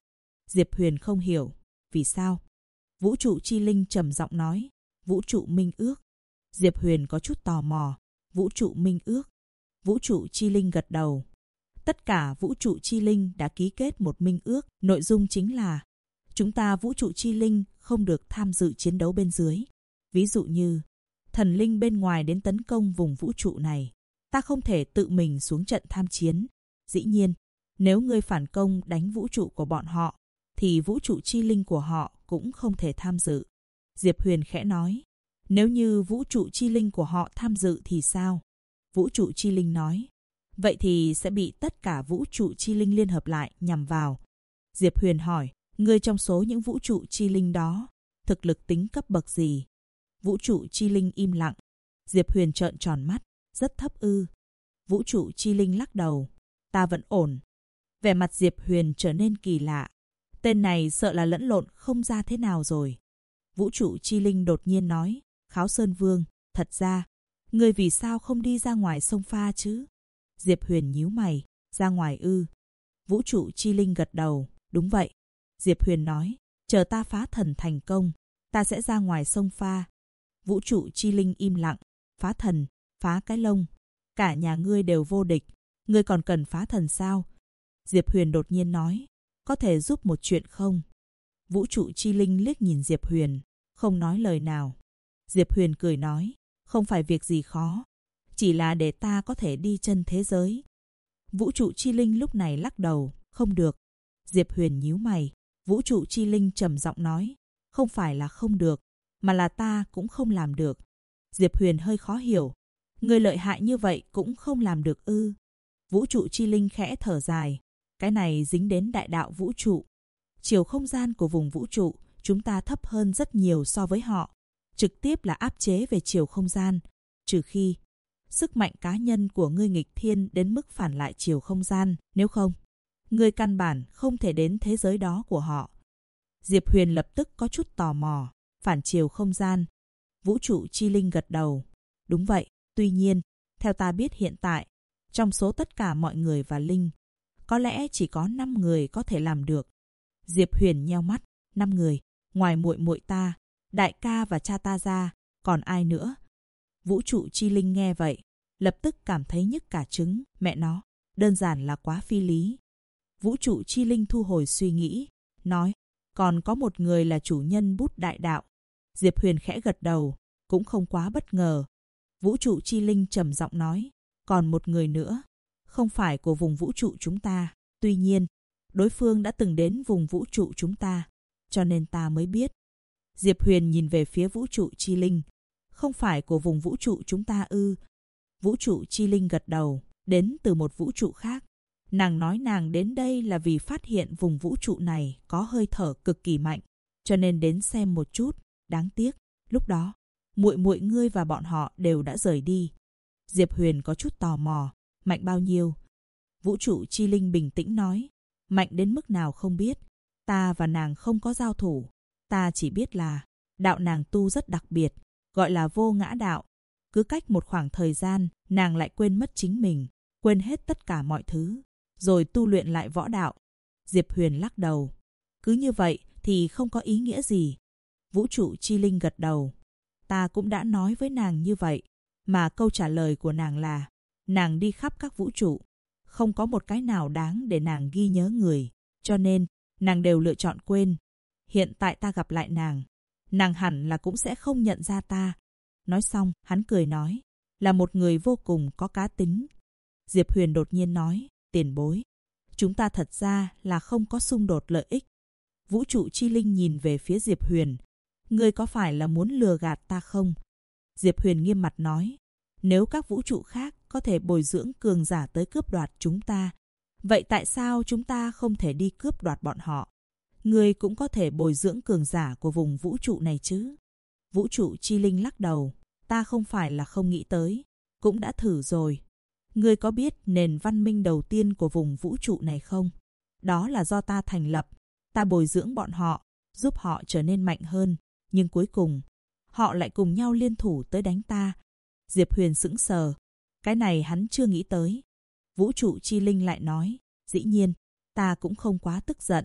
A: Diệp Huyền không hiểu. Vì sao? Vũ trụ chi linh trầm giọng nói. Vũ trụ minh ước. Diệp Huyền có chút tò mò. Vũ trụ minh ước. Vũ trụ chi linh gật đầu. Tất cả vũ trụ chi linh đã ký kết một minh ước. Nội dung chính là chúng ta vũ trụ chi linh không được tham dự chiến đấu bên dưới. Ví dụ như thần linh bên ngoài đến tấn công vùng vũ trụ này, ta không thể tự mình xuống trận tham chiến. Dĩ nhiên, nếu ngươi phản công đánh vũ trụ của bọn họ, thì vũ trụ chi linh của họ cũng không thể tham dự. Diệp Huyền khẽ nói. Nếu như vũ trụ chi linh của họ tham dự thì sao? Vũ trụ chi linh nói. Vậy thì sẽ bị tất cả vũ trụ chi linh liên hợp lại nhằm vào. Diệp Huyền hỏi. Ngươi trong số những vũ trụ chi linh đó, thực lực tính cấp bậc gì? Vũ trụ chi linh im lặng. Diệp Huyền trợn tròn mắt. Rất thấp ư? Vũ trụ chi linh lắc đầu. Ta vẫn ổn. Vẻ mặt Diệp Huyền trở nên kỳ lạ. Tên này sợ là lẫn lộn không ra thế nào rồi. Vũ trụ chi linh đột nhiên nói. Kháo Sơn Vương, thật ra, ngươi vì sao không đi ra ngoài sông pha chứ? Diệp Huyền nhíu mày. Ra ngoài ư? Vũ trụ chi linh gật đầu. Đúng vậy. Diệp Huyền nói. Chờ ta phá thần thành công, ta sẽ ra ngoài sông pha. Vũ trụ chi linh im lặng. Phá thần? Phá cái lông? Cả nhà ngươi đều vô địch, ngươi còn cần phá thần sao? Diệp Huyền đột nhiên nói. Có thể giúp một chuyện không? Vũ trụ chi linh liếc nhìn Diệp Huyền, không nói lời nào. Diệp Huyền cười nói. Không phải việc gì khó, chỉ là để ta có thể đi chân thế giới. Vũ trụ chi linh lúc này lắc đầu. Không được. Diệp Huyền nhíu mày. Vũ trụ chi linh trầm giọng nói. Không phải là không được, mà là ta cũng không làm được. Diệp Huyền hơi khó hiểu. Người lợi hại như vậy cũng không làm được ư? Vũ trụ chi linh khẽ thở dài. Cái này dính đến đại đạo vũ trụ. Chiều không gian của vùng vũ trụ chúng ta thấp hơn rất nhiều so với họ. Trực tiếp là áp chế về chiều không gian. Trừ khi sức mạnh cá nhân của ngươi nghịch thiên đến mức phản lại chiều không gian. Nếu không, ngươi căn bản không thể đến thế giới đó của họ. Diệp Huyền lập tức có chút tò mò. Phản chiều không gian. Vũ trụ chi linh gật đầu. Đúng vậy. Tuy nhiên, theo ta biết hiện tại, trong số tất cả mọi người và linh, có lẽ chỉ có 5 người có thể làm được. Diệp Huyền nheo mắt. 5 người, ngoài muội muội ta, đại ca và cha ta ra, còn ai nữa? Vũ trụ chi linh nghe vậy, lập tức cảm thấy nhức cả trứng. Mẹ nó, đơn giản là quá phi lý. Vũ trụ chi linh thu hồi suy nghĩ, nói. Còn có một người là chủ nhân bút đại đạo. Diệp Huyền khẽ gật đầu, cũng không quá bất ngờ. Vũ trụ chi linh trầm giọng nói. Còn một người nữa, không phải của vùng vũ trụ chúng ta. Tuy nhiên, đối phương đã từng đến vùng vũ trụ chúng ta, cho nên ta mới biết. Diệp Huyền nhìn về phía vũ trụ chi linh. Không phải của vùng vũ trụ chúng ta ư? Vũ trụ chi linh gật đầu. Đến từ một vũ trụ khác. Nàng nói nàng đến đây là vì phát hiện vùng vũ trụ này có hơi thở cực kỳ mạnh, cho nên đến xem một chút. Đáng tiếc, lúc đó, muội muội ngươi và bọn họ đều đã rời đi. Diệp Huyền có chút tò mò. Mạnh bao nhiêu? Vũ trụ chi linh bình tĩnh nói. Mạnh đến mức nào không biết. Ta và nàng không có giao thủ. Ta chỉ biết là đạo nàng tu rất đặc biệt, gọi là vô ngã đạo. Cứ cách một khoảng thời gian, nàng lại quên mất chính mình, quên hết tất cả mọi thứ, rồi tu luyện lại võ đạo. Diệp Huyền lắc đầu. Cứ như vậy thì không có ý nghĩa gì. Vũ trụ chi linh gật đầu. Ta cũng đã nói với nàng như vậy, mà câu trả lời của nàng là nàng đi khắp các vũ trụ, không có một cái nào đáng để nàng ghi nhớ người, cho nên nàng đều lựa chọn quên. Hiện tại ta gặp lại nàng hẳn là cũng sẽ không nhận ra ta. Nói xong, hắn cười nói, là một người vô cùng có cá tính. Diệp Huyền đột nhiên nói, tiền bối, chúng ta thật ra là không có xung đột lợi ích. Vũ trụ chi linh nhìn về phía Diệp Huyền. Ngươi có phải là muốn lừa gạt ta không? Diệp Huyền nghiêm mặt nói, nếu các vũ trụ khác có thể bồi dưỡng cường giả tới cướp đoạt chúng ta, vậy tại sao chúng ta không thể đi cướp đoạt bọn họ? Ngươi cũng có thể bồi dưỡng cường giả của vùng vũ trụ này chứ? Vũ trụ chi linh lắc đầu. Ta không phải là không nghĩ tới, cũng đã thử rồi. Ngươi có biết nền văn minh đầu tiên của vùng vũ trụ này không? Đó là do ta thành lập. Ta bồi dưỡng bọn họ, giúp họ trở nên mạnh hơn. Nhưng cuối cùng, họ lại cùng nhau liên thủ tới đánh ta. Diệp Huyền sững sờ. Cái này hắn chưa nghĩ tới. Vũ trụ chi linh lại nói, dĩ nhiên, ta cũng không quá tức giận.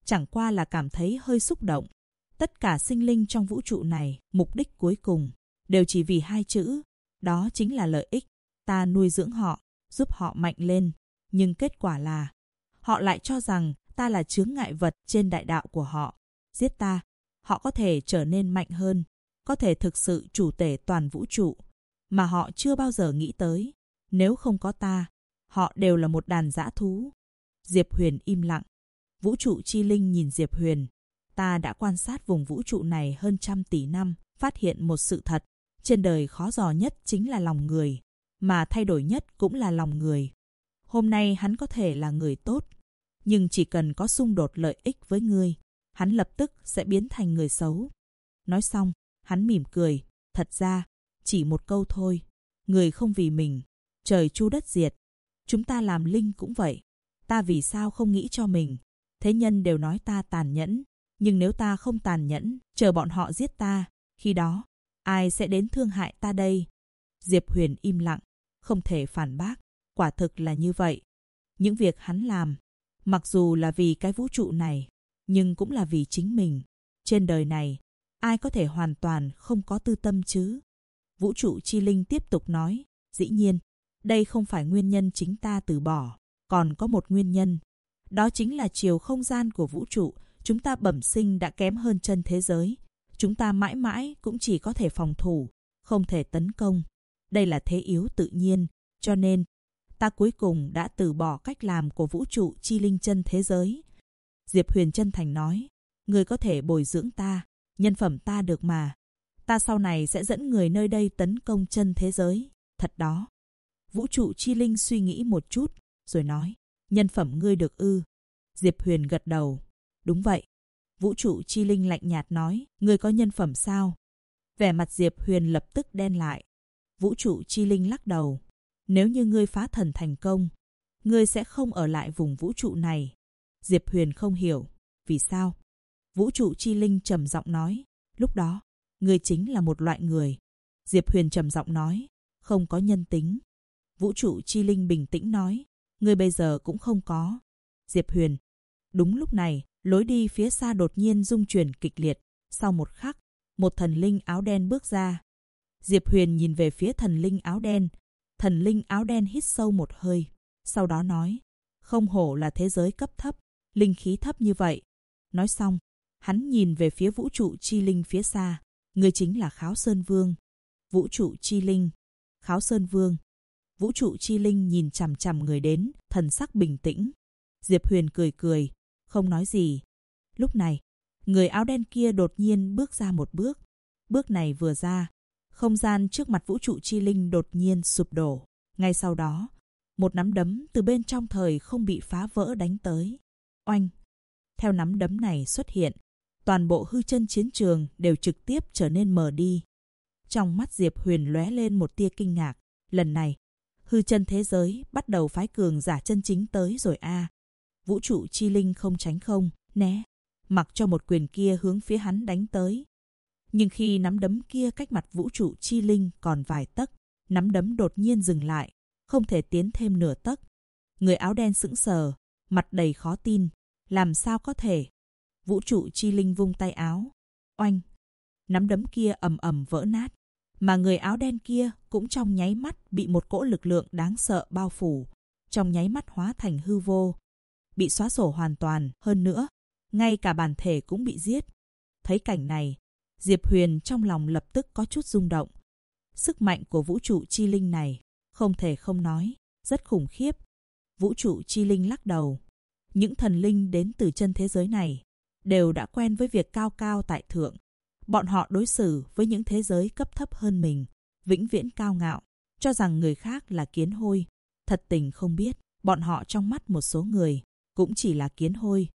A: chẳng qua là cảm thấy hơi xúc động. Tất cả sinh linh trong vũ trụ này, mục đích cuối cùng, đều chỉ vì hai chữ, đó chính là lợi ích. Ta nuôi dưỡng họ, giúp họ mạnh lên, nhưng kết quả là, họ lại cho rằng ta là chướng ngại vật trên đại đạo của họ. Giết ta, họ có thể trở nên mạnh hơn, có thể thực sự chủ tể toàn vũ trụ, mà họ chưa bao giờ nghĩ tới. Nếu không có ta, họ đều là một đàn dã thú. Diệp Huyền im lặng. Vũ trụ chi linh nhìn Diệp Huyền. Ta đã quan sát vùng vũ trụ này hơn 100 tỷ năm, phát hiện một sự thật. Trên đời khó dò nhất chính là lòng người, mà thay đổi nhất cũng là lòng người. Hôm nay hắn có thể là người tốt, nhưng chỉ cần có xung đột lợi ích với ngươi, hắn lập tức sẽ biến thành người xấu. Nói xong, hắn mỉm cười. Thật ra, chỉ một câu thôi. Người không vì mình, trời chu đất diệt. Chúng ta làm linh cũng vậy. Ta vì sao không nghĩ cho mình? Thế nhân đều nói ta tàn nhẫn, nhưng nếu ta không tàn nhẫn, chờ bọn họ giết ta, khi đó, ai sẽ đến thương hại ta đây? Diệp Huyền im lặng, không thể phản bác. Quả thực là như vậy. Những việc hắn làm, mặc dù là vì cái vũ trụ này, nhưng cũng là vì chính mình. Trên đời này, ai có thể hoàn toàn không có tư tâm chứ? Vũ trụ chi linh tiếp tục nói, dĩ nhiên, đây không phải nguyên nhân chính ta từ bỏ, còn có một nguyên nhân. Đó chính là chiều không gian của vũ trụ, chúng ta bẩm sinh đã kém hơn chân thế giới. Chúng ta mãi mãi cũng chỉ có thể phòng thủ, không thể tấn công. Đây là thế yếu tự nhiên, cho nên ta cuối cùng đã từ bỏ cách làm của vũ trụ chi linh chân thế giới. Diệp Huyền chân thành nói, người có thể bồi dưỡng ta, nhân phẩm ta được mà. Ta sau này sẽ dẫn người nơi đây tấn công chân thế giới. Thật đó. Vũ trụ chi linh suy nghĩ một chút, rồi nói, nhân phẩm ngươi được ư? Diệp Huyền gật đầu. Đúng vậy. Vũ trụ chi linh lạnh nhạt nói, ngươi có nhân phẩm sao? Vẻ mặt Diệp Huyền lập tức đen lại. Vũ trụ chi linh lắc đầu. Nếu như ngươi phá thần thành công, ngươi sẽ không ở lại vùng vũ trụ này. Diệp Huyền không hiểu. Vì sao? Vũ trụ chi linh trầm giọng nói, lúc đó, ngươi chính là một loại người. Diệp Huyền trầm giọng nói, không có nhân tính. Vũ trụ chi linh bình tĩnh nói, ngươi bây giờ cũng không có. Diệp Huyền. Đúng lúc này, lối đi phía xa đột nhiên rung chuyển kịch liệt. Sau một khắc, một thần linh áo đen bước ra. Diệp Huyền nhìn về phía thần linh áo đen. Thần linh áo đen hít sâu một hơi. Sau đó nói, không hổ là thế giới cấp thấp, linh khí thấp như vậy. Nói xong, hắn nhìn về phía vũ trụ chi linh phía xa. Người chính là Kháo Sơn Vương. Vũ trụ chi linh. Kháo Sơn Vương. Vũ trụ chi linh nhìn chằm chằm người đến, thần sắc bình tĩnh. Diệp Huyền cười cười, không nói gì. Lúc này, người áo đen kia đột nhiên bước ra một bước. Bước này vừa ra, không gian trước mặt vũ trụ chi linh đột nhiên sụp đổ. Ngay sau đó, một nắm đấm từ bên trong thời không bị phá vỡ đánh tới. Oanh! Theo nắm đấm này xuất hiện, toàn bộ hư chân chiến trường đều trực tiếp trở nên mờ đi. Trong mắt Diệp Huyền lóe lên một tia kinh ngạc. Lần này, hư chân thế giới bắt đầu phái cường giả chân chính tới rồi a. Vũ trụ chi linh không tránh không né, mặc cho một quyền kia hướng phía hắn đánh tới. Nhưng khi nắm đấm kia cách mặt vũ trụ chi linh còn vài tấc, nắm đấm đột nhiên dừng lại, không thể tiến thêm nửa tấc. Người áo đen sững sờ, mặt đầy khó tin. Làm sao có thể? Vũ trụ chi linh vung tay áo. Oanh! Nắm đấm kia ầm ầm vỡ nát. Mà người áo đen kia cũng trong nháy mắt bị một cỗ lực lượng đáng sợ bao phủ. Trong nháy mắt hóa thành hư vô. Bị xóa sổ hoàn toàn. Hơn nữa, ngay cả bản thể cũng bị giết. Thấy cảnh này, Diệp Huyền trong lòng lập tức có chút rung động. Sức mạnh của vũ trụ chi linh này, không thể không nói, rất khủng khiếp. Vũ trụ chi linh lắc đầu. Những thần linh đến từ chân thế giới này đều đã quen với việc cao cao tại thượng. Bọn họ đối xử với những thế giới cấp thấp hơn mình, vĩnh viễn cao ngạo, cho rằng người khác là kiến hôi. Thật tình không biết, bọn họ trong mắt một số người cũng chỉ là kiến hôi.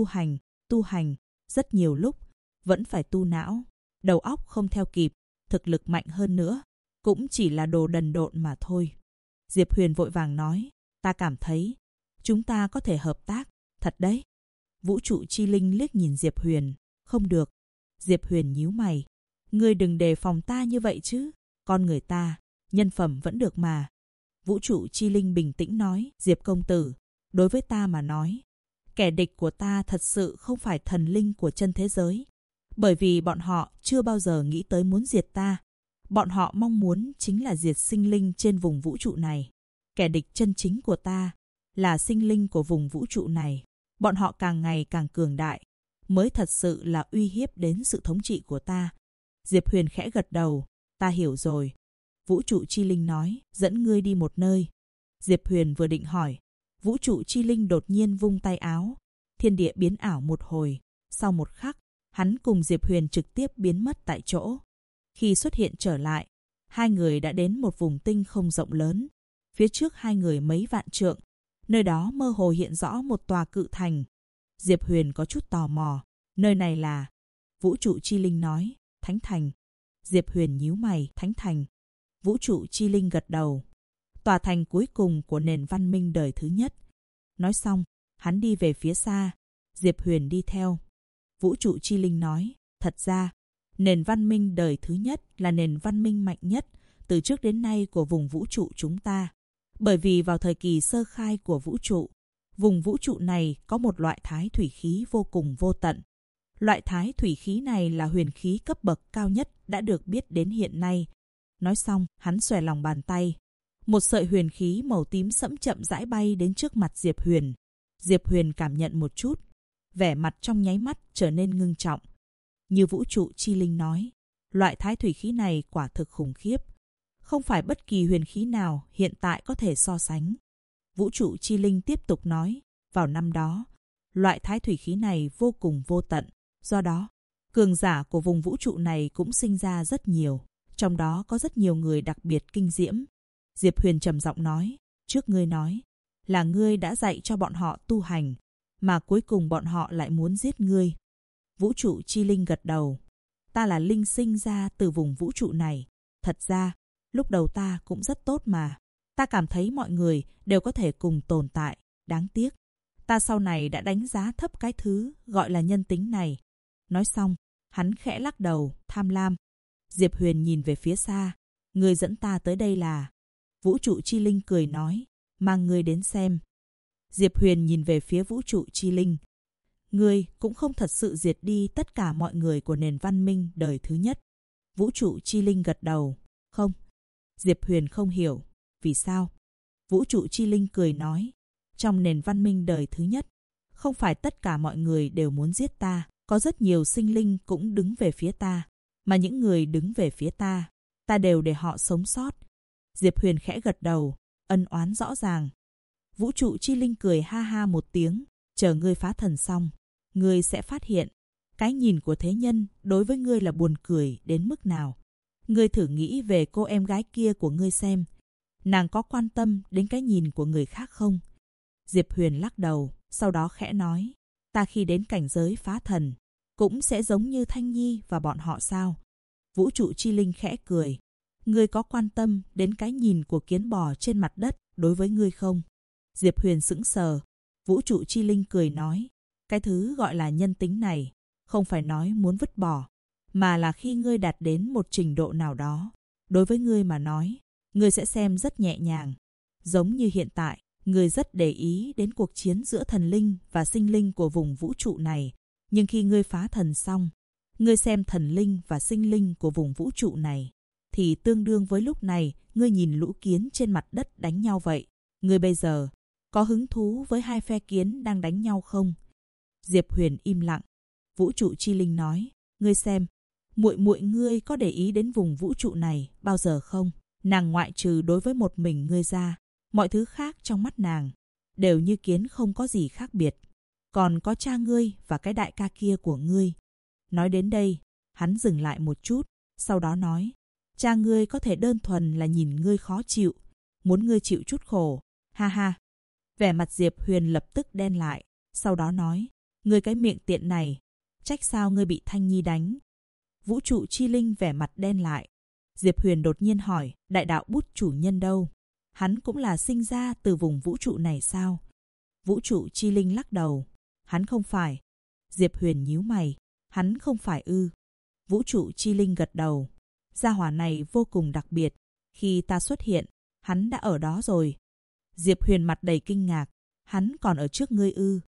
A: Tu hành, rất nhiều lúc vẫn phải tu não, đầu óc không theo kịp, thực lực mạnh hơn nữa, cũng chỉ là đồ đần độn mà thôi. Diệp Huyền vội vàng nói, ta cảm thấy chúng ta có thể hợp tác, thật đấy. Vũ trụ chi linh liếc nhìn Diệp Huyền, không được. Diệp Huyền nhíu mày, ngươi đừng đề phòng ta như vậy chứ, con người ta, nhân phẩm vẫn được mà. Vũ trụ chi linh bình tĩnh nói, Diệp công tử, đối với ta mà nói, Kẻ địch của ta thật sự không phải thần linh của chân thế giới. Bởi vì bọn họ chưa bao giờ nghĩ tới muốn diệt ta. Bọn họ mong muốn chính là diệt sinh linh trên vùng vũ trụ này. Kẻ địch chân chính của ta là sinh linh của vùng vũ trụ này. Bọn họ càng ngày càng cường đại, mới thật sự là uy hiếp đến sự thống trị của ta. Diệp Huyền khẽ gật đầu. Ta hiểu rồi. Vũ trụ chi linh nói, dẫn ngươi đi một nơi. Diệp Huyền vừa định hỏi, vũ trụ chi linh đột nhiên vung tay áo. Thiên địa biến ảo một hồi. Sau một khắc, hắn cùng Diệp Huyền trực tiếp biến mất tại chỗ. Khi xuất hiện trở lại, hai người đã đến một vùng tinh không rộng lớn. Phía trước hai người mấy vạn trượng. Nơi đó mơ hồ hiện rõ một tòa cự thành. Diệp Huyền có chút tò mò. Nơi này là... Vũ trụ chi linh nói, Thánh Thành. Diệp Huyền nhíu mày, Thánh Thành. Vũ trụ chi linh gật đầu. Tòa thành cuối cùng của nền văn minh đời thứ nhất. Nói xong, hắn đi về phía xa. Diệp Huyền đi theo. Vũ trụ chi linh nói, thật ra, nền văn minh đời thứ nhất là nền văn minh mạnh nhất từ trước đến nay của vùng vũ trụ chúng ta. Bởi vì vào thời kỳ sơ khai của vũ trụ, vùng vũ trụ này có một loại thái thủy khí vô cùng vô tận. Loại thái thủy khí này là huyền khí cấp bậc cao nhất đã được biết đến hiện nay. Nói xong, hắn xòe lòng bàn tay. Một sợi huyền khí màu tím sẫm chậm rãi bay đến trước mặt Diệp Huyền. Diệp Huyền cảm nhận một chút. Vẻ mặt trong nháy mắt trở nên ngưng trọng. Như vũ trụ chi linh nói, loại thái thủy khí này quả thực khủng khiếp. Không phải bất kỳ huyền khí nào hiện tại có thể so sánh. Vũ trụ chi linh tiếp tục nói, vào năm đó, loại thái thủy khí này vô cùng vô tận. Do đó, cường giả của vùng vũ trụ này cũng sinh ra rất nhiều. Trong đó có rất nhiều người đặc biệt kinh diễm. Diệp Huyền trầm giọng nói, trước ngươi nói, là ngươi đã dạy cho bọn họ tu hành, mà cuối cùng bọn họ lại muốn giết ngươi. Vũ trụ chi linh gật đầu. Ta là linh sinh ra từ vùng vũ trụ này. Thật ra, lúc đầu ta cũng rất tốt mà. Ta cảm thấy mọi người đều có thể cùng tồn tại. Đáng tiếc, ta sau này đã đánh giá thấp cái thứ gọi là nhân tính này. Nói xong, hắn khẽ lắc đầu, tham lam. Diệp Huyền nhìn về phía xa. Người dẫn ta tới đây là... Vũ trụ chi linh cười nói, mang ngươi đến xem. Diệp Huyền nhìn về phía vũ trụ chi linh. Ngươi cũng không thật sự diệt đi tất cả mọi người của nền văn minh đời thứ nhất. Vũ trụ chi linh gật đầu. Không. Diệp Huyền không hiểu. Vì sao? Vũ trụ chi linh cười nói. Trong nền văn minh đời thứ nhất, không phải tất cả mọi người đều muốn giết ta. Có rất nhiều sinh linh cũng đứng về phía ta. Mà những người đứng về phía ta, ta đều để họ sống sót. Diệp Huyền khẽ gật đầu. Ân oán rõ ràng. Vũ trụ chi linh cười ha ha một tiếng. Chờ ngươi phá thần xong, ngươi sẽ phát hiện cái nhìn của thế nhân đối với ngươi là buồn cười đến mức nào. Ngươi thử nghĩ về cô em gái kia của ngươi xem. Nàng có quan tâm đến cái nhìn của người khác không? Diệp Huyền lắc đầu, sau đó khẽ nói. Ta khi đến cảnh giới phá thần, cũng sẽ giống như Thanh Nhi và bọn họ sao? Vũ trụ chi linh khẽ cười. Ngươi có quan tâm đến cái nhìn của kiến bò trên mặt đất đối với ngươi không? Diệp Huyền sững sờ. Vũ trụ chi linh cười nói, cái thứ gọi là nhân tính này, không phải nói muốn vứt bỏ, mà là khi ngươi đạt đến một trình độ nào đó. Đối với ngươi mà nói, ngươi sẽ xem rất nhẹ nhàng. Giống như hiện tại, ngươi rất để ý đến cuộc chiến giữa thần linh và sinh linh của vùng vũ trụ này. Nhưng khi ngươi phá thần xong, ngươi xem thần linh và sinh linh của vùng vũ trụ này, thì tương đương với lúc này ngươi nhìn lũ kiến trên mặt đất đánh nhau vậy. Ngươi bây giờ có hứng thú với hai phe kiến đang đánh nhau không? Diệp Huyền im lặng. Vũ trụ chi linh nói, ngươi xem, muội muội ngươi có để ý đến vùng vũ trụ này bao giờ không? Nàng ngoại trừ đối với một mình ngươi ra, mọi thứ khác trong mắt nàng đều như kiến không có gì khác biệt. Còn có cha ngươi và cái đại ca kia của ngươi. Nói đến đây, hắn dừng lại một chút, sau đó nói, cha ngươi có thể đơn thuần là nhìn ngươi khó chịu, muốn ngươi chịu chút khổ. Ha ha. Vẻ mặt Diệp Huyền lập tức đen lại, sau đó nói, ngươi cái miệng tiện này, trách sao ngươi bị Thanh Nhi đánh? Vũ trụ chi linh vẻ mặt đen lại. Diệp Huyền đột nhiên hỏi, đại đạo bút chủ nhân đâu? Hắn cũng là sinh ra từ vùng vũ trụ này sao? Vũ trụ chi linh lắc đầu, hắn không phải. Diệp Huyền nhíu mày, hắn không phải ư? Vũ trụ chi linh gật đầu, gia hỏa này vô cùng đặc biệt, khi ta xuất hiện, hắn đã ở đó rồi. Diệp Huyền mặt đầy kinh ngạc, hắn còn ở trước ngươi ư?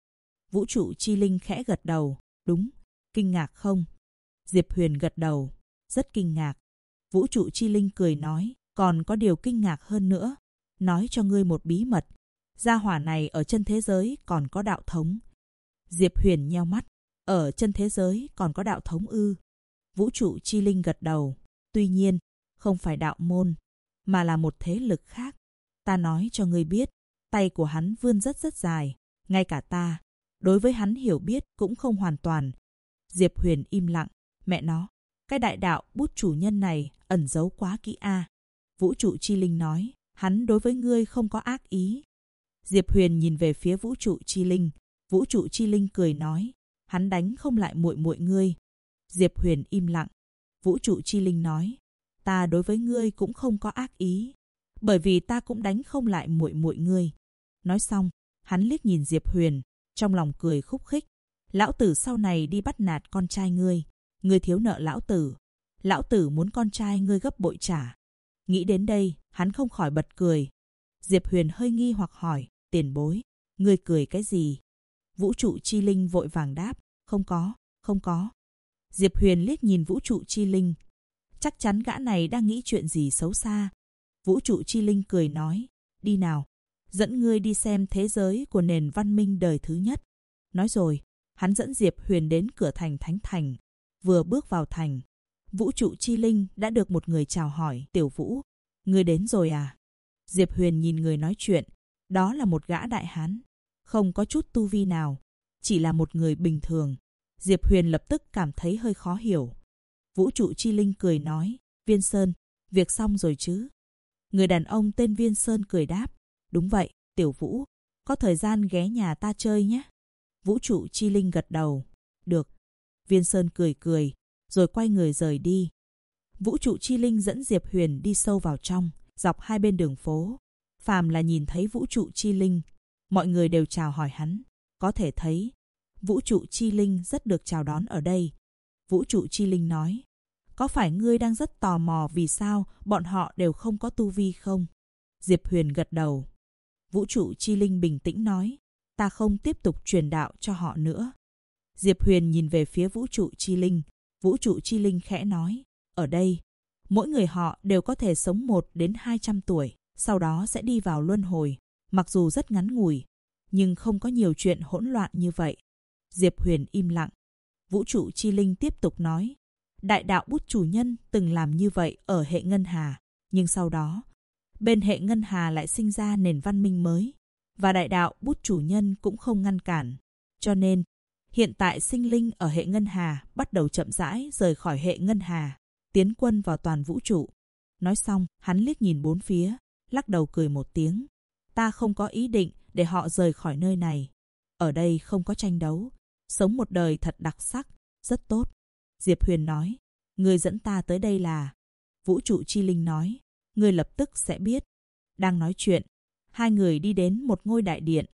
A: Vũ trụ chi linh khẽ gật đầu. Đúng, kinh ngạc không? Diệp Huyền gật đầu. Rất kinh ngạc. Vũ trụ chi linh cười nói, còn có điều kinh ngạc hơn nữa. Nói cho ngươi một bí mật. Gia hỏa này ở chân thế giới còn có đạo thống. Diệp Huyền nheo mắt. Ở chân thế giới còn có đạo thống ư? Vũ trụ chi linh gật đầu. Tuy nhiên, không phải đạo môn, mà là một thế lực khác. Ta nói cho ngươi biết, tay của hắn vươn rất dài. Ngay cả ta, đối với hắn hiểu biết cũng không hoàn toàn. Diệp Huyền im lặng. Mẹ nó, cái đại đạo bút chủ nhân này ẩn giấu quá kỹ a. Vũ trụ chi linh nói, hắn đối với ngươi không có ác ý. Diệp Huyền nhìn về phía vũ trụ chi linh. Vũ trụ chi linh cười nói, hắn đánh không lại muội muội ngươi. Diệp Huyền im lặng. Vũ trụ chi linh nói, ta đối với ngươi cũng không có ác ý, bởi vì ta cũng đánh không lại muội muội ngươi. Nói xong, hắn liếc nhìn Diệp Huyền, trong lòng cười khúc khích. Lão tử sau này đi bắt nạt con trai ngươi, ngươi thiếu nợ lão tử. Lão tử muốn con trai ngươi gấp bội trả. Nghĩ đến đây, hắn không khỏi bật cười. Diệp Huyền hơi nghi hoặc hỏi, tiền bối, ngươi cười cái gì? Vũ trụ chi linh vội vàng đáp, không có. Diệp Huyền liếc nhìn vũ trụ chi linh. Chắc chắn gã này đang nghĩ chuyện gì xấu xa. Vũ trụ chi linh cười nói, đi nào, dẫn ngươi đi xem thế giới của nền văn minh đời thứ nhất. Nói rồi, hắn dẫn Diệp Huyền đến cửa thành Thánh Thành. Vừa bước vào thành, vũ trụ chi linh đã được một người chào hỏi, Tiểu Vũ, ngươi đến rồi à? Diệp Huyền nhìn người nói chuyện, đó là một gã đại hán, không có chút tu vi nào, chỉ là một người bình thường. Diệp Huyền lập tức cảm thấy hơi khó hiểu. Vũ trụ chi linh cười nói, Viên Sơn, việc xong rồi chứ? Người đàn ông tên Viên Sơn cười đáp, đúng vậy, Tiểu Vũ, có thời gian ghé nhà ta chơi nhé. Vũ trụ chi linh gật đầu, được. Viên Sơn cười, rồi quay người rời đi. Vũ trụ chi linh dẫn Diệp Huyền đi sâu vào trong, dọc hai bên đường phố. Phàm là nhìn thấy vũ trụ chi linh, mọi người đều chào hỏi hắn. Có thể thấy, vũ trụ chi linh rất được chào đón ở đây. Vũ trụ chi linh nói, có phải ngươi đang rất tò mò vì sao bọn họ đều không có tu vi không? Diệp Huyền gật đầu. Vũ trụ chi linh bình tĩnh nói, ta không tiếp tục truyền đạo cho họ nữa. Diệp Huyền nhìn về phía vũ trụ chi linh. Vũ trụ chi linh khẽ nói, ở đây, mỗi người họ đều có thể sống 1 đến 200 tuổi, sau đó sẽ đi vào luân hồi. Mặc dù rất ngắn ngủi, nhưng không có nhiều chuyện hỗn loạn như vậy. Diệp Huyền im lặng. Vũ trụ chi linh tiếp tục nói, đại đạo bút chủ nhân từng làm như vậy ở hệ ngân hà, nhưng sau đó, bên hệ ngân hà lại sinh ra nền văn minh mới, và đại đạo bút chủ nhân cũng không ngăn cản. Cho nên, hiện tại sinh linh ở hệ ngân hà bắt đầu chậm rãi rời khỏi hệ ngân hà, tiến quân vào toàn vũ trụ. Nói xong, hắn liếc nhìn bốn phía, lắc đầu cười một tiếng. Ta không có ý định để họ rời khỏi nơi này. Ở đây không có tranh đấu, sống một đời thật đặc sắc, rất tốt. Diệp Huyền nói, ngươi dẫn ta tới đây là... Vũ trụ chi linh nói, ngươi lập tức sẽ biết. Đang nói chuyện, hai người đi đến một ngôi đại điện.